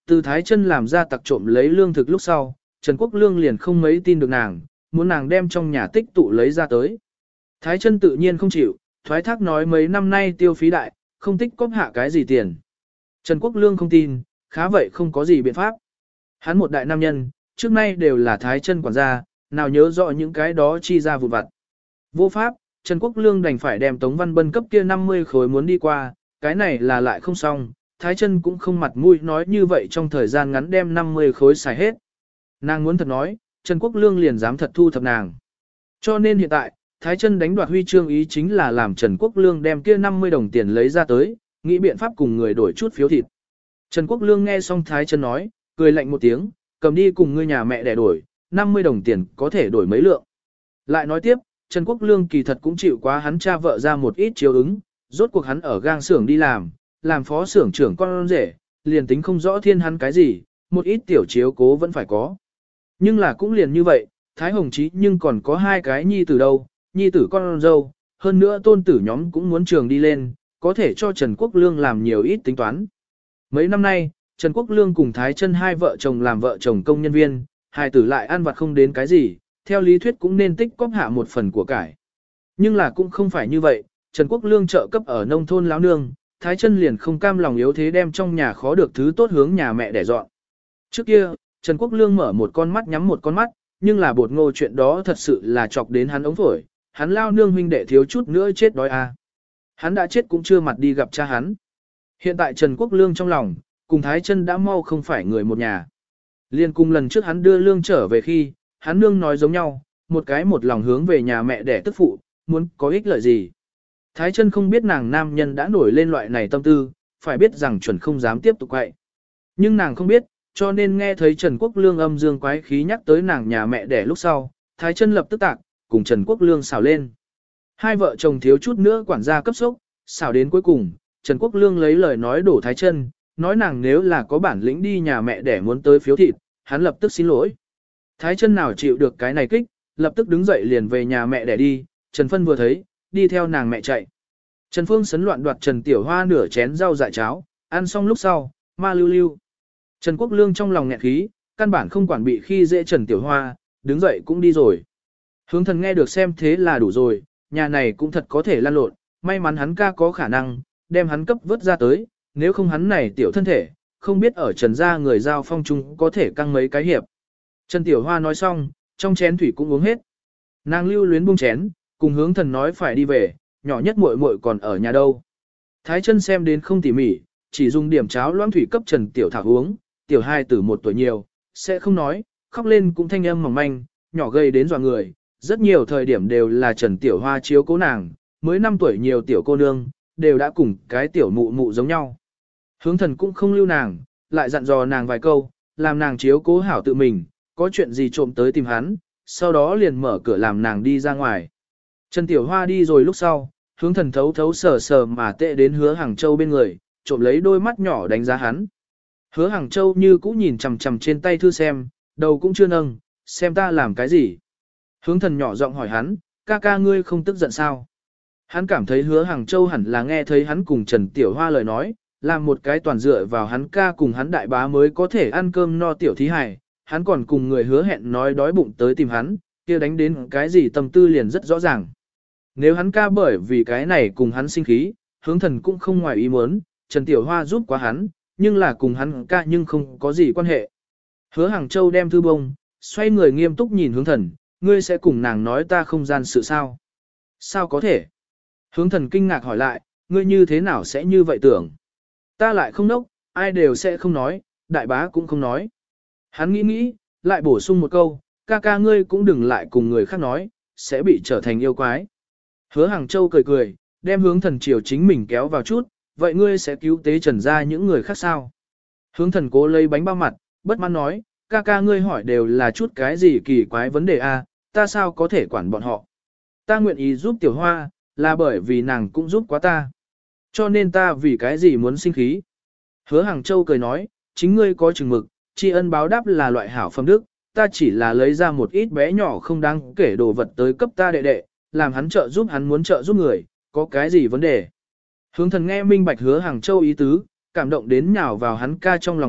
từ Thái Chân làm ra tặc trộm lấy lương thực lúc sau, Trần Quốc Lương liền không mấy tin được nàng, muốn nàng đem trong nhà tích tụ lấy ra tới. Thái Chân tự nhiên không chịu, thoái thác nói mấy năm nay tiêu phí đại, không tích cóp hạ cái gì tiền. Trần Quốc Lương không tin, khá vậy không có gì biện pháp. Hắn một đại nam nhân, trước nay đều là Thái Chân quản gia, nào nhớ rõ những cái đó chi ra vụn vặt. Vô pháp, Trần Quốc Lương đành phải đem Tống Văn Bân cấp kia 50 khối muốn đi qua, cái này là lại không xong, Thái Chân cũng không mặt mũi nói như vậy trong thời gian ngắn đem 50 khối xài hết. Nàng muốn thật nói, Trần Quốc Lương liền dám thật thu thập nàng. Cho nên hiện tại, Thái Chân đánh đoạt huy chương ý chính là làm Trần Quốc Lương đem kia 50 đồng tiền lấy ra tới, nghĩ biện pháp cùng người đổi chút phiếu thịt. Trần Quốc Lương nghe xong Thái Chân nói, cười lạnh một tiếng, cầm đi cùng ngươi nhà mẹ để đổi, 50 đồng tiền có thể đổi mấy lượng. Lại nói tiếp, Trần Quốc Lương kỳ thật cũng chịu quá hắn cha vợ ra một ít chiếu ứng, rốt cuộc hắn ở gang xưởng đi làm phó xưởng trưởng con rể, liền tính không rõ thiên hắn cái gì, một ít tiểu chiếu cố vẫn phải có. Nhưng là cũng liền như vậy, Thái Hồng Chí nhưng còn có hai cái nhi tử đâu, nhi tử con dâu, hơn nữa tôn tử nhóm cũng muốn trường đi lên, có thể cho Trần Quốc Lương làm nhiều ít tính toán. Mấy năm nay, Trần Quốc Lương cùng Thái Chân hai vợ chồng làm vợ chồng công nhân viên, hai tử lại ăn vặt không đến cái gì, theo lý thuyết cũng nên tích cóp hạ một phần của cải. Nhưng là cũng không phải như vậy, Trần Quốc Lương trợ cấp ở nông thôn láo nương, Thái Chân liền không cam lòng yếu thế đem trong nhà khó được thứ tốt hướng nhà mẹ để dọn. Trước kia, Trần Quốc Lương mở một con mắt nhắm một con mắt, nhưng là bột ngô chuyện đó thật sự là chọc đến hắn ống phổi, hắn lao nương huynh đệ thiếu chút nữa chết đói à. Hắn đã chết cũng chưa mặt đi gặp cha hắn. Hiện tại Trần Quốc Lương trong lòng, cùng Thái Chân đã mau không phải người một nhà. Liên cùng lần trước hắn đưa lương trở về khi, hắn nương nói giống nhau, một cái một lòng hướng về nhà mẹ đẻ tức phụ, muốn có ích lợi gì. Thái Chân không biết nàng nam nhân đã nổi lên loại này tâm tư, phải biết rằng chuẩn không dám tiếp tục quậy. Nhưng nàng không biết, cho nên nghe thấy Trần Quốc Lương âm dương quái khí nhắc tới nàng nhà mẹ đẻ lúc sau, Thái Chân lập tức tạc, cùng Trần Quốc Lương xảo lên. Hai vợ chồng thiếu chút nữa quản gia cấp sốc, xảo đến cuối cùng, Trần Quốc Lương lấy lời nói đổ Thái Chân, nói nàng nếu là có bản lĩnh đi nhà mẹ đẻ muốn tới phiếu thịt, hắn lập tức xin lỗi. Thái Chân nào chịu được cái này kích, lập tức đứng dậy liền về nhà mẹ đẻ đi, Trần Phân vừa thấy, đi theo nàng mẹ chạy. Trần Phương sấn loạn đoạt Trần Tiểu Hoa nửa chén rau dại cháo, ăn xong lúc sau, ma lưu lưu. Trần Quốc Lương trong lòng nghẹn khí, căn bản không quản bị khi dễ Trần Tiểu Hoa, đứng dậy cũng đi rồi. Hướng Thần nghe được xem thế là đủ rồi, nhà này cũng thật có thể lăn lộn, may mắn hắn ca có khả năng, đem hắn cấp vớt ra tới, nếu không hắn này tiểu thân thể, không biết ở Trần gia người giao phong chung có thể căng mấy cái hiệp. Trần Tiểu Hoa nói xong, trong chén thủy cũng uống hết. Nàng lưu luyến buông chén, cùng Hướng Thần nói phải đi về, nhỏ nhất muội muội còn ở nhà đâu. Thái Chân xem đến không tỉ mỉ, chỉ dùng điểm cháo loãng thủy cấp Trần Tiểu Thảo uống, tiểu hai tử 1 tuổi nhiều, sẽ không nói, khóc lên cũng thanh âm mỏng manh, nhỏ gây đến dọa người, rất nhiều thời điểm đều là Trần Tiểu Hoa chiếu cố nàng, mới 5 tuổi nhiều tiểu cô nương, đều đã cùng cái tiểu mụ mụ giống nhau. Hướng Thần cũng không lưu nàng, lại dặn dò nàng vài câu, làm nàng chiếu cố hảo tự mình, có chuyện gì trộm tới tìm hắn, sau đó liền mở cửa làm nàng đi ra ngoài. Trần Tiểu Hoa đi rồi lúc sau, Hướng Thần thấu thấu sờ sờ mà tệ đến Hứa Hàng Châu bên người, trộm lấy đôi mắt nhỏ đánh giá hắn. Hứa Hàng Châu như cũ nhìn chằm chằm trên tay thư xem, đầu cũng chưa nâng, xem ta làm cái gì. Hướng Thần nhỏ giọng hỏi hắn, ca ca ngươi không tức giận sao? Hắn cảm thấy Hứa Hàng Châu hẳn là nghe thấy hắn cùng Trần Tiểu Hoa lời nói, làm một cái toàn dựa vào hắn ca cùng hắn đại bá mới có thể ăn cơm no tiểu thí hài, hắn còn cùng người hứa hẹn nói đói bụng tới tìm hắn, kia đánh đến cái gì tâm tư liền rất rõ ràng. Nếu hắn ca bởi vì cái này cùng hắn sinh khí, Hướng Thần cũng không ngoài ý muốn, Trần Tiểu Hoa giúp quá hắn, nhưng là cùng hắn ca nhưng không có gì quan hệ. Hứa Hàng Châu đem thư bông, xoay người nghiêm túc nhìn Hướng Thần, ngươi sẽ cùng nàng nói ta không gian sự sao? Sao có thể? Hướng Thần kinh ngạc hỏi lại, ngươi như thế nào sẽ như vậy tưởng? Ta lại không nốc, ai đều sẽ không nói, đại bá cũng không nói. Hắn nghĩ nghĩ, lại bổ sung một câu, ca ca ngươi cũng đừng lại cùng người khác nói, sẽ bị trở thành yêu quái. Hứa Hàng Châu cười cười, đem Hướng Thần chiều chính mình kéo vào chút, vậy ngươi sẽ cứu tế Trần ra những người khác sao? Hướng Thần cố lấy bánh bao mặt, bất mãn nói, ca ca ngươi hỏi đều là chút cái gì kỳ quái vấn đề a, ta sao có thể quản bọn họ? Ta nguyện ý giúp Tiểu Hoa, là bởi vì nàng cũng giúp quá ta. Cho nên ta vì cái gì muốn sinh khí? Hứa Hàng Châu cười nói, chính ngươi có chừng mực, tri ân báo đáp là loại hảo phẩm đức, ta chỉ là lấy ra một ít bé nhỏ không đáng kể đồ vật tới cấp ta đệ đệ, làm hắn trợ giúp hắn muốn trợ giúp người, có cái gì vấn đề? Hướng Thần nghe minh bạch Hứa Hàng Châu ý tứ, cảm động đến nhào vào hắn ca trong lòng ngực,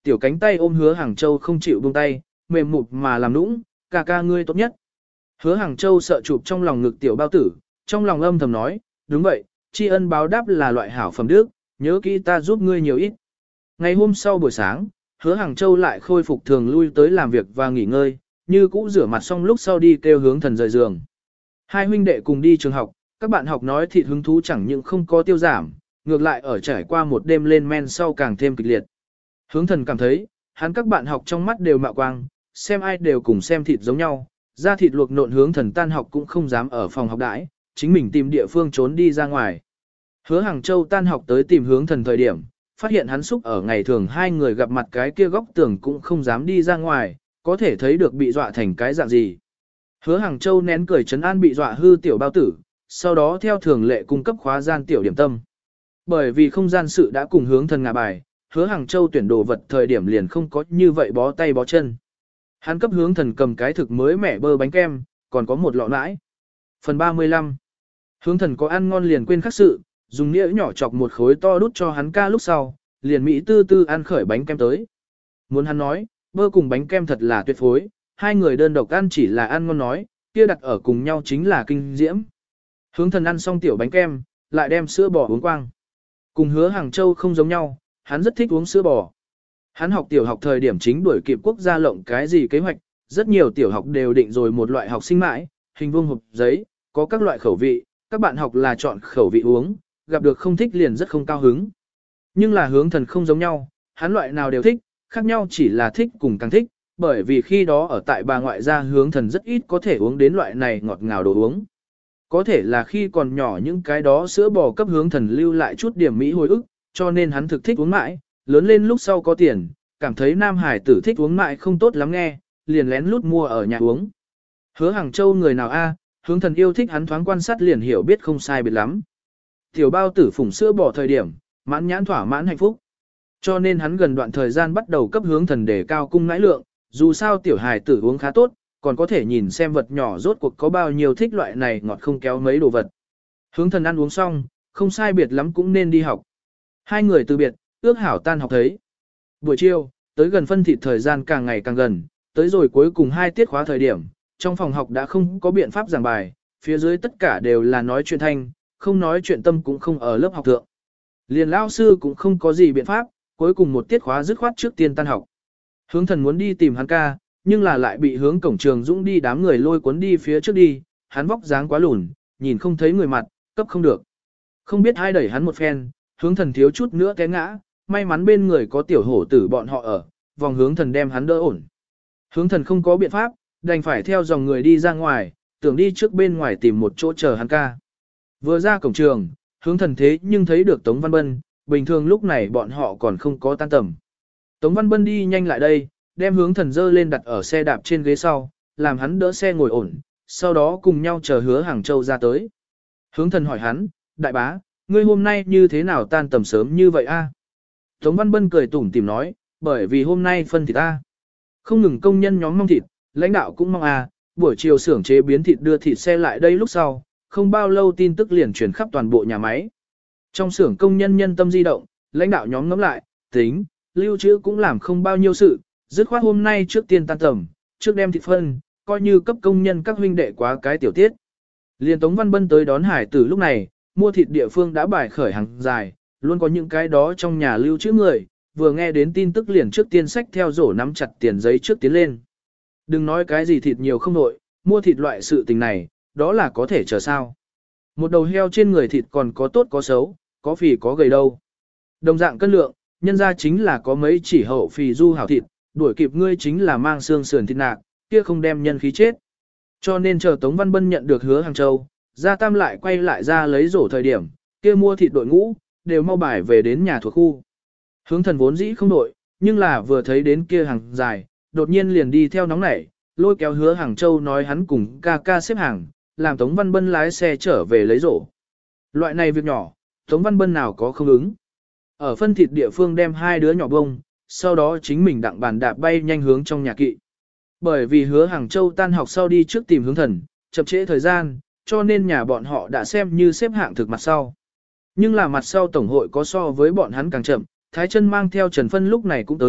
Tiểu cánh tay ôm Hứa Hàng Châu không chịu buông tay, mềm mụt mà làm nũng, ca ca ngươi tốt nhất. Hứa Hàng Châu sợ chụp trong lòng ngực tiểu bao tử, trong lòng âm thầm nói, đúng vậy, tri ân báo đáp là loại hảo phẩm đức, nhớ kỹ ta giúp ngươi nhiều ít. Ngày hôm sau buổi sáng, Hứa Hàng Châu lại khôi phục thường lui tới làm việc và nghỉ ngơi, như cũ rửa mặt xong lúc sau đi kêu Hướng Thần rời giường. Hai huynh đệ cùng đi trường học, các bạn học nói thịt hứng thú chẳng những không có tiêu giảm, ngược lại ở trải qua một đêm lên men sau càng thêm kịch liệt. Hướng Thần cảm thấy, hắn các bạn học trong mắt đều mạo quang, xem ai đều cùng xem thịt giống nhau, ra thịt luộc nộn Hướng Thần tan học cũng không dám ở phòng học đãi, chính mình tìm địa phương trốn đi ra ngoài. Hứa Hàng Châu tan học tới tìm Hướng Thần thời điểm, phát hiện hắn xúc ở ngày thường hai người gặp mặt cái kia góc tường cũng không dám đi ra ngoài, có thể thấy được bị dọa thành cái dạng gì. Hứa Hàng Châu nén cười trấn an bị dọa hư tiểu bao tử, sau đó theo thường lệ cung cấp khóa gian tiểu điểm tâm. Bởi vì không gian sự đã cùng Hướng Thần ngả bài, Hứa Hàng Châu tuyển đồ vật thời điểm liền không có như vậy bó tay bó chân. Hắn cấp Hướng Thần cầm cái thực mới mẻ bơ bánh kem, còn có một lọ nãi. Phần 35. Hướng Thần có ăn ngon liền quên khác sự, dùng nĩa nhỏ chọc một khối to đút cho hắn ca lúc sau, liền Mỹ tư tư ăn khởi bánh kem tới. Muốn hắn nói, bơ cùng bánh kem thật là tuyệt phối, hai người đơn độc ăn chỉ là ăn ngon nói, kia đặt ở cùng nhau chính là kinh diễm. Hướng Thần ăn xong tiểu bánh kem, lại đem sữa bò uống quang. Cùng Hứa Hàng Châu không giống nhau, hắn rất thích uống sữa bò. Hắn học tiểu học thời điểm chính đuổi kịp quốc gia lộng cái gì kế hoạch, rất nhiều tiểu học đều định rồi một loại học sinh mãi, hình vuông hộp giấy, có các loại khẩu vị, các bạn học là chọn khẩu vị uống, gặp được không thích liền rất không cao hứng. Nhưng là Hướng Thần không giống nhau, hắn loại nào đều thích, khác nhau chỉ là thích cùng càng thích, bởi vì khi đó ở tại bà ngoại gia Hướng Thần rất ít có thể uống đến loại này ngọt ngào đồ uống. Có thể là khi còn nhỏ những cái đó sữa bò cấp Hướng Thần lưu lại chút điểm mỹ hồi ức, cho nên hắn thực thích uống mãi, lớn lên lúc sau có tiền, cảm thấy nam hải tử thích uống mãi không tốt lắm nghe, liền lén lút mua ở nhà uống. Hứa Hàng Châu người nào a, Hướng Thần yêu thích hắn thoáng quan sát liền hiểu biết không sai biệt lắm. Tiểu bao tử phủng sữa bò thời điểm, mãn nhãn thỏa mãn hạnh phúc. Cho nên hắn gần đoạn thời gian bắt đầu cấp Hướng Thần để cao cung nãi lượng, dù sao tiểu hài tử uống khá tốt, còn có thể nhìn xem vật nhỏ rốt cuộc có bao nhiêu thích loại này ngọt không kéo mấy đồ vật. Hướng Thần ăn uống xong, không sai biệt lắm cũng nên đi học. Hai người từ biệt, ước hảo tan học thấy. Buổi chiều, tới gần phân thịt thời gian càng ngày càng gần, tới rồi cuối cùng 2 tiết khóa thời điểm, trong phòng học đã không có biện pháp giảng bài, phía dưới tất cả đều là nói chuyện thanh, không nói chuyện tâm cũng không ở lớp học thượng. Liền lão sư cũng không có gì biện pháp, cuối cùng một tiết khóa dứt khoát trước tiên tan học. Hướng Thần muốn đi tìm hắn ca, nhưng là lại bị hướng cổng trường Dũng đi đám người lôi cuốn đi phía trước đi, hắn vóc dáng quá lùn, nhìn không thấy người mặt, cấp không được. Không biết ai đẩy hắn một phen, Hướng Thần thiếu chút nữa té ngã, may mắn bên người có tiểu hổ tử bọn họ ở, vòng Hướng Thần đem hắn đỡ ổn. Hướng Thần không có biện pháp, đành phải theo dòng người đi ra ngoài, tưởng đi trước bên ngoài tìm một chỗ chờ hắn ca. Vừa ra cổng trường, Hướng Thần thế nhưng thấy được Tống Văn Bân, bình thường lúc này bọn họ còn không có tan tầm. Tống Văn Bân đi nhanh lại đây, đem Hướng Thần dơ lên đặt ở xe đạp trên ghế sau, làm hắn đỡ xe ngồi ổn, sau đó cùng nhau chờ Hứa Hàng Châu ra tới. Hướng Thần hỏi hắn, đại bá, ngươi hôm nay như thế nào tan tầm sớm như vậy a? Tống Văn Bân cười tủm tỉm nói, bởi vì hôm nay phân thịt a. Không ngừng công nhân nhóm mong thịt, lãnh đạo cũng mong a, buổi chiều xưởng chế biến thịt đưa thịt xe lại đây lúc sau, không bao lâu tin tức liền truyền khắp toàn bộ nhà máy. Trong xưởng công nhân nhân tâm di động, lãnh đạo nhóm ngắm lại, tính, lưu trữ cũng làm không bao nhiêu sự, dứt khoát hôm nay trước tiên tan tầm, trước đem thịt phân, coi như cấp công nhân các huynh đệ quá cái tiểu tiết. Liên Tống Văn Bân tới đón Hải Tử lúc này, mua thịt địa phương đã bài khởi hàng dài, luôn có những cái đó trong nhà lưu trữ người, vừa nghe đến tin tức liền trước tiên sách theo rổ nắm chặt tiền giấy trước tiến lên. Đừng nói cái gì thịt nhiều không nội, mua thịt loại sự tình này, đó là có thể chờ sao. Một đầu heo trên người thịt còn có tốt có xấu, có phì có gầy đâu. Đồng dạng cân lượng, nhân ra chính là có mấy chỉ hậu phì du hảo thịt, đuổi kịp ngươi chính là mang xương sườn thịt nạc, kia không đem nhân khí chết. Cho nên chờ Tống Văn Bân nhận được Hứa Hàng Châu, Gia Tam lại quay lại ra lấy rổ thời điểm, kia mua thịt đội ngũ, đều mau bài về đến nhà thuộc khu. Hướng Thần vốn dĩ không đội, nhưng là vừa thấy đến kia hàng dài, đột nhiên liền đi theo nóng nảy, lôi kéo Hứa Hàng Châu nói hắn cùng ca ca xếp hàng, làm Tống Văn Bân lái xe trở về lấy rổ. Loại này việc nhỏ, Tống Văn Bân nào có không ứng. Ở phân thịt địa phương đem hai đứa nhỏ bông, sau đó chính mình đặng bàn đạp bay nhanh hướng trong nhà kỵ. Bởi vì Hứa Hàng Châu tan học sau đi trước tìm Hướng Thần, chậm trễ thời gian, cho nên nhà bọn họ đã xem như xếp hạng thực mặt sau. Nhưng là mặt sau tổng hội có so với bọn hắn càng chậm, Thái Chân mang theo Trần Phân lúc này cũng tới,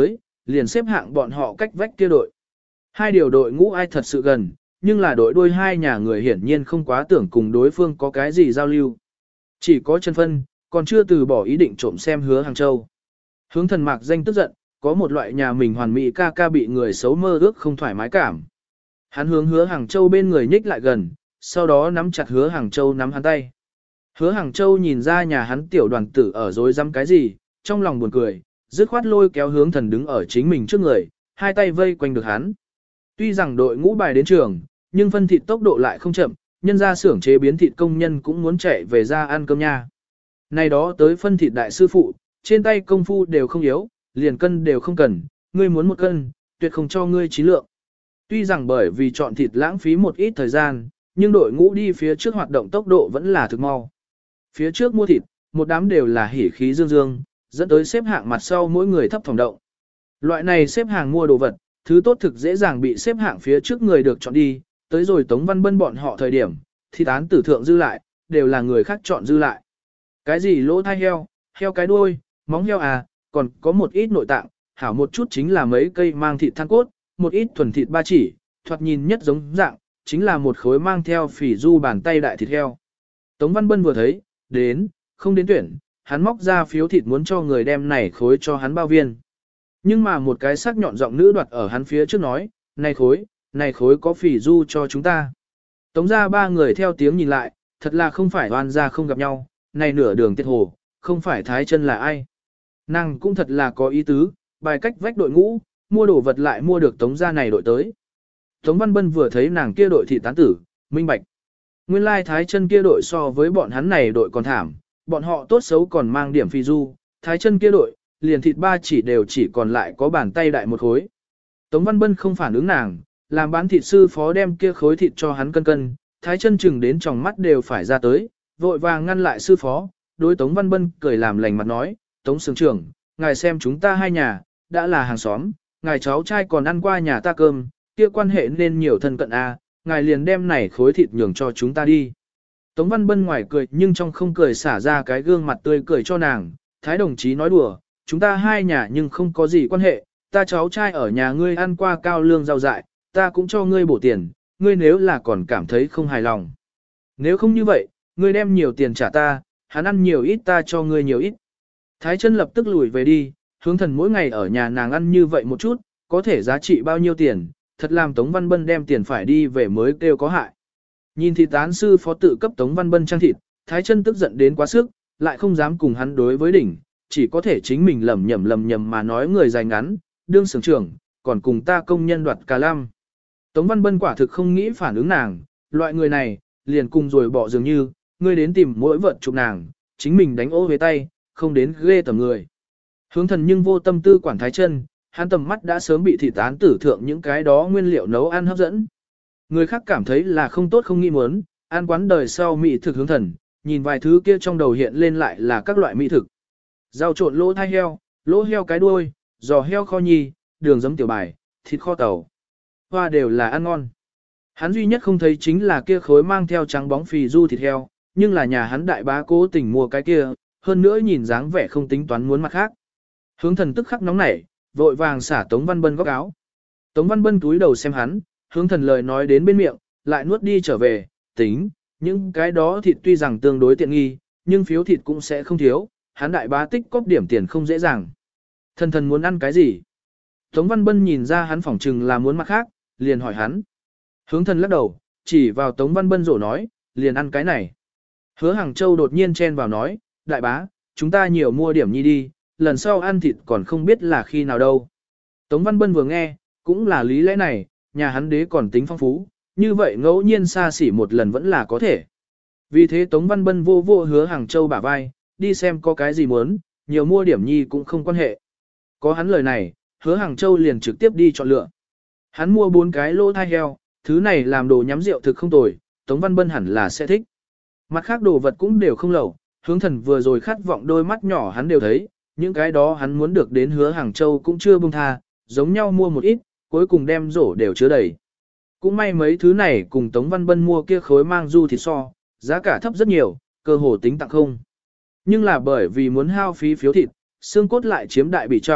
liền xếp hạng bọn họ cách vách kia đội. Hai điều đội ngũ ai thật sự gần, nhưng là đội đôi hai nhà người hiển nhiên không quá tưởng cùng đối phương có cái gì giao lưu. Chỉ có Trần Phân, còn chưa từ bỏ ý định trộm xem Hứa Hàng Châu. Hướng Thần mạc danh tức giận, có một loại nhà mình hoàn mỹ ca ca bị người xấu mơ ước không thoải mái cảm. Hắn hướng Hứa Hàng Châu bên người nhích lại gần, sau đó nắm chặt Hứa Hàng Châu nắm hắn tay. Hứa Hàng Châu nhìn ra nhà hắn tiểu đoàn tử ở dối rắm cái gì, trong lòng buồn cười, dứt khoát lôi kéo Hướng Thần đứng ở chính mình trước người, hai tay vây quanh được hắn. Tuy rằng đội ngũ bài đến trường, nhưng phân thịt tốc độ lại không chậm, nhân ra xưởng chế biến thịt công nhân cũng muốn chạy về ra ăn cơm nha. Này đó tới phân thịt đại sư phụ, trên tay công phu đều không yếu, liền cân đều không cần, ngươi muốn một cân, tuyệt không cho ngươi trí lượng. Tuy rằng bởi vì chọn thịt lãng phí một ít thời gian, nhưng đội ngũ đi phía trước hoạt động tốc độ vẫn là thực mau. Phía trước mua thịt, một đám đều là hỉ khí dương dương, dẫn tới xếp hạng mặt sau mỗi người thấp phòng động. Loại này xếp hàng mua đồ vật, thứ tốt thực dễ dàng bị xếp hạng phía trước người được chọn đi, tới rồi Tống Văn Bân bọn họ thời điểm, thịt án tử thượng dư lại, đều là người khác chọn dư lại. Cái gì lỗ thai heo, heo cái đuôi, móng heo à, còn có một ít nội tạng, hảo một chút chính là mấy cây mang thịt than cốt, một ít thuần thịt ba chỉ, thoạt nhìn nhất giống dạng, chính là một khối mang theo phỉ du bàn tay đại thịt heo. Tống Văn Bân vừa thấy, đến, không đến tuyển, hắn móc ra phiếu thịt muốn cho người đem này khối cho hắn bao viên. Nhưng mà một cái sắc nhọn giọng nữ đoạt ở hắn phía trước nói, này khối có phỉ du cho chúng ta. Tống ra ba người theo tiếng nhìn lại, thật là không phải oan ra không gặp nhau, này nửa đường tiết hồ, không phải Thái Chân là ai. Nàng cũng thật là có ý tứ, bài cách vách đội ngũ, mua đồ vật lại mua được Tống gia này đội tới. Tống Văn Bân vừa thấy nàng kia đội thị tán tử, minh bạch. Nguyên lai Thái Chân kia đội so với bọn hắn này đội còn thảm, bọn họ tốt xấu còn mang điểm phi du, Thái Chân kia đội, liền thịt ba chỉ đều chỉ còn lại có bàn tay đại một khối. Tống Văn Bân không phản ứng nàng, làm bán thịt sư phó đem kia khối thịt cho hắn cân cân, Thái Chân chừng đến tròng mắt đều phải ra tới, vội vàng ngăn lại sư phó, đối Tống Văn Bân cười làm lành mặt nói, Tống Sướng trưởng, ngài xem chúng ta hai nhà, đã là hàng xóm, ngài cháu trai còn ăn qua nhà ta cơm, kia quan hệ nên nhiều thân cận a, ngài liền đem này khối thịt nhường cho chúng ta đi. Tống Văn Bân ngoài cười nhưng trong không cười xả ra cái gương mặt tươi cười cho nàng, Thái đồng chí nói đùa, chúng ta hai nhà nhưng không có gì quan hệ, ta cháu trai ở nhà ngươi ăn qua cao lương rau dại, ta cũng cho ngươi bổ tiền, ngươi nếu là còn cảm thấy không hài lòng. Nếu không như vậy, ngươi đem nhiều tiền trả ta, hắn ăn nhiều ít ta cho ngươi nhiều ít. Thái Chân lập tức lùi về đi, Hướng Thần mỗi ngày ở nhà nàng ăn như vậy một chút, có thể giá trị bao nhiêu tiền, thật làm Tống Văn Bân đem tiền phải đi về mới kêu có hại. Nhìn thịt tán sư phó tự cấp Tống Văn Bân trang thịt, Thái Chân tức giận đến quá sức, lại không dám cùng hắn đối với đỉnh, chỉ có thể chính mình lầm nhầm mà nói người dài ngắn, đương xưởng trưởng, còn cùng ta công nhân đoạt cà lam. Tống Văn Bân quả thực không nghĩ phản ứng nàng, loại người này, liền cùng rồi bỏ dường như, ngươi đến tìm mỗi vật chụp nàng, chính mình đánh ô về tay, không đến ghê tầm người. Hướng Thần nhưng vô tâm tư quản Thái Chân, hắn tầm mắt đã sớm bị thịt tán tử thượng những cái đó nguyên liệu nấu ăn hấp dẫn. Người khác cảm thấy là không tốt không nghĩ muốn, ăn quán đời sau mỹ thực Hướng Thần, nhìn vài thứ kia trong đầu hiện lên lại là các loại mỹ thực. Rau trộn lỗ thai heo, lỗ heo cái đuôi, giò heo kho nhì, đường giấm tiểu bài, thịt kho tàu. Hoa đều là ăn ngon. Hắn duy nhất không thấy chính là kia khối mang theo trắng bóng phì du thịt heo, nhưng là nhà hắn đại bá cố tình mua cái kia, hơn nữa nhìn dáng vẻ không tính toán muốn mặt khác. Hướng Thần tức khắc nóng nảy, vội vàng xả Tống Văn Bân góc áo. Tống Văn Bân túi đầu xem hắn, Hướng Thần lời nói đến bên miệng, lại nuốt đi trở về, tính, những cái đó thịt tuy rằng tương đối tiện nghi, nhưng phiếu thịt cũng sẽ không thiếu, hắn đại bá tích cóp điểm tiền không dễ dàng. Thần muốn ăn cái gì? Tống Văn Bân nhìn ra hắn phỏng chừng là muốn mặt khác, liền hỏi hắn. Hướng Thần lắc đầu, chỉ vào Tống Văn Bân rổ nói, liền ăn cái này. Hứa Hàng Châu đột nhiên chen vào nói, đại bá, chúng ta nhiều mua điểm nhi đi, lần sau ăn thịt còn không biết là khi nào đâu. Tống Văn Bân vừa nghe, cũng là lý lẽ này, nhà hắn đế còn tính phong phú, như vậy ngẫu nhiên xa xỉ một lần vẫn là có thể. Vì thế Tống Văn Bân vô vô Hứa Hàng Châu bả vai, đi xem có cái gì muốn, nhiều mua điểm nhi cũng không quan hệ. Có hắn lời này, Hứa Hàng Châu liền trực tiếp đi chọn lựa. Hắn mua 4 cái lỗ thai heo, thứ này làm đồ nhắm rượu thực không tồi, Tống Văn Bân hẳn là sẽ thích. Mặt khác đồ vật cũng đều không lẩu, Hướng Thần vừa rồi khát vọng đôi mắt nhỏ hắn đều thấy, những cái đó hắn muốn được đến Hứa Hàng Châu cũng chưa buông tha, giống nhau mua một ít, cuối cùng đem rổ đều chứa đầy. Cũng may mấy thứ này cùng Tống Văn Bân mua kia khối mang du thịt so, giá cả thấp rất nhiều, cơ hồ tính tặng không. Nhưng là bởi vì muốn hao phí phiếu thịt, xương cốt lại chiếm đại bị trọng,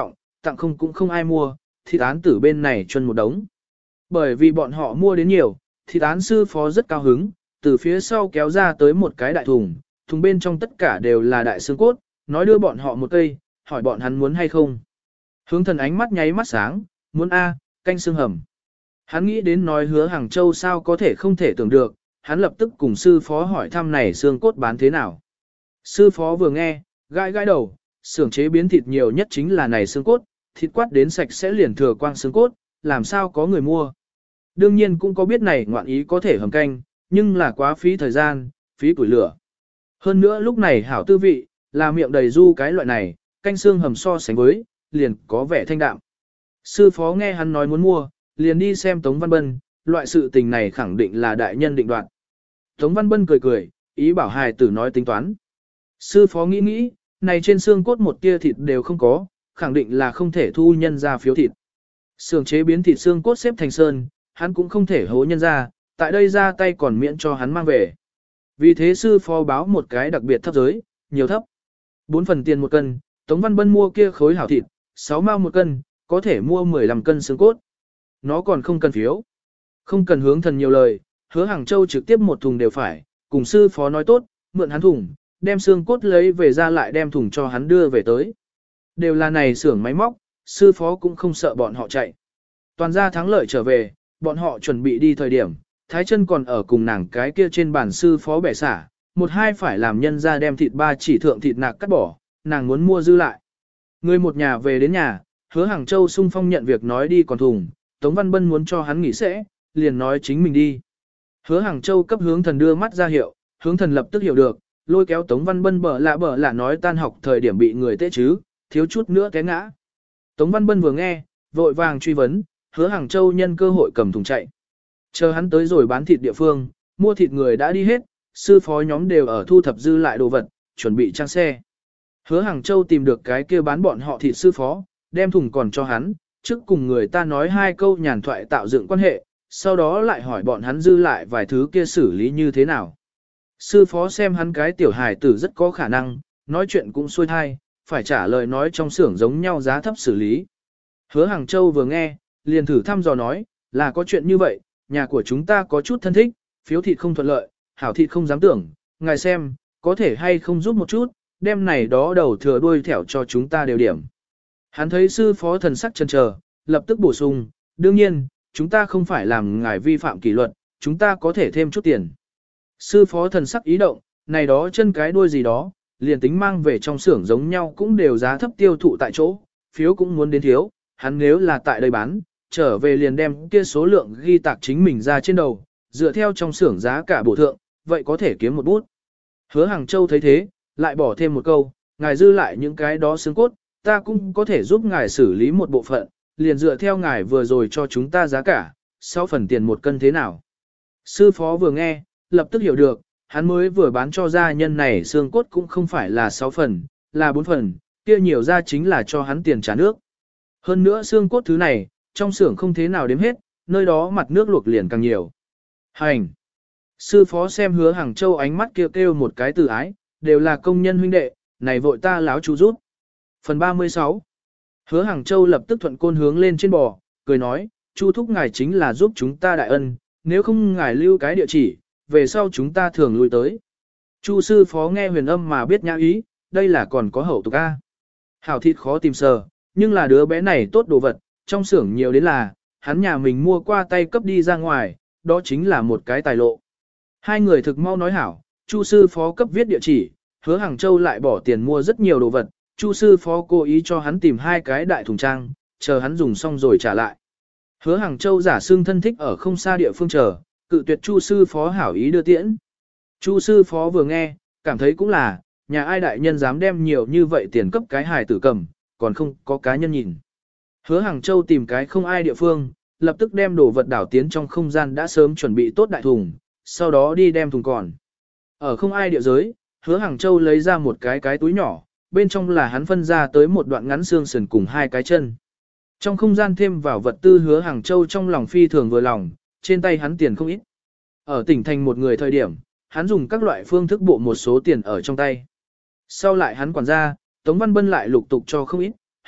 tặng không cũng không ai mua, thịt án tử bên này chuân một đống. Bởi vì bọn họ mua đến nhiều, thịt án sư phó rất cao hứng, từ phía sau kéo ra tới một cái đại thùng, thùng bên trong tất cả đều là đại xương cốt, nói đưa bọn họ một cây, hỏi bọn hắn muốn hay không. Hướng thần ánh mắt nháy mắt sáng, muốn A, canh xương hầm. Hắn nghĩ đến nói Hứa Hàng Châu sao có thể không thể tưởng được, hắn lập tức cùng sư phó hỏi thăm này xương cốt bán thế nào. Sư phó vừa nghe, gãi gãi đầu, xưởng chế biến thịt nhiều nhất chính là này xương cốt, thịt quát đến sạch sẽ liền thừa quang xương cốt, làm sao có người mua. Đương nhiên cũng có biết này ngoạn ý có thể hầm canh, nhưng là quá phí thời gian, phí củi lửa. Hơn nữa lúc này hảo tư vị, là miệng đầy du cái loại này, canh xương hầm so sánh với, liền có vẻ thanh đạm. Sư phó nghe hắn nói muốn mua, liền đi xem Tống Văn Bân, loại sự tình này khẳng định là đại nhân định đoạt. Tống Văn Bân cười cười, ý bảo hài tử nói tính toán. Sư phó nghĩ nghĩ, này trên xương cốt một tia thịt đều không có, khẳng định là không thể thu nhân ra phiếu thịt. Xưởng chế biến thịt xương cốt xếp thành sơn, hắn cũng không thể hố nhân ra, tại đây ra tay còn miễn cho hắn mang về. Vì thế sư phó báo một cái đặc biệt thấp giới, nhiều thấp. 4 phần tiền một cân, Tống Văn Bân mua kia khối hảo thịt, 6 mao một cân, có thể mua 15 cân xương cốt. Nó còn không cần phiếu. Không cần hướng thần nhiều lời, Hứa Hàng Châu trực tiếp một thùng đều phải, cùng sư phó nói tốt, mượn hắn thùng, đem xương cốt lấy về ra lại đem thùng cho hắn đưa về tới. Đều là này xưởng máy móc, sư phó cũng không sợ bọn họ chạy. Toàn gia thắng lợi trở về, bọn họ chuẩn bị đi thời điểm, Thái Chân còn ở cùng nàng cái kia trên bàn sư phó bẻ xả, một hai phải làm nhân ra đem thịt ba chỉ thượng thịt nạc cắt bỏ, nàng muốn mua dư lại. Người một nhà về đến nhà, Hứa Hàng Châu sung phong nhận việc nói đi còn thùng, Tống Văn Bân muốn cho hắn nghỉ sẽ, liền nói chính mình đi. Hứa Hàng Châu cấp hướng thần đưa mắt ra hiệu, hướng thần lập tức hiểu được, lôi kéo Tống Văn Bân bở lạ nói tan học thời điểm bị người tê chứ, thiếu chút nữa té ngã. Tống Văn Bân vừa nghe, vội vàng truy vấn, Hứa Hàng Châu nhân cơ hội cầm thùng chạy. Chờ hắn tới rồi bán thịt địa phương, mua thịt người đã đi hết, sư phó nhóm đều ở thu thập dư lại đồ vật, chuẩn bị trang xe. Hứa Hàng Châu tìm được cái kia bán bọn họ thịt sư phó, đem thùng còn cho hắn, trước cùng người ta nói 2 câu nhàn thoại tạo dựng quan hệ, sau đó lại hỏi bọn hắn dư lại vài thứ kia xử lý như thế nào. Sư phó xem hắn cái tiểu hài tử rất có khả năng, nói chuyện cũng xuôi thai, phải trả lời nói trong xưởng giống nhau giá thấp xử lý. Hứa Hàng Châu vừa nghe, liền thử thăm dò nói, là có chuyện như vậy, nhà của chúng ta có chút thân thích, phiếu thịt không thuận lợi, hảo thịt không dám tưởng, ngài xem, có thể hay không giúp một chút, đem này đó đầu thừa đuôi thẻo cho chúng ta đều điểm. Hắn thấy sư phó thần sắc chần chờ, lập tức bổ sung, đương nhiên, chúng ta không phải làm ngài vi phạm kỷ luật, chúng ta có thể thêm chút tiền. Sư phó thần sắc ý động, này đó chân cái đuôi gì đó, liền tính mang về trong xưởng giống nhau cũng đều giá thấp tiêu thụ tại chỗ, phiếu cũng muốn đến thiếu, hắn nếu là tại đây bán, trở về liền đem kia số lượng ghi tạc chính mình ra trên đầu, dựa theo trong xưởng giá cả bổ thượng, vậy có thể kiếm một bút. Hứa Hàng Châu thấy thế, lại bỏ thêm một câu, ngài dư lại những cái đó xương cốt, ta cũng có thể giúp ngài xử lý một bộ phận, liền dựa theo ngài vừa rồi cho chúng ta giá cả, 6 phần tiền một cân thế nào. Sư phó vừa nghe, lập tức hiểu được, hắn mới vừa bán cho gia nhân này xương cốt cũng không phải là 6 phần, là 4 phần, kia nhiều ra chính là cho hắn tiền trả nước. Hơn nữa xương cốt thứ này, trong xưởng không thế nào đếm hết, nơi đó mặt nước luộc liền càng nhiều. Hành! Sư phó xem Hứa Hàng Châu ánh mắt kêu một cái từ ái, đều là công nhân huynh đệ, này vội ta láo chú rút. Phần 36 Hứa Hàng Châu lập tức thuận côn hướng lên trên bò, cười nói, Chu thúc ngài chính là giúp chúng ta đại ân, nếu không ngài lưu cái địa chỉ, về sau chúng ta thường lui tới. Chu sư phó nghe huyền âm mà biết nhã ý, đây là còn có hậu tục A. Hảo thịt khó tìm sờ, nhưng là đứa bé này tốt đồ vật, trong xưởng nhiều đến là, hắn nhà mình mua qua tay cấp đi ra ngoài, đó chính là một cái tài lộ. Hai người thực mau nói hảo, Chu sư phó cấp viết địa chỉ, Hứa Hàng Châu lại bỏ tiền mua rất nhiều đồ vật, Chu sư phó cố ý cho hắn tìm 2 cái đại thùng trang, chờ hắn dùng xong rồi trả lại. Hứa Hàng Châu giả xưng thân thích ở không xa địa phương chờ, cự tuyệt Chu sư phó hảo ý đưa tiễn. Chu sư phó vừa nghe, cảm thấy cũng là, nhà ai đại nhân dám đem nhiều như vậy tiền cấp cái hài tử cầm, còn không có cá nhân nhìn. Hứa Hàng Châu tìm cái không ai địa phương, lập tức đem đồ vật đảo tiến trong không gian đã sớm chuẩn bị tốt đại thùng, sau đó đi đem thùng còn. Ở không ai địa giới, Hứa Hàng Châu lấy ra một cái túi nhỏ, bên trong là hắn phân ra tới một đoạn ngắn xương sườn cùng 2 cái chân. Trong không gian thêm vào vật tư Hứa Hàng Châu trong lòng phi thường vừa lòng, trên tay hắn tiền không ít. Ở tỉnh thành một người thời điểm, hắn dùng các loại phương thức bộ một số tiền ở trong tay. Sau lại hắn quản gia, Tống Văn Bân lại lục tục cho không ít,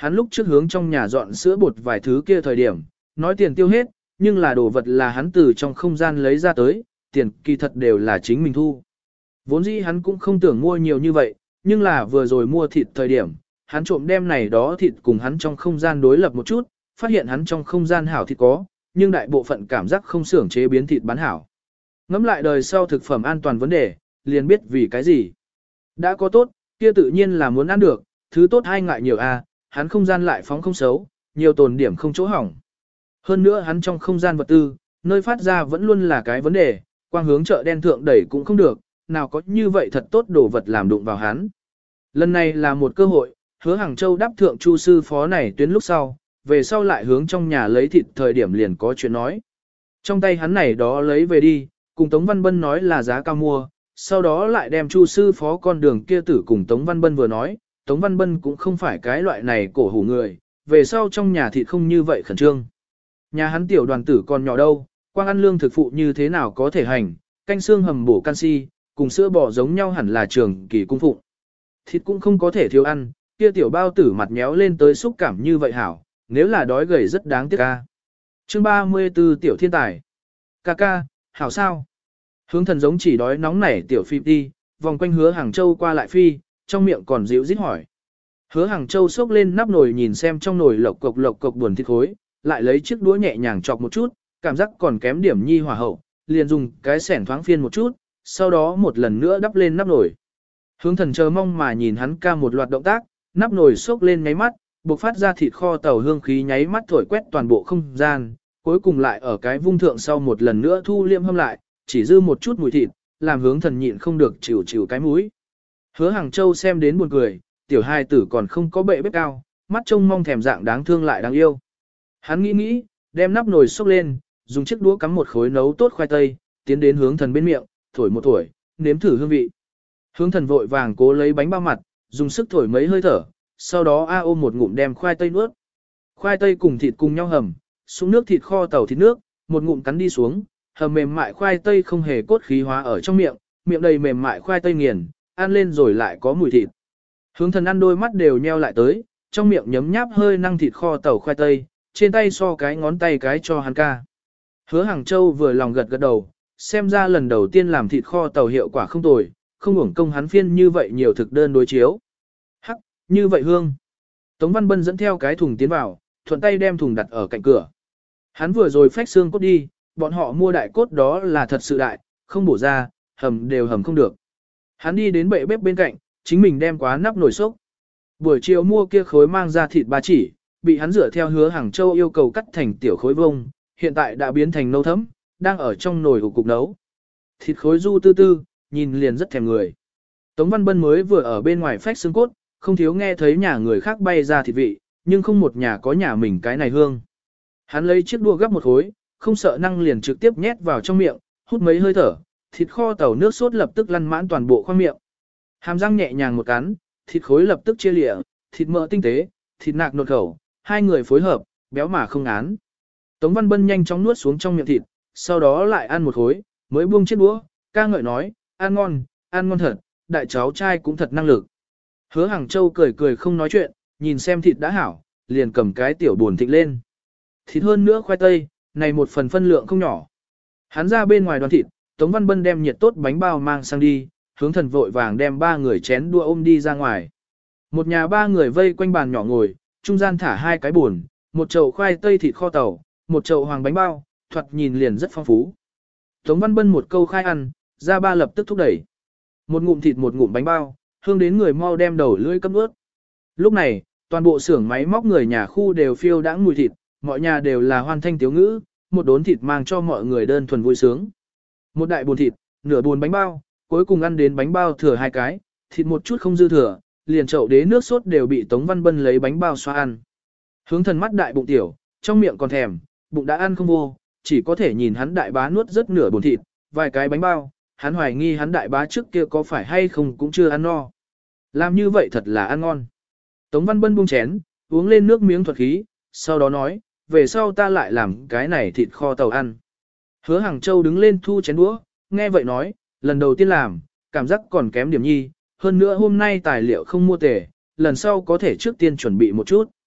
hắn lúc trước hướng trong nhà dọn sữa bột vài thứ kia thời điểm, nói tiền tiêu hết, nhưng là đồ vật là hắn từ trong không gian lấy ra tới, tiền kỳ thật đều là chính mình thu. Vốn dĩ hắn cũng không tưởng mua nhiều như vậy, nhưng là vừa rồi mua thịt thời điểm, hắn trộm đem này đó thịt cùng hắn trong không gian đối lập một chút, phát hiện hắn trong không gian hảo thịt có, nhưng đại bộ phận cảm giác không xưởng chế biến thịt bán hảo. Ngắm lại đời sau thực phẩm an toàn vấn đề, liền biết vì cái gì. Đã có tốt, kia tự nhiên là muốn ăn được, thứ tốt hay ngại nhiều hắn không gian lại phóng không xấu, nhiều tồn điểm không chỗ hỏng. Hơn nữa hắn trong không gian vật tư, nơi phát ra vẫn luôn là cái vấn đề, quang hướng chợ đen thượng đẩy cũng không được, nào có như vậy thật tốt đồ vật làm đụng vào hắn. Lần này là một cơ hội, Hứa Hàng Châu đáp thượng chu sư phó này tuyến lúc sau, về sau lại hướng trong nhà lấy thịt thời điểm liền có chuyện nói. Trong tay hắn này đó lấy về đi, cùng Tống Văn Bân nói là giá cao mua, sau đó lại đem chu sư phó con đường kia tử cùng Tống Văn Bân vừa nói, Tống Văn Bân cũng không phải cái loại này cổ hủ người, về sau trong nhà thịt không như vậy khẩn trương. Nhà hắn tiểu đoàn tử còn nhỏ đâu, quang ăn lương thực phụ như thế nào có thể hành, canh xương hầm bổ canxi, cùng sữa bò giống nhau hẳn là trường kỳ cung phụng. Thịt cũng không có thể thiếu ăn, kia tiểu bao tử mặt méo lên tới xúc cảm như vậy hảo, nếu là đói gầy rất đáng tiếc ca. Chương 34 tiểu thiên tài. Ca ca, hảo sao? Hướng thần giống chỉ đói nóng nảy tiểu phi đi, vòng quanh Hứa Hàng Châu qua lại phi, trong miệng còn dịu rít hỏi. Hứa Hàng Châu xốc lên nắp nồi nhìn xem trong nồi lộc cộc buồn thịt khối, lại lấy chiếc đũa nhẹ nhàng chọc một chút, cảm giác còn kém điểm nhi hỏa hậu, liền dùng cái xẻng thoáng phiên một chút, sau đó một lần nữa đắp lên nắp nồi. Hướng thần chờ mong mà nhìn hắn ca một loạt động tác, nắp nồi xốc lên nháy mắt, bộc phát ra thịt kho tàu hương khí nháy mắt thổi quét toàn bộ không gian, cuối cùng lại ở cái vung thượng sau một lần nữa thu liêm hâm lại, chỉ dư một chút mùi thịt, làm hướng thần nhịn không được chịu chịu cái mũi. Hứa Hàng Châu xem đến buồn cười, tiểu hài tử còn không có bệ bếp cao, mắt trông mong thèm dạng đáng thương lại đáng yêu. Hắn nghĩ, đem nắp nồi xốc lên, dùng chiếc đũa cắm một khối nấu tốt khoai tây, tiến đến hướng thần bên miệng, thổi một thổi, nếm thử hương vị. Hướng thần vội vàng cố lấy bánh bao mặt, dùng sức thổi mấy hơi thở, sau đó ôm một ngụm đem khoai tây nuốt. Khoai tây cùng thịt cùng nhau hầm, xuống nước thịt kho tàu thịt nước, một ngụm cắn đi xuống, hầm mềm mại khoai tây không hề cốt khí hóa ở trong miệng, miệng đầy mềm mại khoai tây nghiền, ăn lên rồi lại có mùi thịt. Hướng thần ăn đôi mắt đều nheo lại tới, trong miệng nhấm nháp hơi năng thịt kho tàu khoai tây, trên tay so cái ngón tay cái cho hắn ca. Hứa Hàng Châu vừa lòng gật gật đầu, xem ra lần đầu tiên làm thịt kho tàu hiệu quả không tồi, không uổng công hắn phiên như vậy nhiều thực đơn đối chiếu. Hắc, như vậy hương. Tống Văn Bân dẫn theo cái thùng tiến vào, thuận tay đem thùng đặt ở cạnh cửa. Hắn vừa rồi phách xương cốt đi, bọn họ mua đại cốt đó là thật sự đại, không bổ ra, hầm đều hầm không được. Hắn đi đến bệ bếp bên cạnh, chính mình đem quá nắp nồi sốc. Buổi chiều mua kia khối mang ra thịt ba chỉ, bị hắn dựa theo Hứa Hàng Châu yêu cầu cắt thành tiểu khối vông, hiện tại đã biến thành nâu thấm, đang ở trong nồi ủ cục nấu. Thịt khối du tư tư, nhìn liền rất thèm người. Tống Văn Bân mới vừa ở bên ngoài phách xương cốt, không thiếu nghe thấy nhà người khác bay ra thịt vị, nhưng không một nhà có nhà mình cái này hương. Hắn lấy chiếc đũa gắp một khối, không sợ năng liền trực tiếp nhét vào trong miệng, hút mấy hơi thở, thịt kho tàu nước sốt lập tức lăn mãn toàn bộ khoang miệng. Hàm răng nhẹ nhàng một cắn, thịt khối lập tức chia lịa, thịt mỡ tinh tế, thịt nạc nột khẩu, hai người phối hợp, béo mà không ngán. Tống Văn Bân nhanh chóng nuốt xuống trong miệng thịt, sau đó lại ăn một khối, mới buông chiếc đũa, ca ngợi nói, ăn ngon thật, đại cháu trai cũng thật năng lực. Hứa Hàng Châu cười cười không nói chuyện, nhìn xem thịt đã hảo, liền cầm cái tiểu buồn thịt lên. Thịt hơn nữa khoai tây, này một phần phân lượng không nhỏ. Hắn ra bên ngoài đoàn thịt, Tống Văn Bân đem nhiệt tốt bánh bao mang sang đi, hướng thần vội vàng đem ba người chén đua ôm đi ra ngoài. Một nhà ba người vây quanh bàn nhỏ ngồi, trung gian thả hai cái buồn, một chậu khoai tây thịt kho tàu, một chậu hoàng bánh bao, thoạt nhìn liền rất phong phú. Tống Văn Bân một câu khai ăn, ra ba lập tức thúc đẩy. Một ngụm thịt một ngụm bánh bao, hương đến người mau đem đầu lưỡi cấp ướt. Lúc này, toàn bộ xưởng máy móc người nhà khu đều phiêu đãng mùi thịt, mọi nhà đều là hoan thanh tiếu ngữ, một đốn thịt mang cho mọi người đơn thuần vui sướng. Một đại buồn thịt, nửa buồn bánh bao, cuối cùng ăn đến bánh bao thừa hai cái, thịt một chút không dư thừa, liền chậu đế nước sốt đều bị Tống Văn Bân lấy bánh bao xoa ăn. Hướng thần mắt đại bụng tiểu, trong miệng còn thèm, bụng đã ăn không vô, chỉ có thể nhìn hắn đại bá nuốt rất nửa buồn thịt, vài cái bánh bao, hắn hoài nghi hắn đại bá trước kia có phải hay không cũng chưa ăn no. Làm như vậy thật là ăn ngon. Tống Văn Bân buông chén, uống lên nước miếng thuật khí, sau đó nói, về sau ta lại làm cái này thịt kho tàu ăn. Hứa Hàng Châu đứng lên thu chén đũa, nghe vậy nói, lần đầu tiên làm, cảm giác còn kém điểm nhi, hơn nữa hôm nay tài liệu không mua tề, lần sau có thể trước tiên chuẩn bị một chút.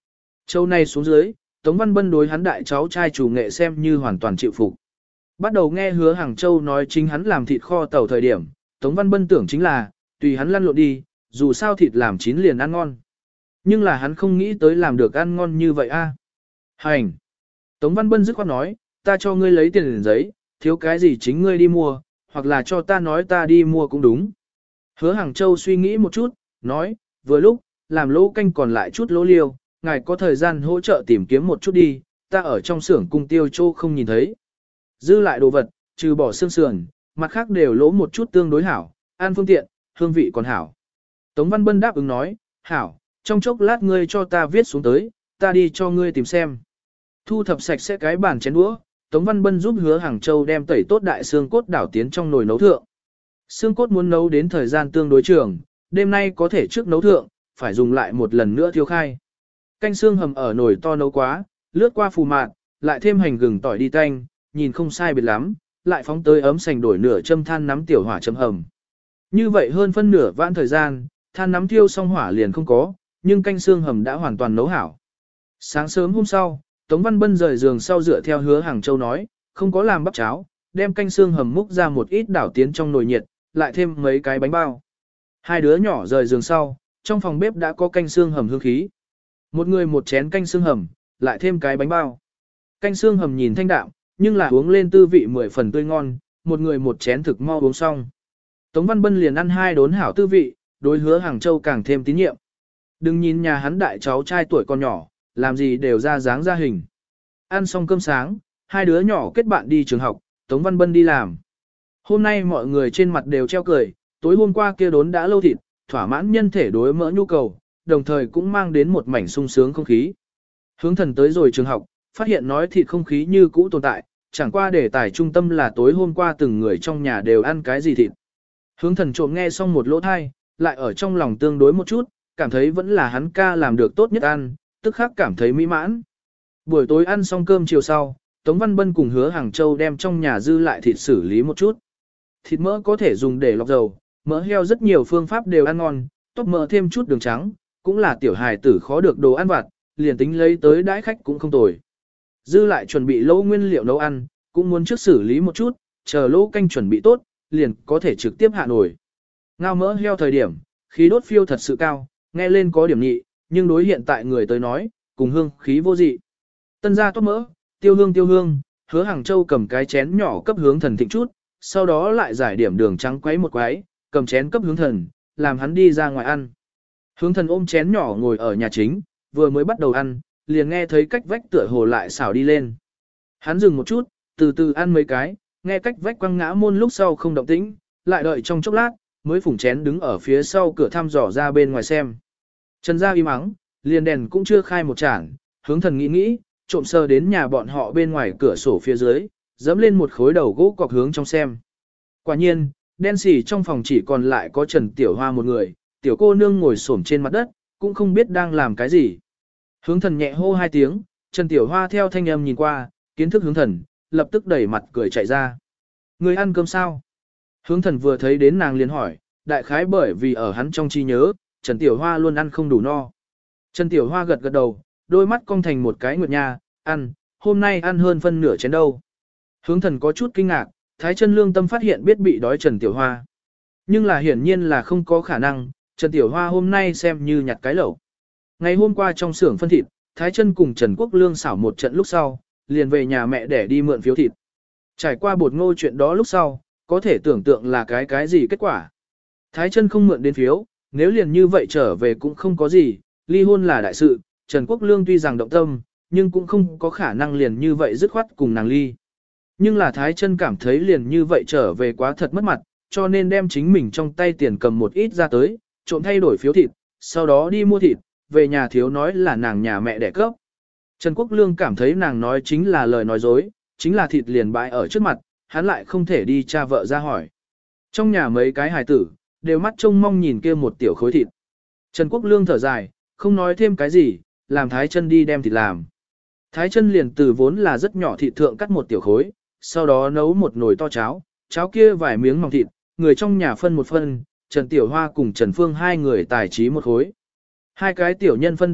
Châu này xuống dưới, Tống Văn Bân đối hắn đại cháu trai chủ nghệ xem như hoàn toàn chịu phục. Bắt đầu nghe Hứa Hàng Châu nói chính hắn làm thịt kho tàu thời điểm, Tống Văn Bân tưởng chính là, tùy hắn lăn lộn đi, dù sao thịt làm chín liền ăn ngon. Nhưng là hắn không nghĩ tới làm được ăn ngon như vậy a. Hành! Tống Văn Bân dứt khoát nói, ta cho ngươi lấy tiền giấy, thiếu cái gì chính ngươi đi mua, hoặc là cho ta nói ta đi mua cũng đúng. Hứa Hàng Châu suy nghĩ một chút, nói, vừa lúc, làm lỗ canh còn lại chút lỗ liêu, ngài có thời gian hỗ trợ tìm kiếm một chút đi, ta ở trong xưởng cung tiêu châu không nhìn thấy. Dư lại đồ vật, trừ bỏ xương sườn, mặt khác đều lỗ một chút tương đối hảo, ăn phương tiện, hương vị còn hảo. Tống Văn Bân đáp ứng nói, hảo, trong chốc lát ngươi cho ta viết xuống tới, ta đi cho ngươi tìm xem. Thu thập sạch sẽ cái bàn chén đũa, Tống Văn Bân giúp Hứa Hàng Châu đem tẩy tốt đại xương cốt đảo tiến trong nồi nấu thượng. Xương cốt muốn nấu đến thời gian tương đối trường, đêm nay có thể trước nấu thượng, phải dùng lại một lần nữa thiêu khai. Canh xương hầm ở nồi to nấu quá, lướt qua phù mạt, lại thêm hành gừng tỏi đi tanh, nhìn không sai biệt lắm, lại phóng tới ấm sành đổi nửa châm than nắm tiểu hỏa châm hầm. Như vậy hơn phân nửa vãn thời gian, than nắm thiêu xong hỏa liền không có, nhưng canh xương hầm đã hoàn toàn nấu hảo. Sáng sớm hôm sau, Tống Văn Bân rời giường sau dựa theo Hứa Hàng Châu nói, không có làm bắp cháo, đem canh xương hầm múc ra một ít đảo tiến trong nồi nhiệt, lại thêm mấy cái bánh bao. Hai đứa nhỏ rời giường sau, trong phòng bếp đã có canh xương hầm hương khí. Một người một chén canh xương hầm, lại thêm cái bánh bao. Canh xương hầm nhìn thanh đạm, nhưng là uống lên tư vị 10 phần tươi ngon, một người một chén thực mau uống xong. Tống Văn Bân liền ăn hai đốn hảo tư vị, đối Hứa Hàng Châu càng thêm tín nhiệm. Đừng nhìn nhà hắn đại cháu trai tuổi còn nhỏ, làm gì đều ra dáng ra hình. Ăn xong cơm sáng, hai đứa nhỏ kết bạn đi trường học, Tống Văn Bân đi làm. Hôm nay mọi người trên mặt đều treo cười, tối hôm qua kia đốn đã lâu thịt, thỏa mãn nhân thể đối mỡ nhu cầu, đồng thời cũng mang đến một mảnh sung sướng không khí. Hướng Thần tới rồi trường học, phát hiện nói thịt không khí như cũ tồn tại, chẳng qua đề tài trung tâm là tối hôm qua từng người trong nhà đều ăn cái gì thịt. Hướng Thần trộm nghe xong một lỗ thai, lại ở trong lòng tương đối một chút, cảm thấy vẫn là hắn ca làm được tốt nhất ăn, tức khắc cảm thấy mỹ mãn. Buổi tối ăn xong cơm chiều sau, Tống Văn Bân cùng Hứa Hàng Châu đem trong nhà dư lại thịt xử lý một chút. Thịt mỡ có thể dùng để lọc dầu, mỡ heo rất nhiều phương pháp đều ăn ngon, tóc mỡ thêm chút đường trắng, cũng là tiểu hài tử khó được đồ ăn vặt, liền tính lấy tới đãi khách cũng không tồi. Dư lại chuẩn bị lỗ nguyên liệu nấu ăn, cũng muốn trước xử lý một chút, chờ lỗ canh chuẩn bị tốt, liền có thể trực tiếp hạ nổi. Ngao mỡ heo thời điểm, khí đốt phiêu thật sự cao, nghe lên có điểm nhị, nhưng đối hiện tại người tới nói, cùng hương khí vô dị. Tân gia tốt mỡ, tiêu hương, Hứa Hàng Châu cầm cái chén nhỏ cấp Hướng Thần thịnh chút, sau đó lại giải điểm đường trắng quấy một quấy, cầm chén cấp Hướng Thần, làm hắn đi ra ngoài ăn. Hướng Thần ôm chén nhỏ ngồi ở nhà chính, vừa mới bắt đầu ăn, liền nghe thấy cách vách tựa hồ lại xảo đi lên. Hắn dừng một chút, từ từ ăn mấy cái, nghe cách vách quăng ngã môn lúc sau không động tĩnh, lại đợi trong chốc lát, mới phủng chén đứng ở phía sau cửa thăm dò ra bên ngoài xem. Trần gia im ắng, liền đèn cũng chưa khai một chản, Hướng Thần nghĩ, trộm sờ đến nhà bọn họ bên ngoài cửa sổ phía dưới, dẫm lên một khối đầu gỗ cọc hướng trong xem. Quả nhiên, đen xỉ trong phòng chỉ còn lại có Trần Tiểu Hoa một người, tiểu cô nương ngồi xổm trên mặt đất, cũng không biết đang làm cái gì. Hướng Thần nhẹ hô hai tiếng, Trần Tiểu Hoa theo thanh âm nhìn qua, kiến thức Hướng Thần, lập tức đẩy mặt cười chạy ra. Người ăn cơm sao? Hướng Thần vừa thấy đến nàng liền hỏi, đại khái bởi vì ở hắn trong trí nhớ, Trần Tiểu Hoa luôn ăn không đủ no. Trần Tiểu Hoa gật gật đầu, đôi mắt cong thành một cái nguyệt nha, ăn, hôm nay ăn hơn phân nửa chén đâu. Hướng Thần có chút kinh ngạc, Thái Chân lương tâm phát hiện biết bị đói Trần Tiểu Hoa. Nhưng là hiển nhiên là không có khả năng, Trần Tiểu Hoa hôm nay xem như nhặt cái lẩu. Ngày hôm qua trong xưởng phân thịt, Thái Chân cùng Trần Quốc Lương xảo một trận lúc sau, liền về nhà mẹ để đi mượn phiếu thịt. Trải qua bột ngô chuyện đó lúc sau, có thể tưởng tượng là cái gì kết quả. Thái Chân không mượn đến phiếu, nếu liền như vậy trở về cũng không có gì, ly hôn là đại sự, Trần Quốc Lương tuy rằng động tâm, nhưng cũng không có khả năng liền như vậy dứt khoát cùng nàng ly. Nhưng là Thái Chân cảm thấy liền như vậy trở về quá thật mất mặt, cho nên đem chính mình trong tay tiền cầm một ít ra tới, trộm thay đổi phiếu thịt, sau đó đi mua thịt, về nhà thiếu nói là nàng nhà mẹ đẻ cấp. Trần Quốc Lương cảm thấy nàng nói chính là lời nói dối, chính là thịt liền bại ở trước mặt, hắn lại không thể đi cha vợ ra hỏi. Trong nhà mấy cái hài tử, đều mắt trông mong nhìn kia một tiểu khối thịt. Trần Quốc Lương thở dài, không nói thêm cái gì, làm Thái Chân đi đem thịt làm. Thái Chân liền từ vốn là rất nhỏ thịt thượng cắt một tiểu khối, sau đó nấu một nồi to cháo, cháo kia vài miếng mỏng thịt, người trong nhà phân một phân, Trần Tiểu Hoa cùng Trần Phương hai người tài trí một khối. Hai cái tiểu nhân phân đến thịt,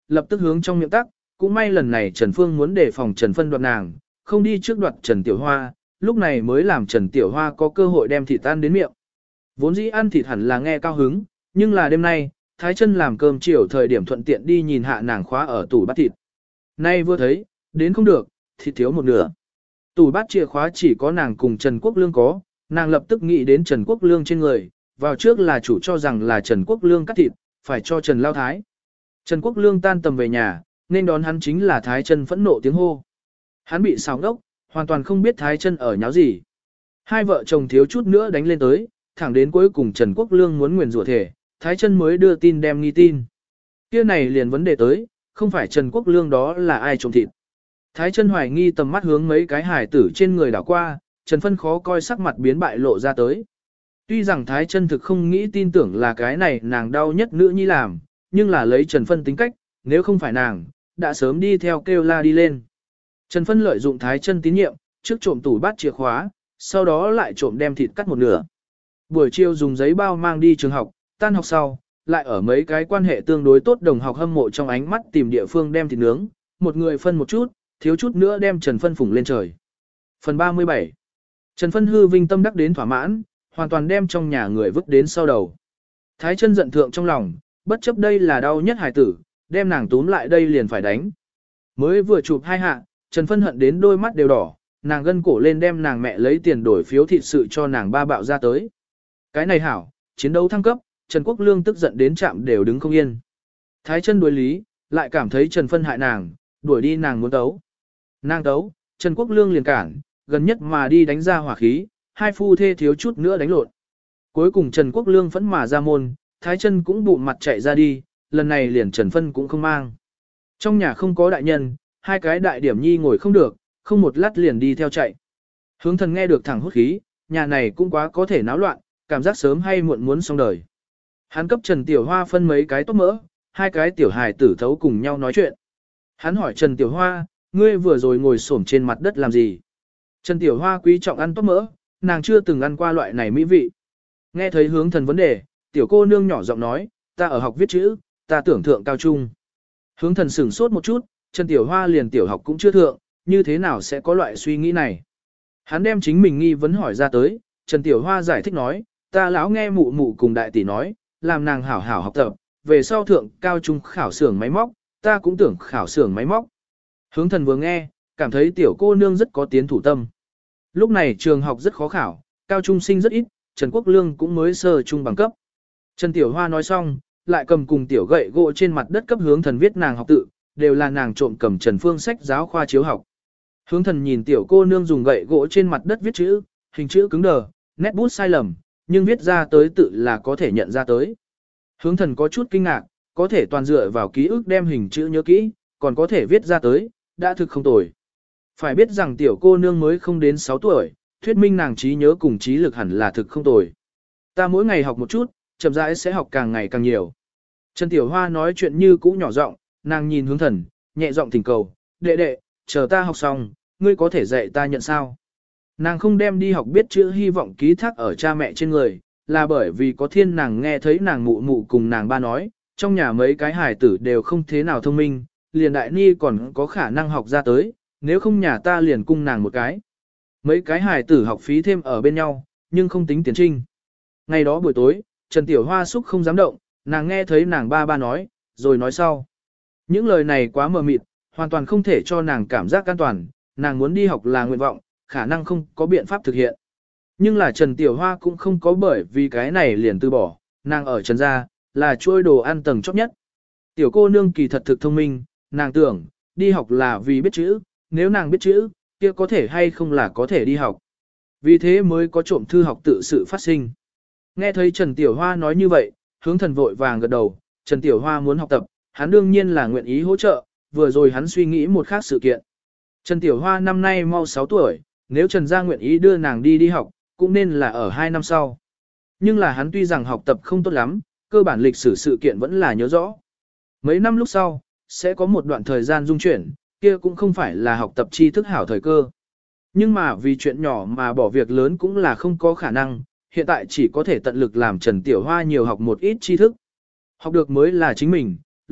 lập tức hướng trong miệng tắc, cũng may lần này Trần Phương muốn đề phòng Trần Phân đoạt nàng, không đi trước đoạt Trần Tiểu Hoa, lúc này mới làm Trần Tiểu Hoa có cơ hội đem thịt tan đến miệng. Vốn dĩ ăn thịt hẳn là nghe cao hứng, nhưng là đêm nay, Thái Chân làm cơm chiều thời điểm thuận tiện đi nhìn hạ nàng khóa ở tủ bát thịt. Nay vừa thấy, đến không được, thịt thiếu một nửa. Tủ bát chìa khóa chỉ có nàng cùng Trần Quốc Lương có, nàng lập tức nghĩ đến Trần Quốc Lương trên người, vào trước là chủ cho rằng là Trần Quốc Lương cắt thịt, phải cho Trần Lao Thái. Trần Quốc Lương tan tầm về nhà, nên đón hắn chính là Thái Chân phẫn nộ tiếng hô. Hắn bị xáo ngốc, hoàn toàn không biết Thái Chân ở nháo gì. Hai vợ chồng thiếu chút nữa đánh lên tới, thẳng đến cuối cùng Trần Quốc Lương muốn nguyền rủa thể, Thái Chân mới đưa tin đem nghi tin. Kia này liền vấn đề tới, không phải Trần Quốc Lương đó là ai trộm thịt. Thái Chân hoài nghi tầm mắt hướng mấy cái hải tử trên người đảo qua, Trần Phân khó coi sắc mặt biến bại lộ ra tới. Tuy rằng Thái Chân thực không nghĩ tin tưởng là cái này nàng đau nhất nữ nhi làm, nhưng là lấy Trần Phân tính cách, nếu không phải nàng, đã sớm đi theo kêu la đi lên. Trần Phân lợi dụng Thái Chân tín nhiệm, trước trộm tủ bát chìa khóa, sau đó lại trộm đem thịt cắt một nửa. Buổi chiều dùng giấy bao mang đi trường học, tan học sau, lại ở mấy cái quan hệ tương đối tốt đồng học hâm mộ trong ánh mắt tìm địa phương đem thịt nướng, một người phân một chút, thiếu chút nữa đem Trần Phân phủng lên trời. Phần 37. Trần Phân hư vinh tâm đắc đến thỏa mãn, hoàn toàn đem trong nhà người vứt đến sau đầu. Thái Chân giận thượng trong lòng, bất chấp đây là đau nhất hài tử, đem nàng túm lại đây liền phải đánh. Mới vừa chụp hai hạ, Trần Phân hận đến đôi mắt đều đỏ, nàng gân cổ lên đem nàng mẹ lấy tiền đổi phiếu thịt sự cho nàng ba bạo ra tới. Cái này hảo, chiến đấu thăng cấp, Trần Quốc Lương tức giận đến chạm đều đứng không yên. Thái Chân đối lý, lại cảm thấy Trần Phân hại nàng, đuổi đi nàng muốn tấu. Nàng tấu, Trần Quốc Lương liền cản, gần nhất mà đi đánh ra hỏa khí, hai phu thê thiếu chút nữa đánh lộn. Cuối cùng Trần Quốc Lương phẫn mà ra môn, Thái Chân cũng bụng mặt chạy ra đi, lần này liền Trần Phân cũng không mang. Trong nhà không có đại nhân, hai cái đại điểm nhi ngồi không được, không một lát liền đi theo chạy. Hướng Thần nghe được thẳng hút khí, nhà này cũng quá có thể náo loạn, cảm giác sớm hay muộn muốn xong đời. Hắn cấp Trần Tiểu Hoa phân mấy cái tóc mỡ, hai cái tiểu hài tử thấu cùng nhau nói chuyện. Hắn hỏi Trần Tiểu Hoa, ngươi vừa rồi ngồi xổm trên mặt đất làm gì? Trần Tiểu Hoa quý trọng ăn tóc mỡ, nàng chưa từng ăn qua loại này mỹ vị. Nghe thấy Hướng Thần vấn đề, tiểu cô nương nhỏ giọng nói, ta ở học viết chữ, ta tưởng thượng cao trung. Hướng Thần sửng sốt một chút, Trần Tiểu Hoa liền tiểu học cũng chưa thượng, như thế nào sẽ có loại suy nghĩ này? Hắn đem chính mình nghi vấn hỏi ra tới, Trần Tiểu Hoa giải thích nói, ta lão nghe mụ mụ cùng đại tỷ nói, làm nàng hảo hảo học tập, về sau thượng cao trung khảo xưởng máy móc, ta cũng tưởng khảo xưởng máy móc. Hướng Thần vừa nghe, cảm thấy tiểu cô nương rất có tiến thủ tâm. Lúc này trường học rất khó khảo, cao trung sinh rất ít, Trần Quốc Lương cũng mới sơ trung bằng cấp. Trần Tiểu Hoa nói xong, lại cầm cùng tiểu gậy gỗ trên mặt đất cấp Hướng Thần viết nàng học tự, đều là nàng trộm cầm Trần Phương sách giáo khoa chiếu học. Hướng Thần nhìn tiểu cô nương dùng gậy gỗ trên mặt đất viết chữ, hình chữ cứng đờ, nét bút sai lầm, nhưng viết ra tới tự là có thể nhận ra tới. Hướng Thần có chút kinh ngạc, có thể toàn dựa vào ký ức đem hình chữ nhớ kỹ, còn có thể viết ra tới, đã thực không tồi. Phải biết rằng tiểu cô nương mới không đến 6 tuổi, thuyết minh nàng trí nhớ cùng trí lực hẳn là thực không tồi. Ta mỗi ngày học một chút, chậm rãi sẽ học càng ngày càng nhiều. Trần Tiểu Hoa nói chuyện như cũ nhỏ giọng, nàng nhìn Hướng Thần, nhẹ giọng thỉnh cầu, đệ đệ, chờ ta học xong, ngươi có thể dạy ta nhận sao. Nàng không đem đi học biết chữ hy vọng ký thác ở cha mẹ trên người, là bởi vì có thiên nàng nghe thấy nàng mụ mụ cùng nàng ba nói, trong nhà mấy cái hài tử đều không thế nào thông minh, liền đại ni còn có khả năng học ra tới, nếu không nhà ta liền cung nàng một cái. Mấy cái hài tử học phí thêm ở bên nhau, nhưng không tính tiền trinh. Ngày đó buổi tối, Trần Tiểu Hoa xúc không dám động, nàng nghe thấy nàng ba nói, rồi nói sau. Những lời này quá mờ mịt, hoàn toàn không thể cho nàng cảm giác an toàn, nàng muốn đi học là nguyện vọng, khả năng không có biện pháp thực hiện. Nhưng là Trần Tiểu Hoa cũng không có bởi vì cái này liền từ bỏ, nàng ở Trần gia, là trôi đồ ăn tầng chóp nhất. Tiểu cô nương kỳ thật thực thông minh, nàng tưởng, đi học là vì biết chữ, nếu nàng biết chữ, kia có thể hay không là có thể đi học. Vì thế mới có trộm thư học tự sự phát sinh. Nghe thấy Trần Tiểu Hoa nói như vậy, Hướng Thần vội vàng gật đầu, Trần Tiểu Hoa muốn học tập, hắn đương nhiên là nguyện ý hỗ trợ, vừa rồi hắn suy nghĩ một khác sự kiện. Trần Tiểu Hoa năm nay mau 6 tuổi, nếu Trần gia nguyện ý đưa nàng đi học, cũng nên là ở 2 năm sau. Nhưng là hắn tuy rằng học tập không tốt lắm, cơ bản lịch sử sự kiện vẫn là nhớ rõ. Mấy năm lúc sau, sẽ có một đoạn thời gian dung chuyển, kia cũng không phải là học tập tri thức hảo thời cơ. Nhưng mà vì chuyện nhỏ mà bỏ việc lớn cũng là không có khả năng, hiện tại chỉ có thể tận lực làm Trần Tiểu Hoa nhiều học một ít tri thức. Học được mới là chính mình,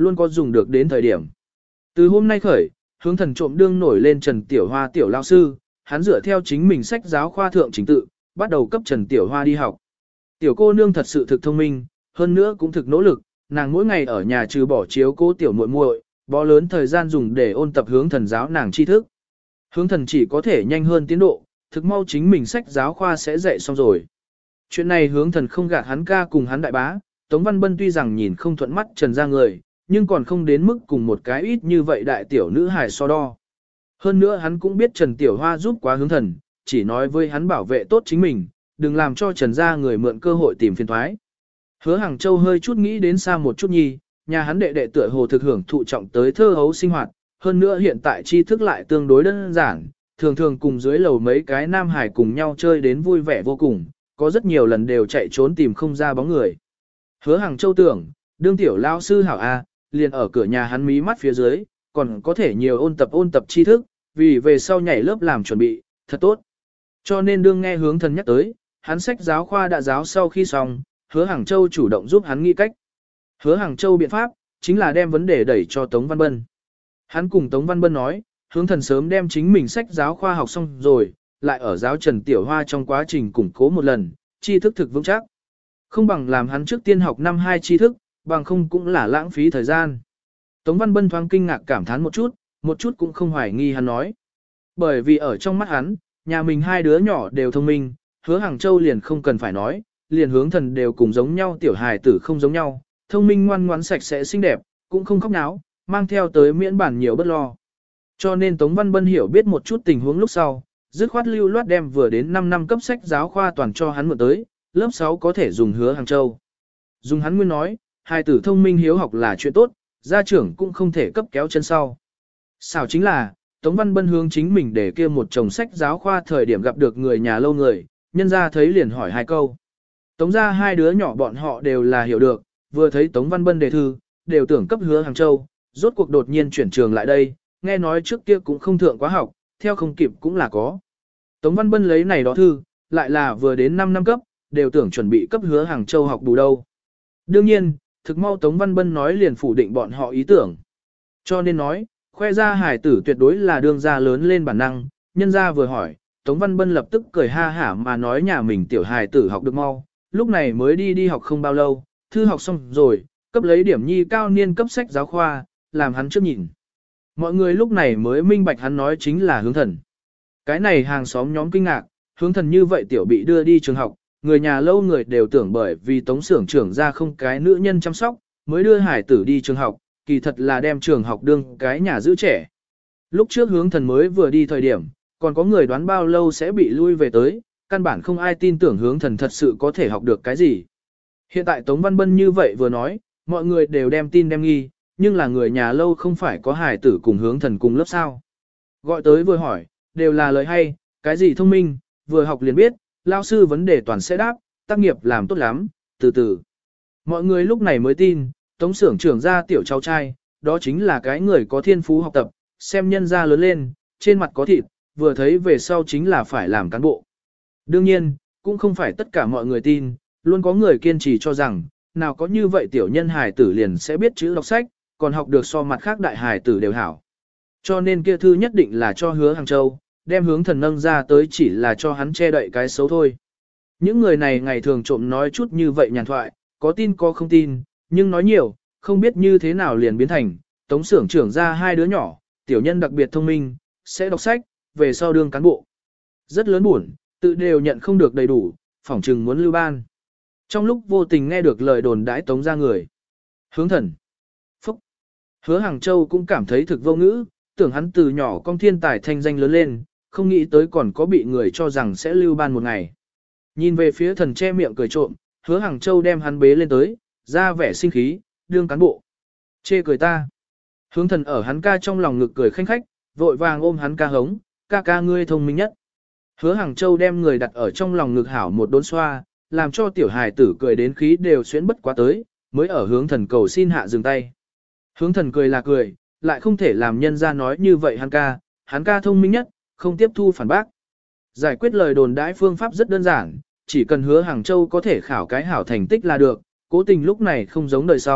luôn có dùng được đến thời điểm. Từ hôm nay khởi, hướng thần trộm đương nổi lên Trần Tiểu Hoa tiểu lao sư, hắn dựa theo chính mình sách giáo khoa thượng chính tự, bắt đầu cấp Trần Tiểu Hoa đi học. Tiểu cô nương thật sự thực thông minh, hơn nữa cũng thực nỗ lực, nàng mỗi ngày ở nhà trừ bỏ chiếu cố tiểu muội muội, bó lớn thời gian dùng để ôn tập hướng thần giáo nàng tri thức. Hướng thần chỉ có thể nhanh hơn tiến độ, thực mau chính mình sách giáo khoa sẽ dạy xong rồi. Chuyện này hướng thần không gạt hắn ca cùng hắn đại bá, Tống Văn Bân tuy rằng nhìn không thuận mắt Trần ra người, nhưng còn không đến mức cùng một cái ít như vậy đại tiểu nữ hài so đo. Hơn nữa hắn cũng biết Trần Tiểu Hoa giúp quá hướng thần, chỉ nói với hắn bảo vệ tốt chính mình, đừng làm cho Trần ra người mượn cơ hội tìm phiền thoái. Hứa Hàng Châu hơi chút nghĩ đến xa một chút nhi, nhà hắn đệ đệ tựa hồ thực hưởng thụ trọng tới thơ hấu sinh hoạt, hơn nữa hiện tại tri thức lại tương đối đơn giản, thường thường cùng dưới lầu mấy cái nam hải cùng nhau chơi đến vui vẻ vô cùng, có rất nhiều lần đều chạy trốn tìm không ra bóng người. Hứa Hàng Châu tưởng, đương tiểu lao sư hảo A, liền ở cửa nhà hắn mí mắt phía dưới, còn có thể nhiều ôn tập tri thức, vì về sau nhảy lớp làm chuẩn bị, thật tốt. Cho nên đương nghe hướng thần nhắc tới, hắn sách giáo khoa đã giáo sau khi xong, Hứa Hàng Châu chủ động giúp hắn nghĩ cách. Hứa Hàng Châu biện pháp, chính là đem vấn đề đẩy cho Tống Văn Bân. Hắn cùng Tống Văn Bân nói, hướng thần sớm đem chính mình sách giáo khoa học xong rồi, lại ở giáo Trần Tiểu Hoa trong quá trình củng cố một lần, tri thức thực vững chắc. Không bằng làm hắn trước tiên học năm 2 tri thức, bằng không cũng là lãng phí thời gian. Tống Văn Bân thoáng kinh ngạc cảm thán một chút cũng không hoài nghi hắn nói. Bởi vì ở trong mắt hắn, nhà mình hai đứa nhỏ đều thông minh, Hứa Hàng Châu liền không cần phải nói, liền hướng thần đều cùng giống nhau, tiểu hài tử không giống nhau, thông minh ngoan ngoãn sạch sẽ xinh đẹp, cũng không khóc náo, mang theo tới miễn bản nhiều bất lo. Cho nên Tống Văn Bân hiểu biết một chút tình huống lúc sau, dứt khoát lưu loát đem vừa đến 5 năm cấp sách giáo khoa toàn cho hắn mượn tới, lớp 6 có thể dùng Hứa Hàng Châu. Dùng hắn nguyên nói, hài tử thông minh hiếu học là chuyện tốt, gia trưởng cũng không thể cấp kéo chân sau. Xảo chính là, Tống Văn Bân hướng chính mình để kia một chồng sách giáo khoa thời điểm gặp được người nhà lâu người, nhân ra thấy liền hỏi 2 câu. Tống ra hai đứa nhỏ bọn họ đều là hiểu được, vừa thấy Tống Văn Bân đề thư, đều tưởng cấp Hứa Hàng Châu, rốt cuộc đột nhiên chuyển trường lại đây, nghe nói trước kia cũng không thượng quá học, theo không kịp cũng là có. Tống Văn Bân lấy này đó thư, lại là vừa đến 5 năm cấp, đều tưởng chuẩn bị cấp Hứa Hàng Châu học bù đâu. Đương nhiên, thực mau Tống Văn Bân nói liền phủ định bọn họ ý tưởng. Cho nên nói, khoe ra hải tử tuyệt đối là đương gia lớn lên bản năng, nhân gia vừa hỏi, Tống Văn Bân lập tức cười ha hả mà nói nhà mình tiểu hài tử học được mau, lúc này mới đi học không bao lâu, thư học xong rồi, cấp lấy điểm nhi cao niên cấp sách giáo khoa, làm hắn trước nhìn. Mọi người lúc này mới minh bạch hắn nói chính là hướng thần. Cái này hàng xóm nhóm kinh ngạc, hướng thần như vậy tiểu bị đưa đi trường học, người nhà lâu người đều tưởng bởi vì Tống xưởng trưởng ra không cái nữ nhân chăm sóc, mới đưa hải tử đi trường học, kỳ thật là đem trường học đương cái nhà giữ trẻ. Lúc trước hướng thần mới vừa đi thời điểm, còn có người đoán bao lâu sẽ bị lui về tới, căn bản không ai tin tưởng hướng thần thật sự có thể học được cái gì. Hiện tại Tống Văn Bân như vậy vừa nói, mọi người đều đem tin đem nghi, nhưng là người nhà lâu không phải có hải tử cùng hướng thần cùng lớp sao. Gọi tới vừa hỏi, đều là lời hay, cái gì thông minh, vừa học liền biết, lao sư vấn đề toàn sẽ đáp, tác nghiệp làm tốt lắm, từ từ. Mọi người lúc này mới tin, Tống xưởng trưởng ra tiểu cháu trai, đó chính là cái người có thiên phú học tập, xem nhân ra lớn lên, trên mặt có thịt, vừa thấy về sau chính là phải làm cán bộ. Đương nhiên, cũng không phải tất cả mọi người tin, luôn có người kiên trì cho rằng, nào có như vậy tiểu nhân hài tử liền sẽ biết chữ đọc sách, còn học được so mặt khác đại hài tử đều hảo. Cho nên kia thư nhất định là cho Hứa Hàng Châu, đem hướng thần nâng ra tới chỉ là cho hắn che đậy cái xấu thôi. Những người này ngày thường trộm nói chút như vậy nhàn thoại, có tin có không tin, nhưng nói nhiều, không biết như thế nào liền biến thành, Tống xưởng trưởng ra hai đứa nhỏ, tiểu nhân đặc biệt thông minh, sẽ đọc sách, về sau đương cán bộ. Rất lớn buồn, tự đều nhận không được đầy đủ, phỏng chừng muốn lưu ban. Trong lúc vô tình nghe được lời đồn đãi Tống ra người. Hướng thần. Phúc. Hứa Hàng Châu cũng cảm thấy thực vô ngữ, tưởng hắn từ nhỏ con thiên tài thanh danh lớn lên, không nghĩ tới còn có bị người cho rằng sẽ lưu ban một ngày. Nhìn về phía thần che miệng cười trộm, Hứa Hàng Châu đem hắn bế lên tới, ra vẻ sinh khí, đương cán bộ. Chê cười ta. Hướng thần ở hắn ca trong lòng ngực cười khanh khách, vội vàng ôm hắn ca hống, ca ca ngươi thông minh nhất. Hứa Hàng Châu đem người đặt ở trong lòng ngực hảo một đốn xoa, làm cho tiểu hài tử cười đến khí đều xuyến bất quá tới, mới ở hướng thần cầu xin hạ dừng tay. Hướng thần cười là cười, lại không thể làm nhân ra nói như vậy hắn ca thông minh nhất, không tiếp thu phản bác. Giải quyết lời đồn đãi phương pháp rất đơn giản, chỉ cần Hứa Hàng Châu có thể khảo cái hảo thành tích là được, cố tình lúc này không giống đời sau,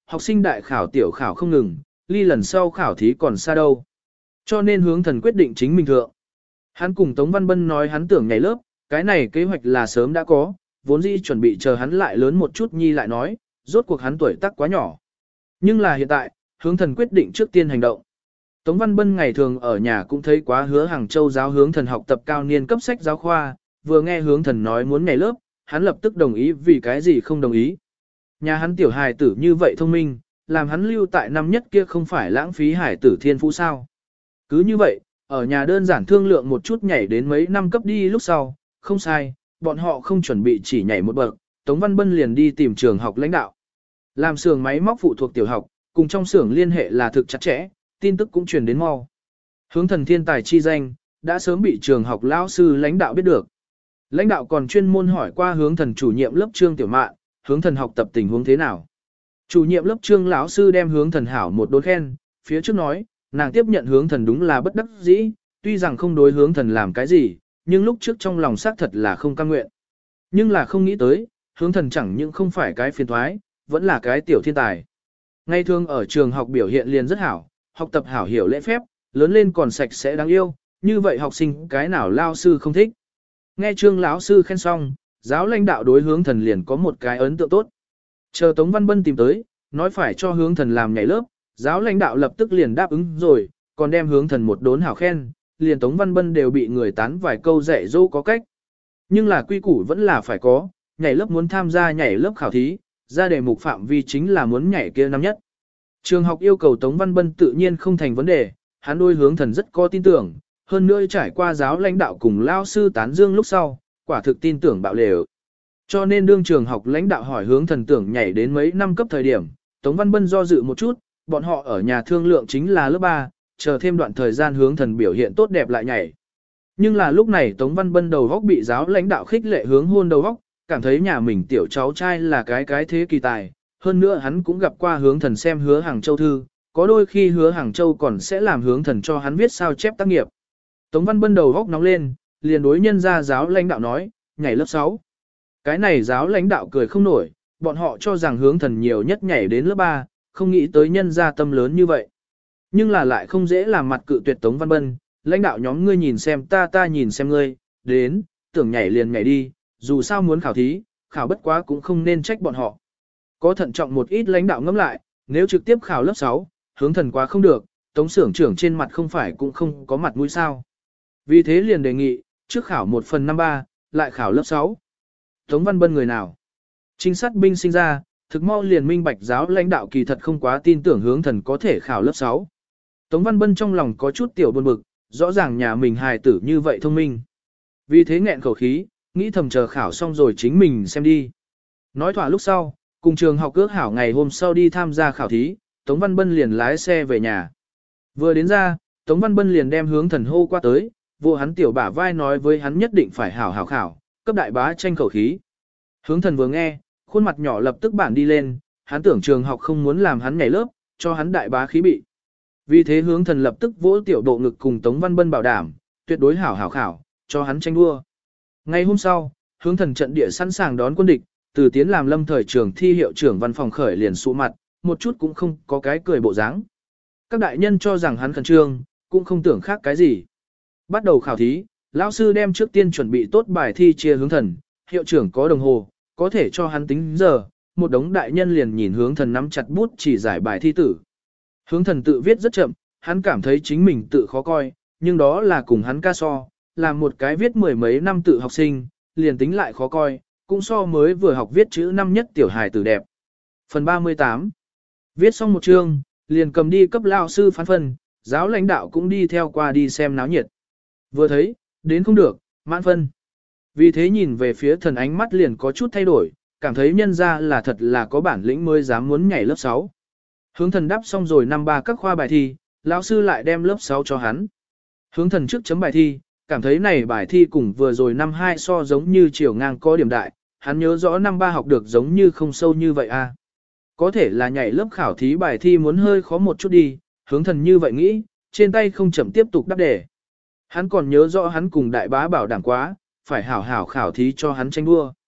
học sinh đại khảo tiểu khảo không ngừng, ly lần sau khảo thí còn xa đâu. Cho nên hướng thần quyết định chính mình thượng. Hắn cùng Tống Văn Bân nói hắn tưởng nhảy lớp, cái này kế hoạch là sớm đã có, vốn dĩ chuẩn bị chờ hắn lại lớn một chút nhi lại nói, rốt cuộc hắn tuổi tác quá nhỏ. Nhưng là hiện tại, hướng thần quyết định trước tiên hành động. Tống Văn Bân ngày thường ở nhà cũng thấy quá Hứa Hàng Châu giáo hướng thần học tập cao niên cấp sách giáo khoa, vừa nghe hướng thần nói muốn nhảy lớp, hắn lập tức đồng ý vì cái gì không đồng ý. Nhà hắn tiểu hài tử như vậy thông minh, làm hắn lưu tại năm nhất kia không phải lãng phí hải tử thiên phú sao. Cứ như vậy, ở nhà đơn giản thương lượng một chút nhảy đến mấy năm cấp đi lúc sau, không sai, bọn họ không chuẩn bị chỉ nhảy một bậc, Tống Văn Bân liền đi tìm trường học lãnh đạo. Làm xưởng máy móc phụ thuộc tiểu học, cùng trong xưởng liên hệ là thực chặt chẽ, tin tức cũng truyền đến mau. Hướng thần thiên tài chi danh, đã sớm bị trường học lão sư lãnh đạo biết được. Lãnh đạo còn chuyên môn hỏi qua hướng thần chủ nhiệm lớp Trương Tiểu Mạn, hướng thần học tập tình huống thế nào. Chủ nhiệm lớp Trương lão sư đem hướng thần hảo một đốn khen, phía trước nói, nàng tiếp nhận hướng thần đúng là bất đắc dĩ, tuy rằng không đối hướng thần làm cái gì, nhưng lúc trước trong lòng xác thật là không cam nguyện. Nhưng là không nghĩ tới, hướng thần chẳng những không phải cái phiền thoái, vẫn là cái tiểu thiên tài. Ngày thường ở trường học biểu hiện liền rất hảo, học tập hảo hiểu lễ phép, lớn lên còn sạch sẽ đáng yêu, như vậy học sinh cái nào lao sư không thích. Nghe Trương lão sư khen xong, giáo lãnh đạo đối hướng thần liền có một cái ấn tượng tốt. Chờ Tống Văn Bân tìm tới, nói phải cho hướng thần làm nhảy lớp, giáo lãnh đạo lập tức liền đáp ứng rồi, còn đem hướng thần một đốn hảo khen, liền Tống Văn Bân đều bị người tán vài câu dạy dỗ có cách. Nhưng là quy củ vẫn là phải có, nhảy lớp muốn tham gia nhảy lớp khảo thí, ra đề mục phạm vi chính là muốn nhảy kia năm nhất. Trường học yêu cầu Tống Văn Bân tự nhiên không thành vấn đề, hắn đôi hướng thần rất có tin tưởng, hơn nữa trải qua giáo lãnh đạo cùng lao sư tán dương lúc sau, quả thực tin tưởng bạo lều. Cho nên đương trường học lãnh đạo hỏi hướng thần tưởng nhảy đến mấy năm cấp thời điểm, Tống Văn Bân do dự một chút, bọn họ ở nhà thương lượng chính là lớp 3, chờ thêm đoạn thời gian hướng thần biểu hiện tốt đẹp lại nhảy. Nhưng là lúc này Tống Văn Bân đầu góc bị giáo lãnh đạo khích lệ hướng hôn đầu góc, cảm thấy nhà mình tiểu cháu trai là cái thế kỳ tài. Hơn nữa hắn cũng gặp qua hướng thần xem Hứa Hàng Châu thư, có đôi khi Hứa Hàng Châu còn sẽ làm hướng thần cho hắn viết sao chép tác nghiệp. Tống Văn Bân đầu góc nóng lên, liền đối nhân ra giáo lãnh đạo nói, nhảy lớp 6. Cái này giáo lãnh đạo cười không nổi, bọn họ cho rằng hướng thần nhiều nhất nhảy đến lớp 3, không nghĩ tới nhân ra tâm lớn như vậy. Nhưng là lại không dễ làm mặt cự tuyệt Tống Văn Bân, lãnh đạo nhóm ngươi nhìn xem ta nhìn xem ngươi, đến, tưởng nhảy liền nhảy đi, dù sao muốn khảo thí, khảo bất quá cũng không nên trách bọn họ. Có thận trọng một ít lãnh đạo ngẫm lại, nếu trực tiếp khảo lớp 6, hướng thần quá không được, Tống xưởng trưởng trên mặt không phải cũng không có mặt mũi sao. Vì thế liền đề nghị, trước khảo 1 phần 5/3, lại khảo lớp 6. Tống Văn Bân người nào? Trinh sát binh sinh ra, thực mau liền minh bạch giáo lãnh đạo kỳ thật không quá tin tưởng hướng thần có thể khảo lớp 6. Tống Văn Bân trong lòng có chút tiểu buồn bực, rõ ràng nhà mình hài tử như vậy thông minh. Vì thế nghẹn khẩu khí, nghĩ thầm chờ khảo xong rồi chính mình xem đi. Nói thỏa lúc sau, cùng trường học ước hảo ngày hôm sau đi tham gia khảo thí, Tống Văn Bân liền lái xe về nhà. Vừa đến ra, Tống Văn Bân liền đem hướng thần hô qua tới, vô hắn tiểu bả vai nói với hắn nhất định phải hảo khảo, cấp đại bá tranh khẩu khí. Hướng thần vừa nghe, khuôn mặt nhỏ lập tức bản đi lên, hắn tưởng trường học không muốn làm hắn nhảy lớp, cho hắn đại bá khí bị. Vì thế hướng thần lập tức vỗ tiểu độ ngực cùng Tống Văn Bân bảo đảm, tuyệt đối hảo khảo, cho hắn tranh đua. Ngày hôm sau, hướng thần trận địa sẵn sàng đón quân địch, từ tiến làm lâm thời trưởng thi hiệu trưởng văn phòng khởi liền sụ mặt, một chút cũng không có cái cười bộ dáng. Các đại nhân cho rằng hắn khẩn trương, cũng không tưởng khác cái gì. Bắt đầu khảo thí, lão sư đem trước tiên chuẩn bị tốt bài thi chia hướng thần, hiệu trưởng có đồng hồ, có thể cho hắn tính giờ, một đống đại nhân liền nhìn hướng thần nắm chặt bút chỉ giải bài thi tử. Hướng thần tự viết rất chậm, hắn cảm thấy chính mình tự khó coi, nhưng đó là cùng hắn ca so, làm một cái viết 10 mấy năm tự học sinh, liền tính lại khó coi, cũng so mới vừa học viết chữ năm nhất tiểu hài tử đẹp. Phần 38. Viết xong một chương, liền cầm đi cấp lao sư phán phân, giáo lãnh đạo cũng đi theo qua đi xem náo nhiệt. Vừa thấy, đến không được, mãn phân. Vì thế nhìn về phía thần ánh mắt liền có chút thay đổi, cảm thấy nhân ra là thật là có bản lĩnh mới dám muốn nhảy lớp 6. Hướng thần đáp xong rồi năm 3 các khoa bài thi, lão sư lại đem lớp 6 cho hắn. Hướng thần trước chấm bài thi, cảm thấy này bài thi cùng vừa rồi năm 2 so giống như chiều ngang có điểm đại, hắn nhớ rõ năm 3 học được giống như không sâu như vậy à. Có thể là nhảy lớp khảo thí bài thi muốn hơi khó một chút đi, hướng thần như vậy nghĩ, trên tay không chậm tiếp tục đáp đề. Hắn còn nhớ rõ hắn cùng đại bá bảo đảm quá, phải hảo hảo khảo thí cho hắn tranh đua.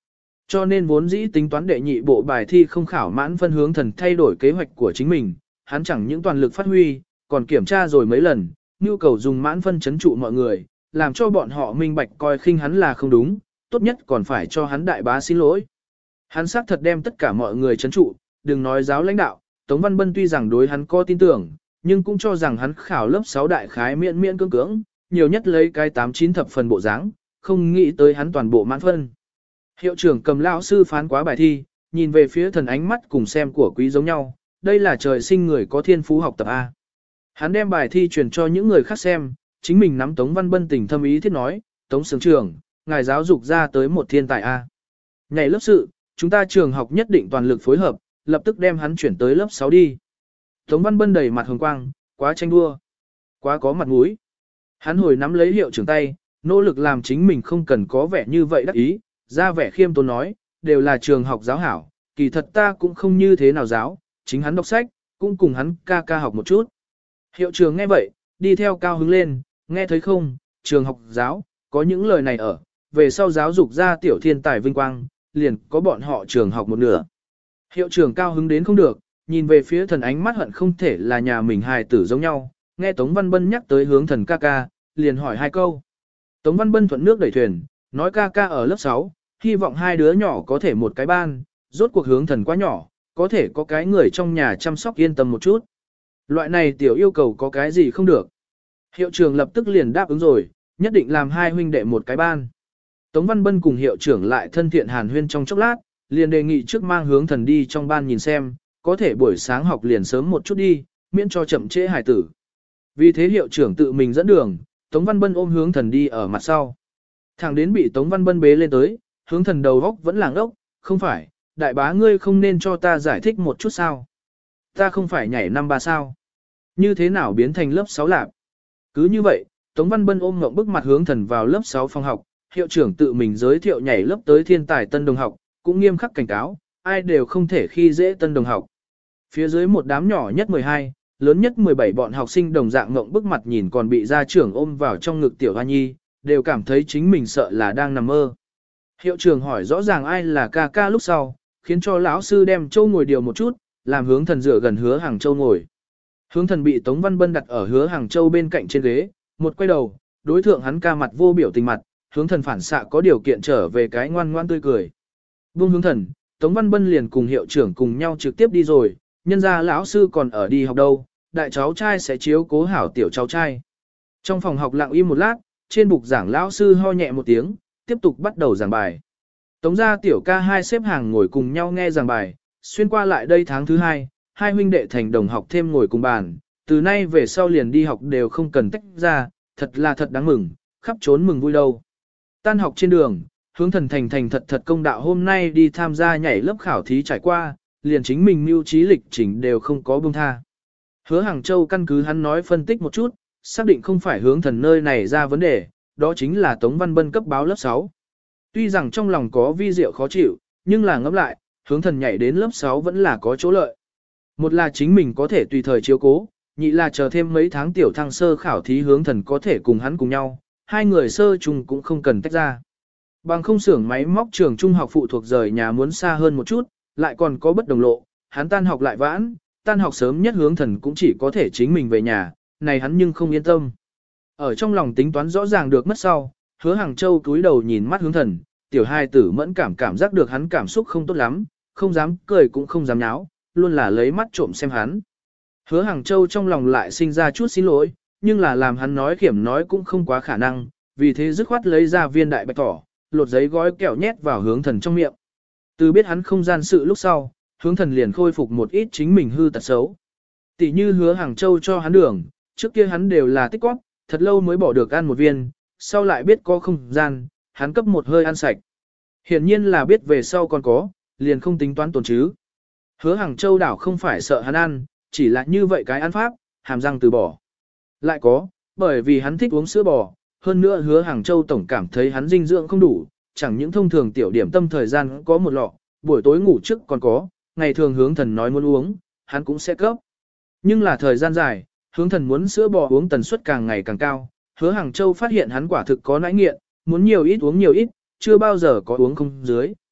Cho nên vốn dĩ tính toán đệ nhị bộ bài thi không khảo mãn phân hướng thần thay đổi kế hoạch của chính mình, hắn chẳng những toàn lực phát huy, còn kiểm tra rồi mấy lần, nhu cầu dùng mãn phân chấn trụ mọi người, làm cho bọn họ minh bạch coi khinh hắn là không đúng, tốt nhất còn phải cho hắn đại bá xin lỗi. Hắn xác thật đem tất cả mọi người chấn trụ, đừng nói giáo lãnh đạo, Tống Văn Bân tuy rằng đối hắn có tin tưởng, nhưng cũng cho rằng hắn khảo lớp 6 đại khái miễn miễn cưỡng cưỡng, nhiều nhất lấy cái 8-9 thập phần bộ dáng, không nghĩ tới hắn toàn bộ mãn phân. Hiệu trưởng cầm lão sư phán quá bài thi, nhìn về phía thần ánh mắt cùng xem của quý giống nhau, đây là trời sinh người có thiên phú học tập A. Hắn đem bài thi truyền cho những người khác xem, chính mình nắm Tống Văn Bân tình thâm ý thiết nói, Tống Sướng trưởng, ngài giáo dục ra tới một thiên tài A. Nhảy lớp sự, chúng ta trường học nhất định toàn lực phối hợp, lập tức đem hắn chuyển tới lớp 6 đi. Tống Văn Bân đầy mặt hồng quang, quá tranh đua, quá có mặt mũi. Hắn hồi nắm lấy hiệu trưởng tay, nỗ lực làm chính mình không cần có vẻ như vậy đắc ý, ra vẻ khiêm tốn nói, đều là trường học giáo hảo, kỳ thật ta cũng không như thế nào giáo, chính hắn đọc sách, cũng cùng hắn ca ca học một chút. Hiệu trưởng nghe vậy, đi theo cao hứng lên, nghe thấy không, trường học giáo, có những lời này ở, về sau giáo dục ra tiểu thiên tài vinh quang, liền có bọn họ trường học một nửa. Hiệu trưởng cao hứng đến không được, nhìn về phía thần ánh mắt hận không thể là nhà mình hài tử giống nhau, nghe Tống Văn Bân nhắc tới hướng thần ca ca, liền hỏi hai câu. Tống Văn Bân thuận nước đẩy thuyền, nói ca ca ở lớp 6, hy vọng hai đứa nhỏ có thể một cái ban, rốt cuộc hướng thần quá nhỏ, có thể có cái người trong nhà chăm sóc yên tâm một chút. Loại này tiểu yêu cầu có cái gì không được. Hiệu trưởng lập tức liền đáp ứng rồi, nhất định làm hai huynh đệ một cái ban. Tống Văn Bân cùng hiệu trưởng lại thân thiện hàn huyên trong chốc lát, liền đề nghị trước mang hướng thần đi trong ban nhìn xem, có thể buổi sáng học liền sớm một chút đi, miễn cho chậm trễ hải tử. Vì thế hiệu trưởng tự mình dẫn đường, Tống Văn Bân ôm hướng thần đi ở mặt sau. Thẳng đến bị Tống Văn Bân bế lên tới, hướng thần đầu góc vẫn làng ốc, không phải, đại bá ngươi không nên cho ta giải thích một chút sao. Ta không phải nhảy năm ba sao. Như thế nào biến thành lớp 6 lạp. Cứ như vậy, Tống Văn Bân ôm ngậm bức mặt hướng thần vào lớp 6 phòng học, hiệu trưởng tự mình giới thiệu nhảy lớp tới thiên tài tân đồng học, cũng nghiêm khắc cảnh cáo, ai đều không thể khi dễ tân đồng học. Phía dưới một đám nhỏ nhất 12, lớn nhất 17 bọn học sinh đồng dạng ngậm bức mặt nhìn còn bị gia trưởng ôm vào trong ngực tiểu hoa nhi, đều cảm thấy chính mình sợ là đang nằm mơ. Hiệu trưởng hỏi rõ ràng ai là ca ca lúc sau, khiến cho lão sư đem Châu ngồi điều một chút, làm hướng thần dựa gần Hứa Hàng Châu ngồi. Hướng thần bị Tống Văn Bân đặt ở Hứa Hàng Châu bên cạnh trên ghế, một quay đầu, đối thượng hắn ca mặt vô biểu tình mặt, hướng thần phản xạ có điều kiện trở về cái ngoan ngoan tươi cười. Buông hướng thần, Tống Văn Bân liền cùng hiệu trưởng cùng nhau trực tiếp đi rồi, nhân ra lão sư còn ở đi học đâu, đại cháu trai sẽ chiếu cố hảo tiểu cháu trai. Trong phòng học lặng im một lát, trên bục giảng lão sư ho nhẹ một tiếng, tiếp tục bắt đầu giảng bài. Tống gia tiểu ca hai xếp hàng ngồi cùng nhau nghe giảng bài, xuyên qua lại đây tháng thứ 2, hai huynh đệ thành đồng học thêm ngồi cùng bàn, từ nay về sau liền đi học đều không cần tách ra, thật là thật đáng mừng, khắp trốn mừng vui đâu. Tan học trên đường, hướng thần thành thật công đạo hôm nay đi tham gia nhảy lớp khảo thí trải qua, liền chính mình mưu trí lịch trình đều không có buông tha. Hứa Hàng Châu căn cứ hắn nói phân tích một chút, xác định không phải hướng thần nơi này ra vấn đề, đó chính là Tống Văn Bân cấp báo lớp 6. Tuy rằng trong lòng có vi diệu khó chịu, nhưng là ngẫm lại, hướng thần nhảy đến lớp 6 vẫn là có chỗ lợi. Một là chính mình có thể tùy thời chiếu cố, nhị là chờ thêm mấy tháng tiểu thăng sơ khảo thí hướng thần có thể cùng hắn cùng nhau, hai người sơ chung cũng không cần tách ra. Bằng không xưởng máy móc trường trung học phụ thuộc rời nhà muốn xa hơn một chút, lại còn có bất đồng lộ, hắn tan học lại vãn, tan học sớm nhất hướng thần cũng chỉ có thể chính mình về nhà, này hắn nhưng không yên tâm. Ở trong lòng tính toán rõ ràng được mất sau, Hứa Hàng Châu cúi đầu nhìn mắt hướng thần, tiểu hai tử mẫn cảm giác được hắn cảm xúc không tốt lắm, không dám cười cũng không dám nháo, luôn là lấy mắt trộm xem hắn. Hứa Hàng Châu trong lòng lại sinh ra chút xin lỗi, nhưng là làm hắn nói kiểm nói cũng không quá khả năng, vì thế dứt khoát lấy ra viên đại bạch thỏ, lột giấy gói kẹo nhét vào hướng thần trong miệng. Từ biết hắn không gian sự lúc sau, hướng thần liền khôi phục một ít chính mình hư tật xấu. Tỷ như Hứa Hàng Châu cho hắn đường, trước kia hắn đều là tích quát, thật lâu mới bỏ được ăn một viên, sau lại biết có không gian, hắn cấp một hơi ăn sạch. Hiển nhiên là biết về sau còn có, liền không tính toán tồn chứ. Hứa Hàng Châu đảo không phải sợ hắn ăn, chỉ là như vậy cái ăn pháp, hàm răng từ bỏ. Lại có, bởi vì hắn thích uống sữa bò, hơn nữa Hứa Hàng Châu tổng cảm thấy hắn dinh dưỡng không đủ, chẳng những thông thường tiểu điểm tâm thời gian có một lọ, buổi tối ngủ trước còn có, ngày thường hướng thần nói muốn uống, hắn cũng sẽ cấp. Nhưng là thời gian dài, hướng thần muốn sữa bò uống tần suất càng ngày càng cao, Hứa Hàng Châu phát hiện hắn quả thực có nãi nghiện, muốn nhiều ít uống nhiều ít, chưa bao giờ có uống không dưới.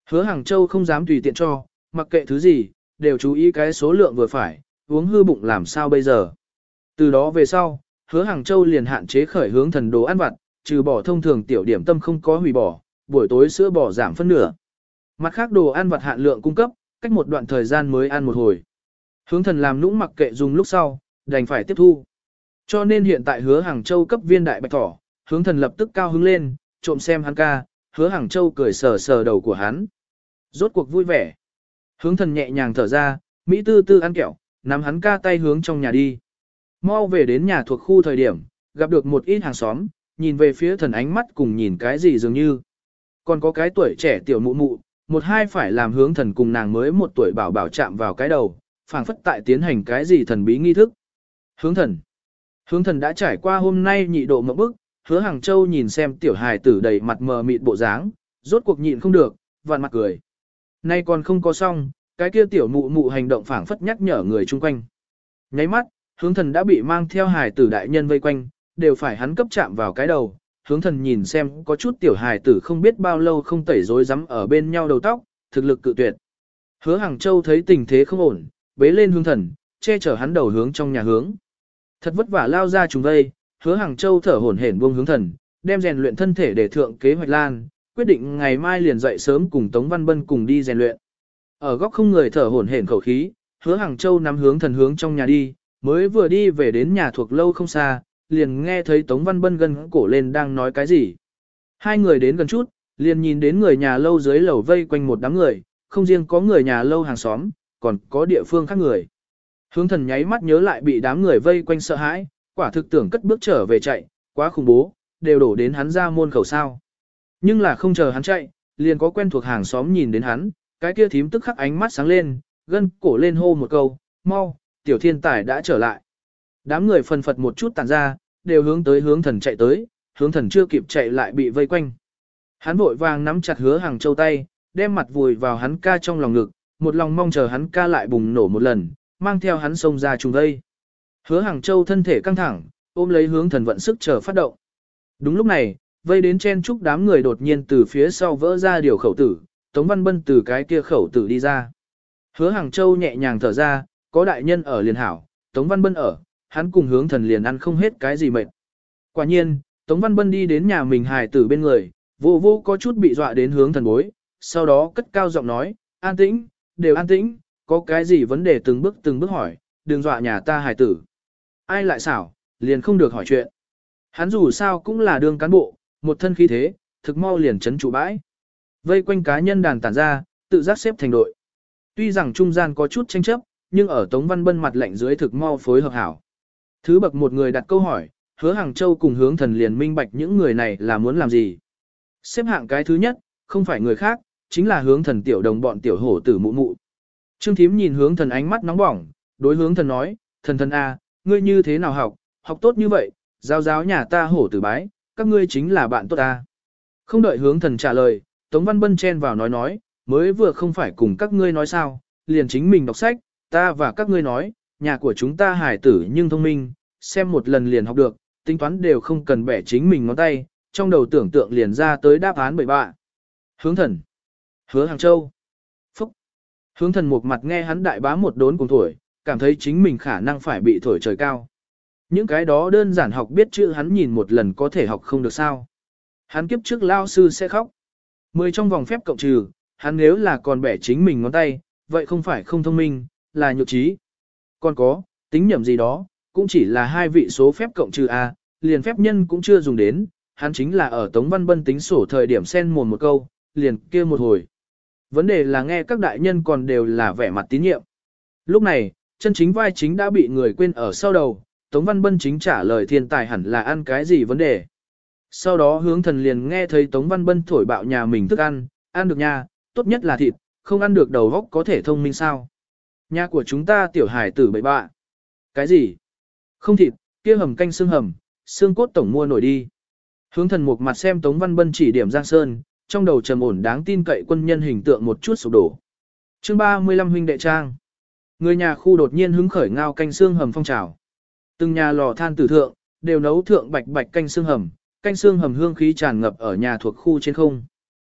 Hứa Hàng Châu không dám tùy tiện cho, mặc kệ thứ gì, đều chú ý cái số lượng vừa phải, uống hư bụng làm sao bây giờ. Từ đó về sau, Hứa Hàng Châu liền hạn chế khởi hướng thần đồ ăn vặt, trừ bỏ thông thường tiểu điểm tâm không có hủy bỏ, buổi tối sữa bò giảm phân nửa. Mặt khác đồ ăn vặt hạn lượng cung cấp, cách một đoạn thời gian mới ăn một hồi. Hướng thần làm nũng mặc kệ dùng lúc sau, đành phải tiếp thu. Cho nên hiện tại Hứa Hàng Châu cấp viên đại bạch thỏ, hướng thần lập tức cao hứng lên, trộm xem hắn ca, Hứa Hàng Châu cười sờ sờ đầu của hắn. Rốt cuộc vui vẻ. Hướng thần nhẹ nhàng thở ra, Mỹ tư tư ăn kẹo, nắm hắn ca tay hướng trong nhà đi. Mau về đến nhà thuộc khu thời điểm, gặp được một ít hàng xóm, nhìn về phía thần ánh mắt cùng nhìn cái gì dường như. Còn có cái tuổi trẻ tiểu mụ mụ, một hai phải làm hướng thần cùng nàng mới một tuổi bảo bảo chạm vào cái đầu, phảng phất tại tiến hành cái gì thần bí nghi thức. Hướng thần. Hướng thần đã trải qua hôm nay nhị độ mộng bức, Hứa Hàng Châu nhìn xem tiểu hài tử đầy mặt mờ mịt bộ dáng, rốt cuộc nhịn không được, vặn mặt cười. Nay còn không có xong, cái kia tiểu mụ mụ hành động phảng phất nhắc nhở người chung quanh. Nháy mắt, hướng thần đã bị mang theo hài tử đại nhân vây quanh, đều phải hắn cấp chạm vào cái đầu. Hướng thần nhìn xem có chút tiểu hài tử không biết bao lâu không tẩy rối rắm ở bên nhau đầu tóc, thực lực cự tuyệt. Hứa Hàng Châu thấy tình thế không ổn, bế lên hướng thần, che chở hắn đầu hướng trong nhà hướng. Thật vất vả lao ra trùng vây, Hứa Hàng Châu thở hổn hển buông hướng thần, đem rèn luyện thân thể để thượng kế hoạch lan, quyết định ngày mai liền dậy sớm cùng Tống Văn Bân cùng đi rèn luyện. Ở góc không người thở hổn hển khẩu khí, Hứa Hàng Châu nắm hướng thần hướng trong nhà đi, mới vừa đi về đến nhà thuộc lâu không xa, liền nghe thấy Tống Văn Bân gần cổ lên đang nói cái gì. Hai người đến gần chút, liền nhìn đến người nhà lâu dưới lầu vây quanh một đám người, không riêng có người nhà lâu hàng xóm, còn có địa phương khác người. Hướng thần nháy mắt nhớ lại bị đám người vây quanh sợ hãi, quả thực tưởng cất bước trở về chạy, quá khủng bố, đều đổ đến hắn ra môn khẩu sao. Nhưng là không chờ hắn chạy, liền có quen thuộc hàng xóm nhìn đến hắn, cái kia thím tức khắc ánh mắt sáng lên, gân cổ lên hô một câu, mau, tiểu thiên tài đã trở lại. Đám người phần phật một chút tản ra, đều hướng tới hướng thần chạy tới, hướng thần chưa kịp chạy lại bị vây quanh. Hắn vội vàng nắm chặt Hứa Hàng Châu tay, đem mặt vùi vào hắn ca trong lòng ngực, một lòng mong chờ hắn ca lại bùng nổ một lần, mang theo hắn xông ra trùng vây. Hứa Hàng Châu thân thể căng thẳng, ôm lấy hướng thần vận sức chờ phát động. Đúng lúc này, vây đến chen chúc đám người đột nhiên từ phía sau vỡ ra điều khẩu tử, Tống Văn Bân từ cái kia khẩu tử đi ra. Hứa Hàng Châu nhẹ nhàng thở ra, có đại nhân ở liền hảo, Tống Văn Bân ở, hắn cùng hướng thần liền ăn không hết cái gì mệt. Quả nhiên, Tống Văn Bân đi đến nhà mình hài tử bên người, vô vô có chút bị dọa đến hướng thần bối, sau đó cất cao giọng nói, an tĩnh, đều an tĩnh, có cái gì vấn đề từng bước hỏi, đừng dọa nhà ta hài tử. Ai lại xảo, liền không được hỏi chuyện. Hắn dù sao cũng là đương cán bộ, một thân khí thế, thực mau liền chấn trụ bãi. Vây quanh cá nhân đàn tản ra, tự giác xếp thành đội. Tuy rằng trung gian có chút tranh chấp, nhưng ở Tống Văn Bân mặt lạnh dưới thực mau phối hợp hảo. Thứ bậc một người đặt câu hỏi, Hứa Hàng Châu cùng hướng thần liền minh bạch những người này là muốn làm gì. Xếp hạng cái thứ nhất, không phải người khác, chính là hướng thần tiểu đồng bọn tiểu hổ tử mụ mụ. Trương Thím nhìn hướng thần ánh mắt nóng bỏng, đối hướng thần nói, thần a, ngươi như thế nào học, học tốt như vậy, giáo nhà ta hổ tử bái, các ngươi chính là bạn tốt ta. Không đợi hướng thần trả lời, Tống Văn Bân chen vào nói, mới vừa không phải cùng các ngươi nói sao, liền chính mình đọc sách, ta và các ngươi nói, nhà của chúng ta hài tử nhưng thông minh, xem một lần liền học được, tính toán đều không cần bẻ chính mình ngón tay, trong đầu tưởng tượng liền ra tới đáp án bậy bạ. Hướng thần. Hứa Hàng Châu. Phúc. Hướng thần một mặt nghe hắn đại bá một đốn cùng thổi, cảm thấy chính mình khả năng phải bị thổi trời cao. Những cái đó đơn giản học biết chữ hắn nhìn một lần có thể học không được sao. Hắn kiếp trước lao sư sẽ khóc. 10 trong vòng phép cộng trừ, hắn nếu là còn bẻ chính mình ngón tay, vậy không phải không thông minh, là nhược trí. Còn có, tính nhẩm gì đó, cũng chỉ là hai vị số phép cộng trừ A, liền phép nhân cũng chưa dùng đến, hắn chính là ở Tống Văn Bân tính sổ thời điểm xen mồm một câu, liền kia một hồi. Vấn đề là nghe các đại nhân còn đều là vẻ mặt tín nhiệm. Lúc này, chân chính vai chính đã bị người quên ở sau đầu, Tống Văn Bân chính trả lời thiên tài hẳn là ăn cái gì vấn đề. Sau đó hướng thần liền nghe thấy Tống Văn Bân thổi bạo nhà mình thức ăn được nha, tốt nhất là thịt, không ăn được đầu góc có thể thông minh sao. Nhà của chúng ta tiểu hải tử bậy bạ. Cái gì? Không thịt, kia hầm canh xương hầm, xương cốt tổng mua nổi đi. Hướng thần một mặt xem Tống Văn Bân chỉ điểm Giang Sơn, trong đầu trầm ổn đáng tin cậy quân nhân hình tượng một chút sụp đổ. Chương 35 huynh đệ trang. Người nhà khu đột nhiên hứng khởi ngao canh xương hầm phong trào. Từng nhà lò than tử thượng, đều nấu thượng bạch bạch canh xương hầm hương khí tràn ngập ở nhà thuộc khu trên không.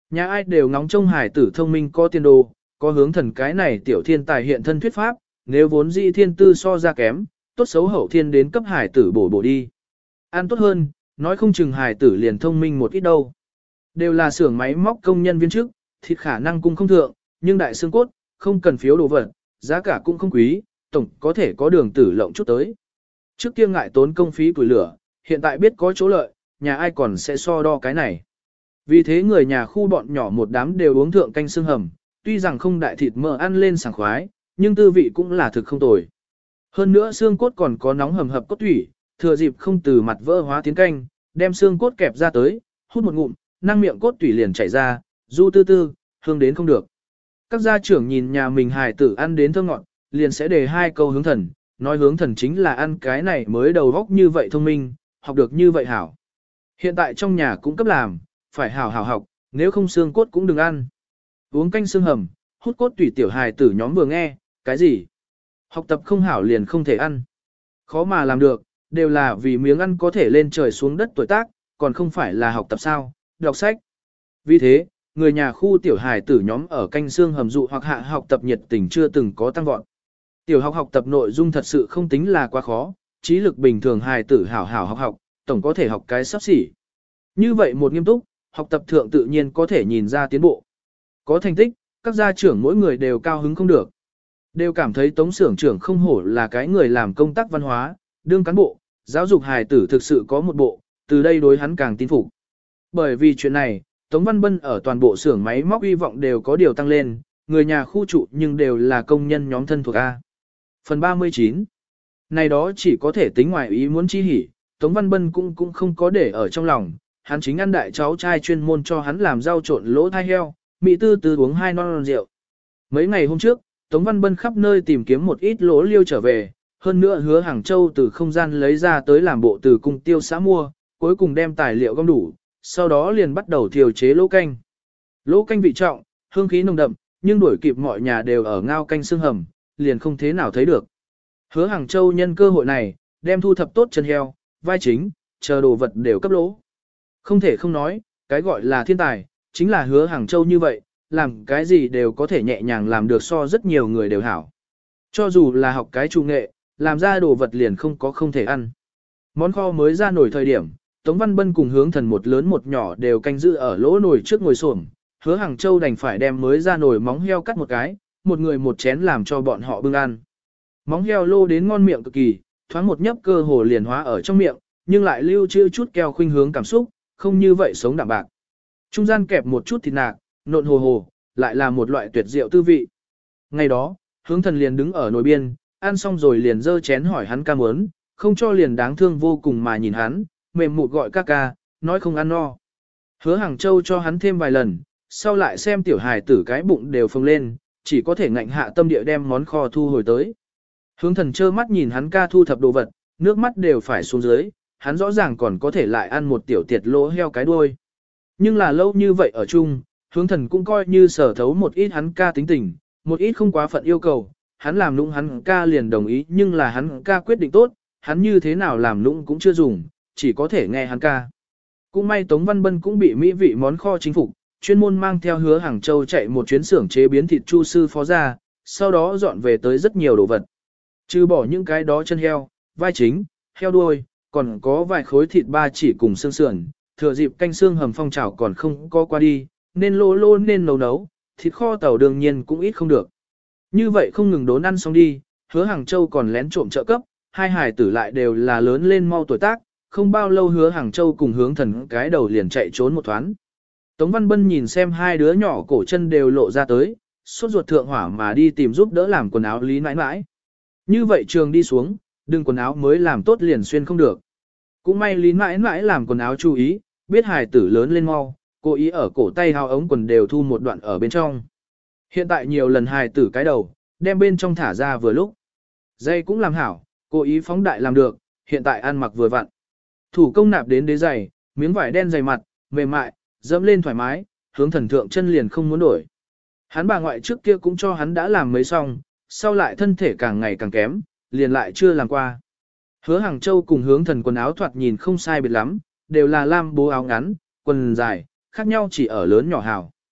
Nhà ai đều ngóng trông hài tử thông minh có tiền đồ, có hướng thần cái này tiểu thiên tài hiện thân thuyết pháp, nếu vốn dĩ thiên tư so ra kém, tốt xấu hậu thiên đến cấp hài tử bổ đi. Ăn tốt hơn, nói không chừng hài tử liền thông minh một ít đâu. Đều là xưởng máy móc công nhân viên chức, thịt khả năng cũng không thượng, nhưng đại xương cốt, không cần phiếu đồ vật, giá cả cũng không quý, tổng có thể có đường tử lộng chút tới. Trước kia ngại tốn công phí củi lửa, hiện tại biết có chỗ lợi, nhà ai còn sẽ so đo cái này. Vì thế người nhà khu bọn nhỏ một đám đều uống thượng canh xương hầm, tuy rằng không đại thịt mỡ ăn lên sảng khoái, nhưng tư vị cũng là thực không tồi. Hơn nữa xương cốt còn có nóng hầm hập cốt thủy, thừa dịp không từ mặt vỡ hóa tiến canh, đem xương cốt kẹp ra tới, hút một ngụm, năng miệng cốt thủy liền chảy ra, du tư tư, hương đến không được. Các gia trưởng nhìn nhà mình hài tử ăn đến thơm ngọt, liền sẽ đề hai câu hướng thần, nói hướng thần chính là ăn cái này mới đầu góc như vậy thông minh, học được như vậy hảo. Hiện tại trong nhà cũng cấp làm, phải hảo hảo học, nếu không xương cốt cũng đừng ăn. Uống canh xương hầm, hút cốt tủy tiểu hài tử nhóm vừa nghe, cái gì? Học tập không hảo liền không thể ăn. Khó mà làm được, đều là vì miếng ăn có thể lên trời xuống đất tuổi tác, còn không phải là học tập sao, đọc sách. Vì thế, người nhà khu tiểu hài tử nhóm ở canh xương hầm dụ hoặc hạ học tập nhiệt tình chưa từng có tăng vọt. Tiểu học học tập nội dung thật sự không tính là quá khó, trí lực bình thường hài tử hảo hảo học, tổng có thể học cái sắp xỉ. Như vậy một nghiêm túc, học tập thượng tự nhiên có thể nhìn ra tiến bộ. Có thành tích, các gia trưởng mỗi người đều cao hứng không được. Đều cảm thấy Tống xưởng trưởng không hổ là cái người làm công tác văn hóa, đương cán bộ, giáo dục hài tử thực sự có một bộ, từ đây đối hắn càng tin phục. Bởi vì chuyện này, Tống Văn Bân ở toàn bộ xưởng máy móc hy vọng đều có điều tăng lên, người nhà khu trụ nhưng đều là công nhân nhóm thân thuộc A. Phần 39. Này đó chỉ có thể tính ngoài ý muốn chi hỉ, Tống Văn Bân cũng không có để ở trong lòng, hắn chính ăn đại cháu trai chuyên môn cho hắn làm rau trộn lỗ thai heo, mỹ tư tư uống 2 non rượu. Mấy ngày hôm trước, Tống Văn Bân khắp nơi tìm kiếm một ít lỗ liêu trở về, hơn nữa hứa Hàng Châu từ không gian lấy ra tới làm bộ từ cung tiêu xã mua, cuối cùng đem tài liệu gom đủ, sau đó liền bắt đầu thiêu chế lỗ canh. Lỗ canh vị trọng, hương khí nồng đậm, nhưng đuổi kịp mọi nhà đều ở ngao canh xương hầm, liền không thế nào thấy được. Hứa Hàng Châu nhân cơ hội này, đem thu thập tốt chân heo, vai chính, chờ đồ vật đều cấp lỗ. Không thể không nói, cái gọi là thiên tài, chính là Hứa Hàng Châu như vậy, làm cái gì đều có thể nhẹ nhàng làm được so rất nhiều người đều hảo. Cho dù là học cái trung nghệ, làm ra đồ vật liền không có không thể ăn. Món kho mới ra nổi thời điểm, Tống Văn Bân cùng hướng thần một lớn một nhỏ đều canh giữ ở lỗ nồi trước ngồi xổm. Hứa Hàng Châu đành phải đem mới ra nồi móng heo cắt một cái, một người một chén làm cho bọn họ bưng ăn. Móng heo lô đến ngon miệng cực kỳ, thoáng một nhấp cơ hồ liền hóa ở trong miệng, nhưng lại lưu trữ chút keo khuynh hướng cảm xúc, không như vậy sống đạm bạc. Trung gian kẹp một chút thịt nạc, nộn hồ hồ, lại là một loại tuyệt diệu tư vị. Ngày đó, hướng thần liền đứng ở nồi biên, ăn xong rồi liền dơ chén hỏi hắn ca muốn, không cho liền đáng thương vô cùng mà nhìn hắn, mềm mụt gọi ca ca, nói không ăn no. Hứa Hàng Châu cho hắn thêm vài lần, sau lại xem tiểu hài tử cái bụng đều phồng lên, chỉ có thể ngạnh hạ tâm địa đem món kho thu hồi tới. Hướng thần trơ mắt nhìn hắn ca thu thập đồ vật, nước mắt đều phải xuống dưới, hắn rõ ràng còn có thể lại ăn một tiểu tiệt lỗ heo cái đuôi. Nhưng là lâu như vậy ở chung, hướng thần cũng coi như sở thấu một ít hắn ca tính tình, một ít không quá phận yêu cầu, hắn làm nũng hắn ca liền đồng ý, nhưng là hắn ca quyết định tốt, hắn như thế nào làm nũng cũng chưa dùng, chỉ có thể nghe hắn ca. Cũng may Tống Văn Bân cũng bị mỹ vị món kho chính phục, chuyên môn mang theo Hứa Hàng Châu chạy một chuyến xưởng chế biến thịt chu sư phó ra, sau đó dọn về tới rất nhiều đồ vật. Trừ bỏ những cái đó chân heo, vai chính, heo đuôi, còn có vài khối thịt ba chỉ cùng xương sườn, thừa dịp canh xương hầm phong trào còn không có qua đi, nên lô lô nên nấu, thịt kho tàu đương nhiên cũng ít không được. Như vậy không ngừng đốn ăn xong đi, Hứa Hàng Châu còn lén trộm trợ cấp, hai hài tử lại đều là lớn lên mau tuổi tác, không bao lâu Hứa Hàng Châu cùng hướng thần cái đầu liền chạy trốn một thoáng. Tống Văn Bân nhìn xem hai đứa nhỏ cổ chân đều lộ ra tới, sốt ruột thượng hỏa mà đi tìm giúp đỡ làm quần áo Lý nãi nãi. Như vậy trường đi xuống, đừng quần áo mới làm tốt liền xuyên không được. Cũng may Lý nãi nãi làm quần áo chú ý, biết hài tử lớn lên mau, cố ý ở cổ tay hao ống quần đều thu một đoạn ở bên trong. Hiện tại nhiều lần hài tử cái đầu, đem bên trong thả ra vừa lúc. Dây cũng làm hảo, cố ý phóng đại làm được, hiện tại ăn mặc vừa vặn. Thủ công nạp đến đế giày, miếng vải đen dày mặt, mềm mại, dẫm lên thoải mái, hướng thần thượng chân liền không muốn đổi. Hắn bà ngoại trước kia cũng cho hắn đã làm mấy xong, sau lại thân thể càng ngày càng kém, liền lại chưa làm qua. Hứa Hàng Châu cùng hướng thần quần áo thoạt nhìn không sai biệt lắm, đều là lam bố áo ngắn, quần dài, khác nhau chỉ ở lớn nhỏ hào.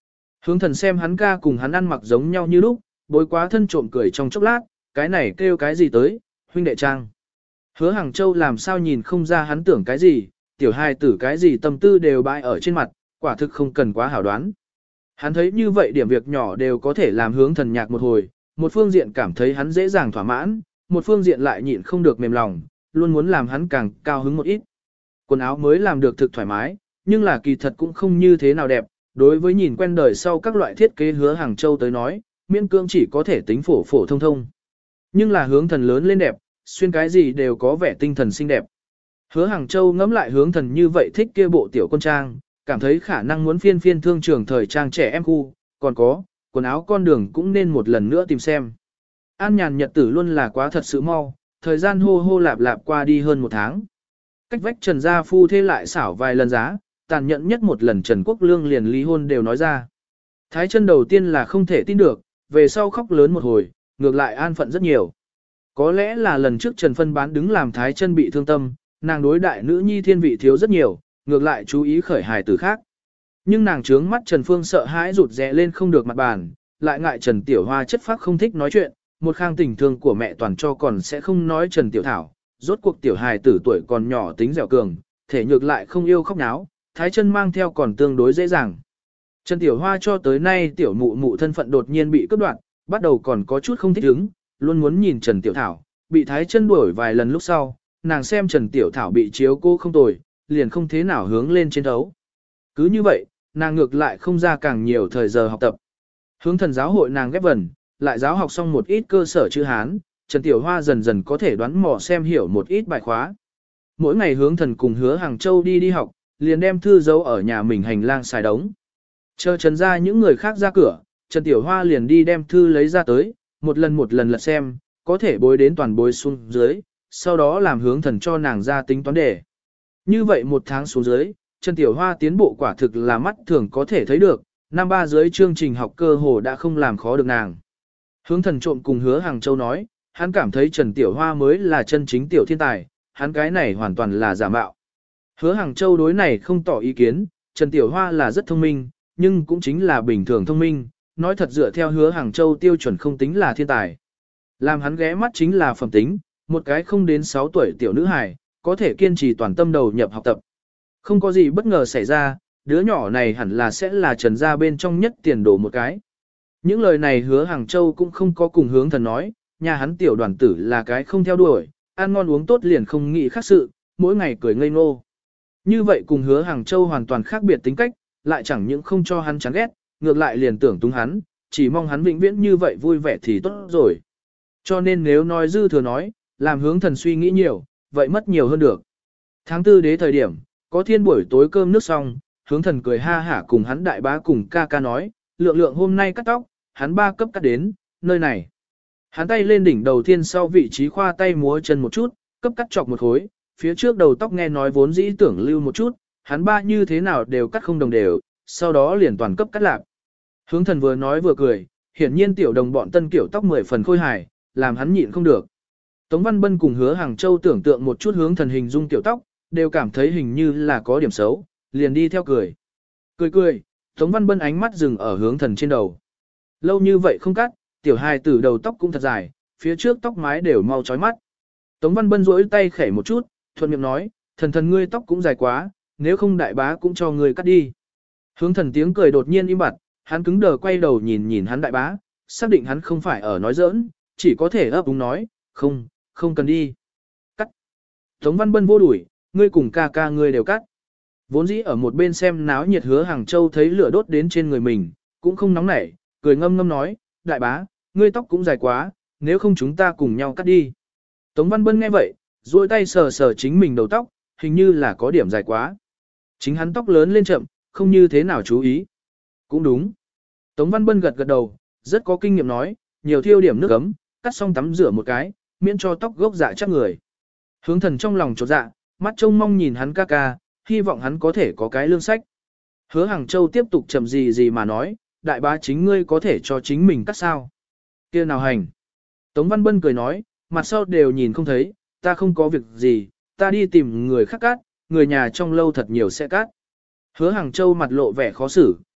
Hướng thần xem hắn ca cùng hắn ăn mặc giống nhau như lúc, bối quá thân trộm cười trong chốc lát, cái này kêu cái gì tới, huynh đệ trang. Hứa Hàng Châu làm sao nhìn không ra hắn tưởng cái gì, tiểu hài tử cái gì tâm tư đều bại ở trên mặt, quả thực không cần quá hảo đoán. Hắn thấy như vậy điểm việc nhỏ đều có thể làm hướng thần nhạc một hồi, một phương diện cảm thấy hắn dễ dàng thỏa mãn, một phương diện lại nhịn không được mềm lòng, luôn muốn làm hắn càng cao hứng một ít. Quần áo mới làm được thực thoải mái, nhưng là kỳ thật cũng không như thế nào đẹp, đối với nhìn quen đời sau các loại thiết kế Hứa Hàng Châu tới nói, miễn cưỡng chỉ có thể tính phổ phổ thông thông. Nhưng là hướng thần lớn lên đẹp, xuyên cái gì đều có vẻ tinh thần xinh đẹp. Hứa Hàng Châu ngẫm lại hướng thần như vậy thích kia bộ tiểu quân trang, cảm thấy khả năng muốn phiên phiên thương trường thời trang trẻ em khu, còn có, quần áo con đường cũng nên một lần nữa tìm xem. An nhàn nhật tử luôn là quá thật sự mau, thời gian hô hô lạp lạp qua đi hơn một tháng. Cách vách Trần Gia Phu thê lại xảo vài lần giá, tàn nhẫn nhất một lần Trần Quốc Lương liền ly hôn đều nói ra. Thái chân đầu tiên là không thể tin được, về sau khóc lớn một hồi, ngược lại an phận rất nhiều. Có lẽ là lần trước Trần Phân bán đứng làm Thái chân bị thương tâm, nàng đối đại nữ nhi thiên vị thiếu rất nhiều, ngược lại chú ý khởi hài tử khác. Nhưng nàng trướng mắt Trần Phương sợ hãi rụt rè lên không được mặt bàn, lại ngại Trần Tiểu Hoa chất phác không thích nói chuyện, một khang tình thương của mẹ toàn cho còn sẽ không nói Trần Tiểu Thảo, rốt cuộc tiểu hài tử tuổi còn nhỏ tính dẻo cường, thể nhược lại không yêu khóc náo, Thái chân mang theo còn tương đối dễ dàng. Trần Tiểu Hoa cho tới nay tiểu mụ mụ thân phận đột nhiên bị cắt đoạn, bắt đầu còn có chút không thích ứng, luôn muốn nhìn Trần Tiểu Thảo, bị Thái chân đuổi vài lần lúc sau, nàng xem Trần Tiểu Thảo bị chiếu cô không tồi, liền không thế nào hướng lên chiến đấu. Cứ như vậy, nàng ngược lại không ra càng nhiều thời giờ học tập. Hướng thần giáo hội nàng ghép vần, lại giáo học xong một ít cơ sở chữ Hán, Trần Tiểu Hoa dần dần có thể đoán mò xem hiểu một ít bài khóa. Mỗi ngày hướng thần cùng Hứa Hàng Châu đi học, liền đem thư giấu ở nhà mình hành lang xài đống. Chờ Trần ra những người khác ra cửa, Trần Tiểu Hoa liền đi đem thư lấy ra tới, một lần lật xem, có thể bối đến toàn bối xuống dưới, sau đó làm hướng thần cho nàng ra tính toán đề. Như vậy một tháng xuống dưới, Trần Tiểu Hoa tiến bộ quả thực là mắt thường có thể thấy được, năm ba dưới chương trình học cơ hồ đã không làm khó được nàng. Hướng thần trộm cùng Hứa Hàng Châu nói, hắn cảm thấy Trần Tiểu Hoa mới là chân chính tiểu thiên tài, hắn cái này hoàn toàn là giả mạo. Hứa Hàng Châu đối này không tỏ ý kiến, Trần Tiểu Hoa là rất thông minh, nhưng cũng chính là bình thường thông minh, nói thật dựa theo Hứa Hàng Châu tiêu chuẩn không tính là thiên tài. Làm hắn ghé mắt chính là phẩm tính, một cái không đến 6 tuổi tiểu nữ hài, có thể kiên trì toàn tâm đầu nhập học tập. Không có gì bất ngờ xảy ra, đứa nhỏ này hẳn là sẽ là Trần gia bên trong nhất tiền đồ một cái. Những lời này Hứa Hàng Châu cũng không có cùng hướng thần nói, nhà hắn tiểu đoàn tử là cái không theo đuổi, ăn ngon uống tốt liền không nghĩ khác sự, mỗi ngày cười ngây ngô. Như vậy cùng Hứa Hàng Châu hoàn toàn khác biệt tính cách, lại chẳng những không cho hắn chán ghét, ngược lại liền tưởng túng hắn, chỉ mong hắn vĩnh viễn như vậy vui vẻ thì tốt rồi. Cho nên nếu nói dư thừa nói, làm hướng thần suy nghĩ nhiều, vậy mất nhiều hơn được. Tháng 4 đế thời điểm, có thiên buổi tối cơm nước xong, hướng thần cười ha hả cùng hắn đại bá cùng ca ca nói, lượng lượng hôm nay cắt tóc, hắn 3 cấp cắt đến, nơi này. Hắn tay lên đỉnh đầu tiên sau vị trí khoa tay múa chân một chút, cấp cắt chọc một khối, phía trước đầu tóc nghe nói vốn dĩ tưởng lưu một chút, hắn 3 như thế nào đều cắt không đồng đều, sau đó liền toàn cấp cắt lạc. Hướng thần vừa nói vừa cười, hiển nhiên tiểu đồng bọn tân kiểu tóc 10 phần khôi hài, làm hắn nhịn không được. Tống Văn Bân cùng Hứa Hàng Châu tưởng tượng một chút hướng thần hình dung tiểu tóc, đều cảm thấy hình như là có điểm xấu, liền đi theo cười. Cười, Tống Văn Bân ánh mắt dừng ở hướng thần trên đầu. Lâu như vậy không cắt, tiểu hài tử đầu tóc cũng thật dài, phía trước tóc mái đều mau chói mắt. Tống Văn Bân duỗi tay khẽ một chút, thuận miệng nói, thần ngươi tóc cũng dài quá, nếu không đại bá cũng cho ngươi cắt đi. Hướng thần tiếng cười đột nhiên im bặt, hắn cứng đờ quay đầu nhìn hắn đại bá, xác định hắn không phải ở nói giỡn, chỉ có thể ấp úng nói, không cần đi. Cắt. Tống Văn Bân vô đuổi, ngươi cùng ca ca ngươi đều cắt. Vốn dĩ ở một bên xem náo nhiệt Hứa Hàng Châu thấy lửa đốt đến trên người mình, cũng không nóng nảy, cười ngâm ngâm nói, đại bá, ngươi tóc cũng dài quá, nếu không chúng ta cùng nhau cắt đi. Tống Văn Bân nghe vậy, duỗi tay sờ sờ chính mình đầu tóc, hình như là có điểm dài quá. Chính hắn tóc lớn lên chậm, không như thế nào chú ý. Cũng đúng. Tống Văn Bân gật đầu, rất có kinh nghiệm nói, nhiều thiêu điểm nước ấm, cắt xong tắm rửa một cái, miễn cho tóc gốc dạ chắc người. Hướng thần trong lòng chột dạ, mắt trông mong nhìn hắn ca ca, hy vọng hắn có thể có cái lương sách. Hứa Hàng Châu tiếp tục chậm gì mà nói, đại bá chính ngươi có thể cho chính mình cắt sao. Kia nào hành. Tống Văn Bân cười nói, mặt sau đều nhìn không thấy, ta không có việc gì, ta đi tìm người khác cắt, người nhà trong lâu thật nhiều sẽ cắt. Hứa Hàng Châu mặt lộ vẻ khó xử,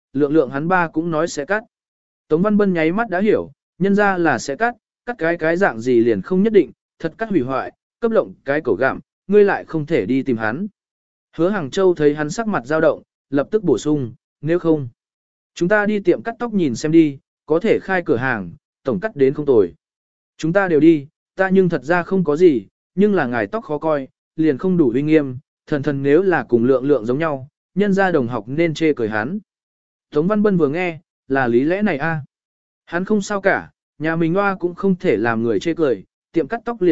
lượng lượng hắn ba cũng nói sẽ cắt. Tống Văn Bân nháy mắt đã hiểu, nhân ra là sẽ cắt cái dạng gì liền không nhất định, thật cắt hủy hoại, cấp lộng cái cổ gạm, ngươi lại không thể đi tìm hắn. Hứa Hàng Châu thấy hắn sắc mặt dao động, lập tức bổ sung, nếu không, chúng ta đi tiệm cắt tóc nhìn xem đi, có thể khai cửa hàng, tổng cắt đến không tồi. Chúng ta đều đi, ta nhưng thật ra không có gì, nhưng là ngài tóc khó coi, liền không đủ uy nghiêm, thần nếu là cùng lượng lượng giống nhau, nhân ra đồng học nên chê cười hắn. Tống Văn Bân vừa nghe, là lý lẽ này a. Hắn không sao cả, nhà mình hoa cũng không thể làm người chê cười, tiệm cắt tóc,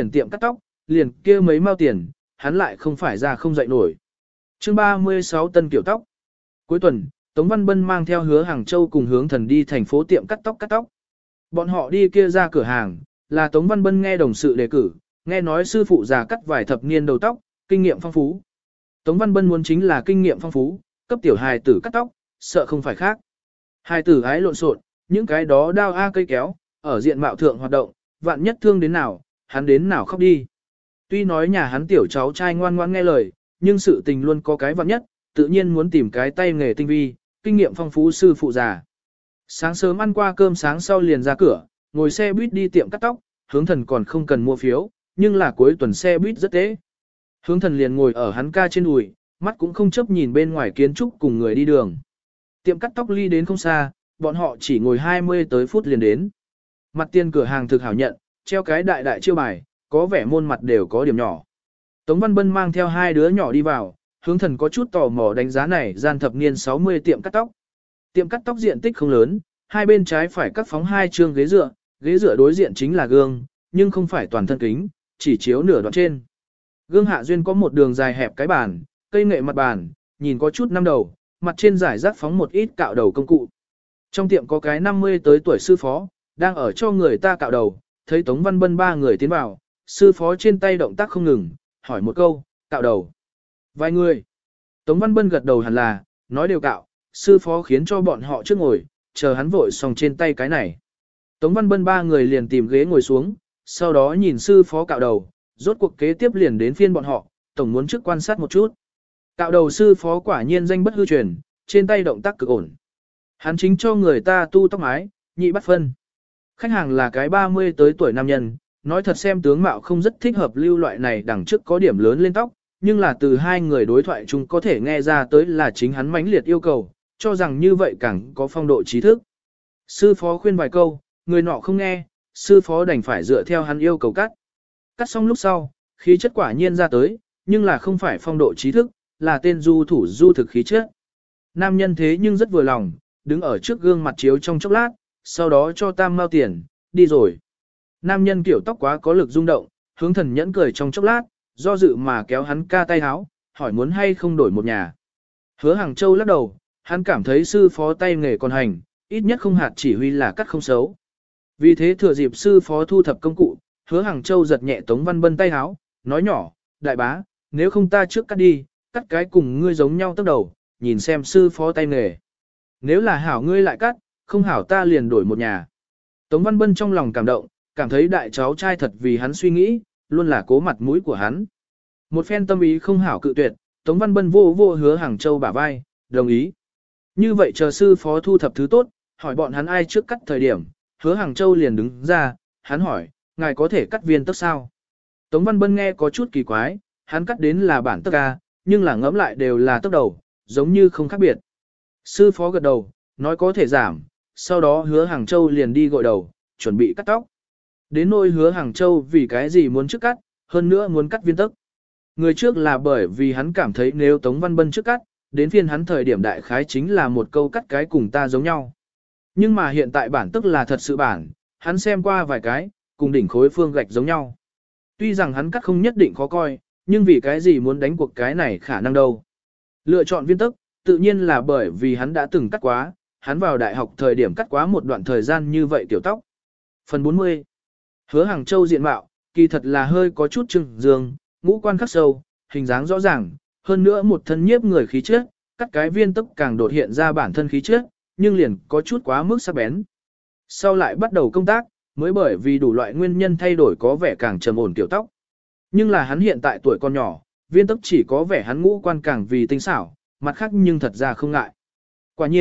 liền kia mấy mao tiền, hắn lại không phải ra không dậy nổi. Chương 36 tân kiểu tóc. Cuối tuần, Tống Văn Bân mang theo Hứa Hàng Châu cùng Hướng Thần đi thành phố tiệm cắt tóc. Bọn họ đi kia ra cửa hàng, là Tống Văn Bân nghe đồng sự đề cử, nghe nói sư phụ già cắt vài thập niên đầu tóc, kinh nghiệm phong phú. Tống Văn Bân muốn chính là kinh nghiệm phong phú, cấp tiểu hài tử cắt tóc, sợ không phải khác. Hài tử ái lộn xộn, những cái đó đao cây kéo, ở diện mạo thượng hoạt động, vạn nhất thương đến nào, hắn đến nào khóc đi. Tuy nói nhà hắn tiểu cháu trai ngoan ngoãn nghe lời, nhưng sự tình luôn có cái vạn nhất, tự nhiên muốn tìm cái tay nghề tinh vi, kinh nghiệm phong phú sư phụ già. Sáng sớm ăn qua cơm sáng sau liền ra cửa, ngồi xe buýt đi tiệm cắt tóc, Hướng Thần còn không cần mua phiếu, nhưng là cuối tuần xe buýt rất tế. Hướng Thần liền ngồi ở hắn ca trên đùi, mắt cũng không chấp nhìn bên ngoài kiến trúc cùng người đi đường. Tiệm cắt tóc ly đến không xa, bọn họ chỉ ngồi 20 tới phút liền đến. Mặt tiền cửa hàng thực hảo nhận, treo cái đại đại chiêu bài, có vẻ môn mặt đều có điểm nhỏ. Tống Văn Bân mang theo hai đứa nhỏ đi vào, Hướng Thần có chút tò mò đánh giá này gian thập niên 60 tiệm cắt tóc. Tiệm cắt tóc diện tích không lớn, hai bên trái phải cắt phóng hai chương ghế dựa đối diện chính là gương, nhưng không phải toàn thân kính, chỉ chiếu nửa đoạn trên. Gương hạ duyên có một đường dài hẹp cái bàn, cây nghệ mặt bàn, nhìn có chút năm đầu, mặt trên giải rác phóng một ít cạo đầu công cụ. Trong tiệm có cái 50 tới tuổi sư phó, đang ở cho người ta cạo đầu, thấy Tống Văn Bân ba người tiến vào, sư phó trên tay động tác không ngừng, hỏi một câu, cạo đầu. Vài người. Tống Văn Bân gật đầu hẳn là, nói đều cạo, sư phó khiến cho bọn họ trước ngồi, chờ hắn vội xong trên tay cái này. Tống Văn Bân ba người liền tìm ghế ngồi xuống, sau đó nhìn sư phó cạo đầu, rốt cuộc kế tiếp liền đến phiên bọn họ, tổng muốn trước quan sát một chút. Cạo đầu sư phó quả nhiên danh bất hư truyền, trên tay động tác cực ổn. Hắn chính cho người ta tu tóc mái, nhị bắt phân. Khách hàng là cái 30 tới tuổi nam nhân, nói thật xem tướng mạo không rất thích hợp lưu loại này đằng trước có điểm lớn lên tóc, nhưng là từ hai người đối thoại chung có thể nghe ra tới là chính hắn mãnh liệt yêu cầu, cho rằng như vậy càng có phong độ trí thức. Sư phó khuyên vài câu, người nọ không nghe, sư phó đành phải dựa theo hắn yêu cầu cắt. Cắt xong lúc sau, khí chất quả nhiên ra tới, nhưng là không phải phong độ trí thức, là tên du thủ du thực khí chất. Nam nhân thế nhưng rất vừa lòng, đứng ở trước gương mặt chiếu trong chốc lát, sau đó cho tam mao tiền, đi rồi. Nam nhân kiểu tóc quá có lực rung động, Hướng Thần nhẫn cười trong chốc lát, do dự mà kéo hắn ca tay háo, hỏi muốn hay không đổi một nhà. Hứa Hàng Châu lắc đầu, hắn cảm thấy sư phó tay nghề còn hành, ít nhất không hạt chỉ huy là cắt không xấu. Vì thế thừa dịp sư phó thu thập công cụ, Hứa Hàng Châu giật nhẹ Tống Văn Bân tay háo, nói nhỏ, đại bá, nếu không ta trước cắt đi, cắt cái cùng ngươi giống nhau tốc đầu, nhìn xem sư phó tay nghề. Nếu là hảo ngươi lại cắt, không hảo ta liền đổi một nhà. Tống Văn Bân trong lòng cảm động, cảm thấy đại cháu trai thật vì hắn suy nghĩ, luôn là cố mặt mũi của hắn. Một phen tâm ý không hảo cự tuyệt, Tống Văn Bân vô Hứa Hàng Châu bả vai, đồng ý. Như vậy chờ sư phó thu thập thứ tốt, hỏi bọn hắn ai trước cắt thời điểm, Hứa Hàng Châu liền đứng ra, hắn hỏi, ngài có thể cắt viên tấc sao? Tống Văn Bân nghe có chút kỳ quái, hắn cắt đến là bản tấc ca, nhưng là ngẫm lại đều là tấc đầu, giống như không khác biệt. Sư phó gật đầu, nói có thể giảm, sau đó Hứa Hàng Châu liền đi gội đầu, chuẩn bị cắt tóc. Đến nỗi Hứa Hàng Châu vì cái gì muốn trước cắt, hơn nữa muốn cắt viên tấc. Người trước là bởi vì hắn cảm thấy nếu Tống Văn Bân trước cắt, đến phiên hắn thời điểm đại khái chính là một câu cắt cái cùng ta giống nhau. Nhưng mà hiện tại bản tức là thật sự bản, hắn xem qua vài cái, cùng đỉnh khối phương gạch giống nhau. Tuy rằng hắn cắt không nhất định khó coi, nhưng vì cái gì muốn đánh cuộc cái này khả năng đâu. Lựa chọn viên tức, tự nhiên là bởi vì hắn đã từng cắt quá, hắn vào đại học thời điểm cắt quá một đoạn thời gian như vậy tiểu tóc. Phần 40. Hứa Hàng Châu diện mạo, kỳ thật là hơi có chút trưng dương, ngũ quan khắc sâu, hình dáng rõ ràng, hơn nữa một thân nhiếp người khí chất, cắt cái viên tức càng đột hiện ra bản thân khí chất, nhưng liền có chút quá mức sắc bén. Sau lại bắt đầu công tác, mới bởi vì đủ loại nguyên nhân thay đổi có vẻ càng trầm ổn tiểu tóc. Nhưng là hắn hiện tại tuổi còn nhỏ, viên tức chỉ có vẻ hắn ngũ quan càng vì tinh xảo, mặt khác nhưng thật ra không ngại. Quả nhiên,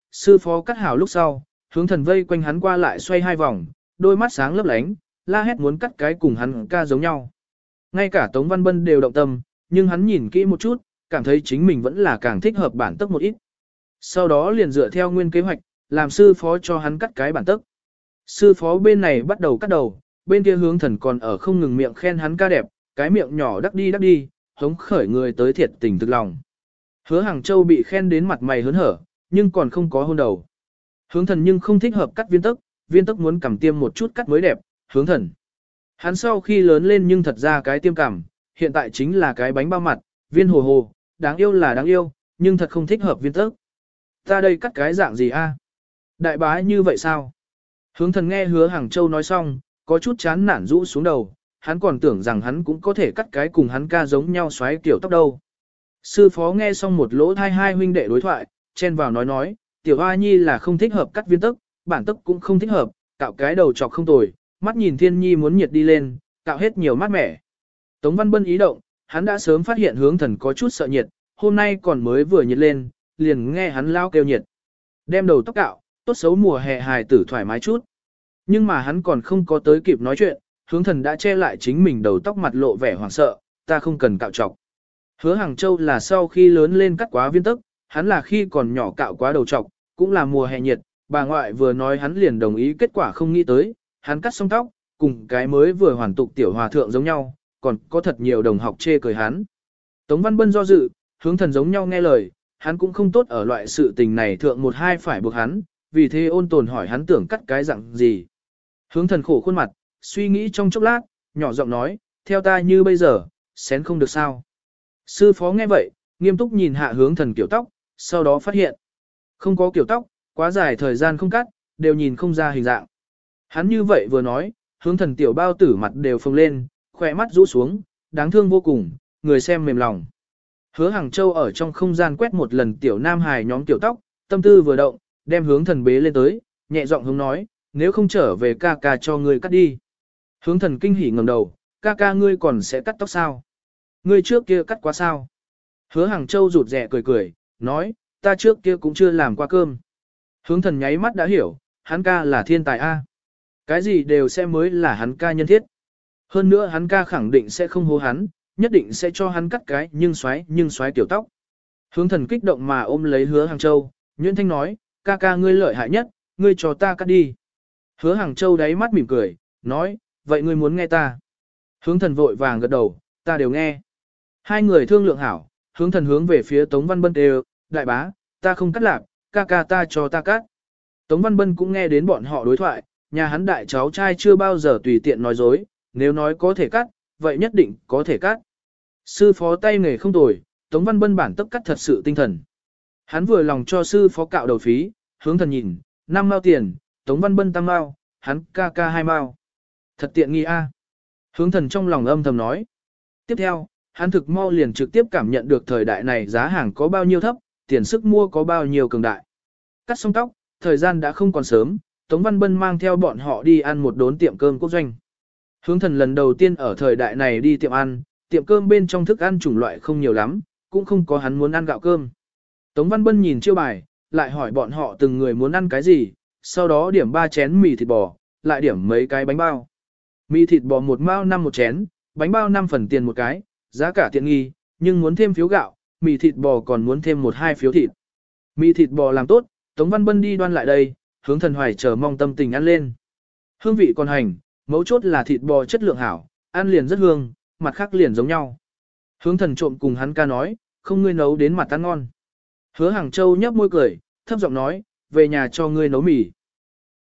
sư phó cắt hảo lúc sau, hướng thần vây quanh hắn qua lại xoay hai vòng, đôi mắt sáng lấp lánh, la hét muốn cắt cái cùng hắn ca giống nhau. Ngay cả Tống Văn Bân đều động tâm, nhưng hắn nhìn kỹ một chút, cảm thấy chính mình vẫn là càng thích hợp bản tốc một ít. Sau đó liền dựa theo nguyên kế hoạch, làm sư phó cho hắn cắt cái bản tốc. Sư phó bên này bắt đầu cắt đầu, bên kia hướng thần còn ở không ngừng miệng khen hắn ca đẹp, cái miệng nhỏ đắc đi, hống khởi người tới thiệt tình thực lòng. Hứa Hàng Châu bị khen đến mặt mày hớn hở, nhưng còn không có hôn đầu. Hướng thần nhưng không thích hợp cắt viên tấc muốn cầm tiêm một chút cắt mới đẹp, hướng thần. Hắn sau khi lớn lên nhưng thật ra cái tiêm cảm, hiện tại chính là cái bánh bao mặt, viên hồ hồ, đáng yêu là đáng yêu, nhưng thật không thích hợp viên tấc. Ta đây cắt cái dạng gì a? Đại bá như vậy sao? Hướng thần nghe Hứa Hàng Châu nói xong, có chút chán nản rũ xuống đầu, hắn còn tưởng rằng hắn cũng có thể cắt cái cùng hắn ca giống nhau xoáy kiểu tóc đâu. Sư phó nghe xong một lỗ thai hai huynh đệ đối thoại, chen vào nói, tiểu hoa nhi là không thích hợp cắt viên tấc, bản tấc cũng không thích hợp, cạo cái đầu chọc không tồi, mắt nhìn thiên nhi muốn nhiệt đi lên, cạo hết nhiều mát mẻ. Tống Văn Bân ý động, hắn đã sớm phát hiện hướng thần có chút sợ nhiệt, hôm nay còn mới vừa nhiệt lên, liền nghe hắn lao kêu nhiệt. Đem đầu tóc cạo, tốt xấu mùa hè hài tử thoải mái chút. Nhưng mà hắn còn không có tới kịp nói chuyện, hướng thần đã che lại chính mình đầu tóc mặt lộ vẻ hoảng sợ, ta không cần cạo trọc. Hứa Hàng Châu là sau khi lớn lên cắt quá viên tấc, hắn là khi còn nhỏ cạo quá đầu trọc, cũng là mùa hè nhiệt, bà ngoại vừa nói hắn liền đồng ý, kết quả không nghĩ tới, hắn cắt xong tóc, cùng cái mới vừa hoàn tục tiểu hòa thượng giống nhau, còn có thật nhiều đồng học chê cười hắn. Tống Văn Bân do dự, hướng thần giống nhau nghe lời, hắn cũng không tốt ở loại sự tình này thượng một hai phải buộc hắn, vì thế ôn tồn hỏi hắn tưởng cắt cái dạng gì. Hướng thần khổ khuôn mặt, suy nghĩ trong chốc lát, nhỏ giọng nói, theo ta như bây giờ, xén không được sao. Sư phó nghe vậy, nghiêm túc nhìn hạ hướng thần kiểu tóc, sau đó phát hiện. Không có kiểu tóc, quá dài thời gian không cắt, đều nhìn không ra hình dạng. Hắn như vậy vừa nói, hướng thần tiểu bao tử mặt đều phồng lên, khỏe mắt rũ xuống, đáng thương vô cùng, người xem mềm lòng. Hứa Hàng Châu ở trong không gian quét một lần tiểu nam hài nhóm tiểu tóc, tâm tư vừa động, đem hướng thần bế lên tới, nhẹ giọng hướng nói, nếu không trở về ca ca cho ngươi cắt đi. Hướng thần kinh hỉ ngẩng đầu, ca ca ngươi còn sẽ cắt tóc sao? Ngươi trước kia cắt quá sao? Hứa Hàng Châu rụt rè cười, nói, ta trước kia cũng chưa làm qua cơm. Hướng thần nháy mắt đã hiểu, hắn ca là thiên tài A. Cái gì đều sẽ mới là hắn ca nhân thiết. Hơn nữa hắn ca khẳng định sẽ không hố hắn, nhất định sẽ cho hắn cắt cái nhưng xoáy tiểu tóc. Hướng thần kích động mà ôm lấy Hứa Hàng Châu, Nguyễn Thanh nói, ca ca ngươi lợi hại nhất, ngươi cho ta cắt đi. Hứa Hàng Châu đáy mắt mỉm cười, nói, vậy ngươi muốn nghe ta. Hướng thần vội vàng gật đầu, ta đều nghe. Hai người thương lượng hảo, hướng thần hướng về phía Tống Văn Bân đều, đại bá, ta không cắt lạp, ca ca ta cho ta cắt. Tống Văn Bân cũng nghe đến bọn họ đối thoại, nhà hắn đại cháu trai chưa bao giờ tùy tiện nói dối, nếu nói có thể cắt, vậy nhất định có thể cắt. Sư phó tay nghề không tồi, Tống Văn Bân bản tốc cắt thật sự tinh thần. Hắn vừa lòng cho sư phó cạo đầu phí, hướng thần nhìn, 5 mao tiền, Tống Văn Bân 8 mao, hắn ca ca 2 mao. Thật tiện nghi a. Hướng thần trong lòng âm thầm nói. Tiếp theo, hắn thực mau liền trực tiếp cảm nhận được thời đại này giá hàng có bao nhiêu thấp, tiền sức mua có bao nhiêu cường đại. Cắt xong tóc, thời gian đã không còn sớm, Tống Văn Bân mang theo bọn họ đi ăn một đốn tiệm cơm quốc doanh. Hướng thần lần đầu tiên ở thời đại này đi tiệm ăn, tiệm cơm bên trong thức ăn chủng loại không nhiều lắm, cũng không có hắn muốn ăn gạo cơm. Tống Văn Bân nhìn chiêu bài, lại hỏi bọn họ từng người muốn ăn cái gì, sau đó điểm 3 chén mì thịt bò, lại điểm mấy cái bánh bao. Mì thịt bò 1 mao 5 một chén, bánh bao 5 phần tiền một cái, giá cả tiện nghi, nhưng muốn thêm phiếu gạo, mì thịt bò còn muốn thêm 1-2 phiếu thịt. Mì thịt bò làm tốt, Tống Văn Bân đi đoan lại đây, hướng thần hoài chờ mong tâm tình ăn lên. Hương vị còn hành, mấu chốt là thịt bò chất lượng hảo, ăn liền rất hương, mặt khác liền giống nhau. Hướng thần trộm cùng hắn ca nói, không ngươi nấu đến mặt ăn ngon. Hứa Hàng Châu nhấp môi cười, thấp giọng nói, về nhà cho ngươi nấu mì.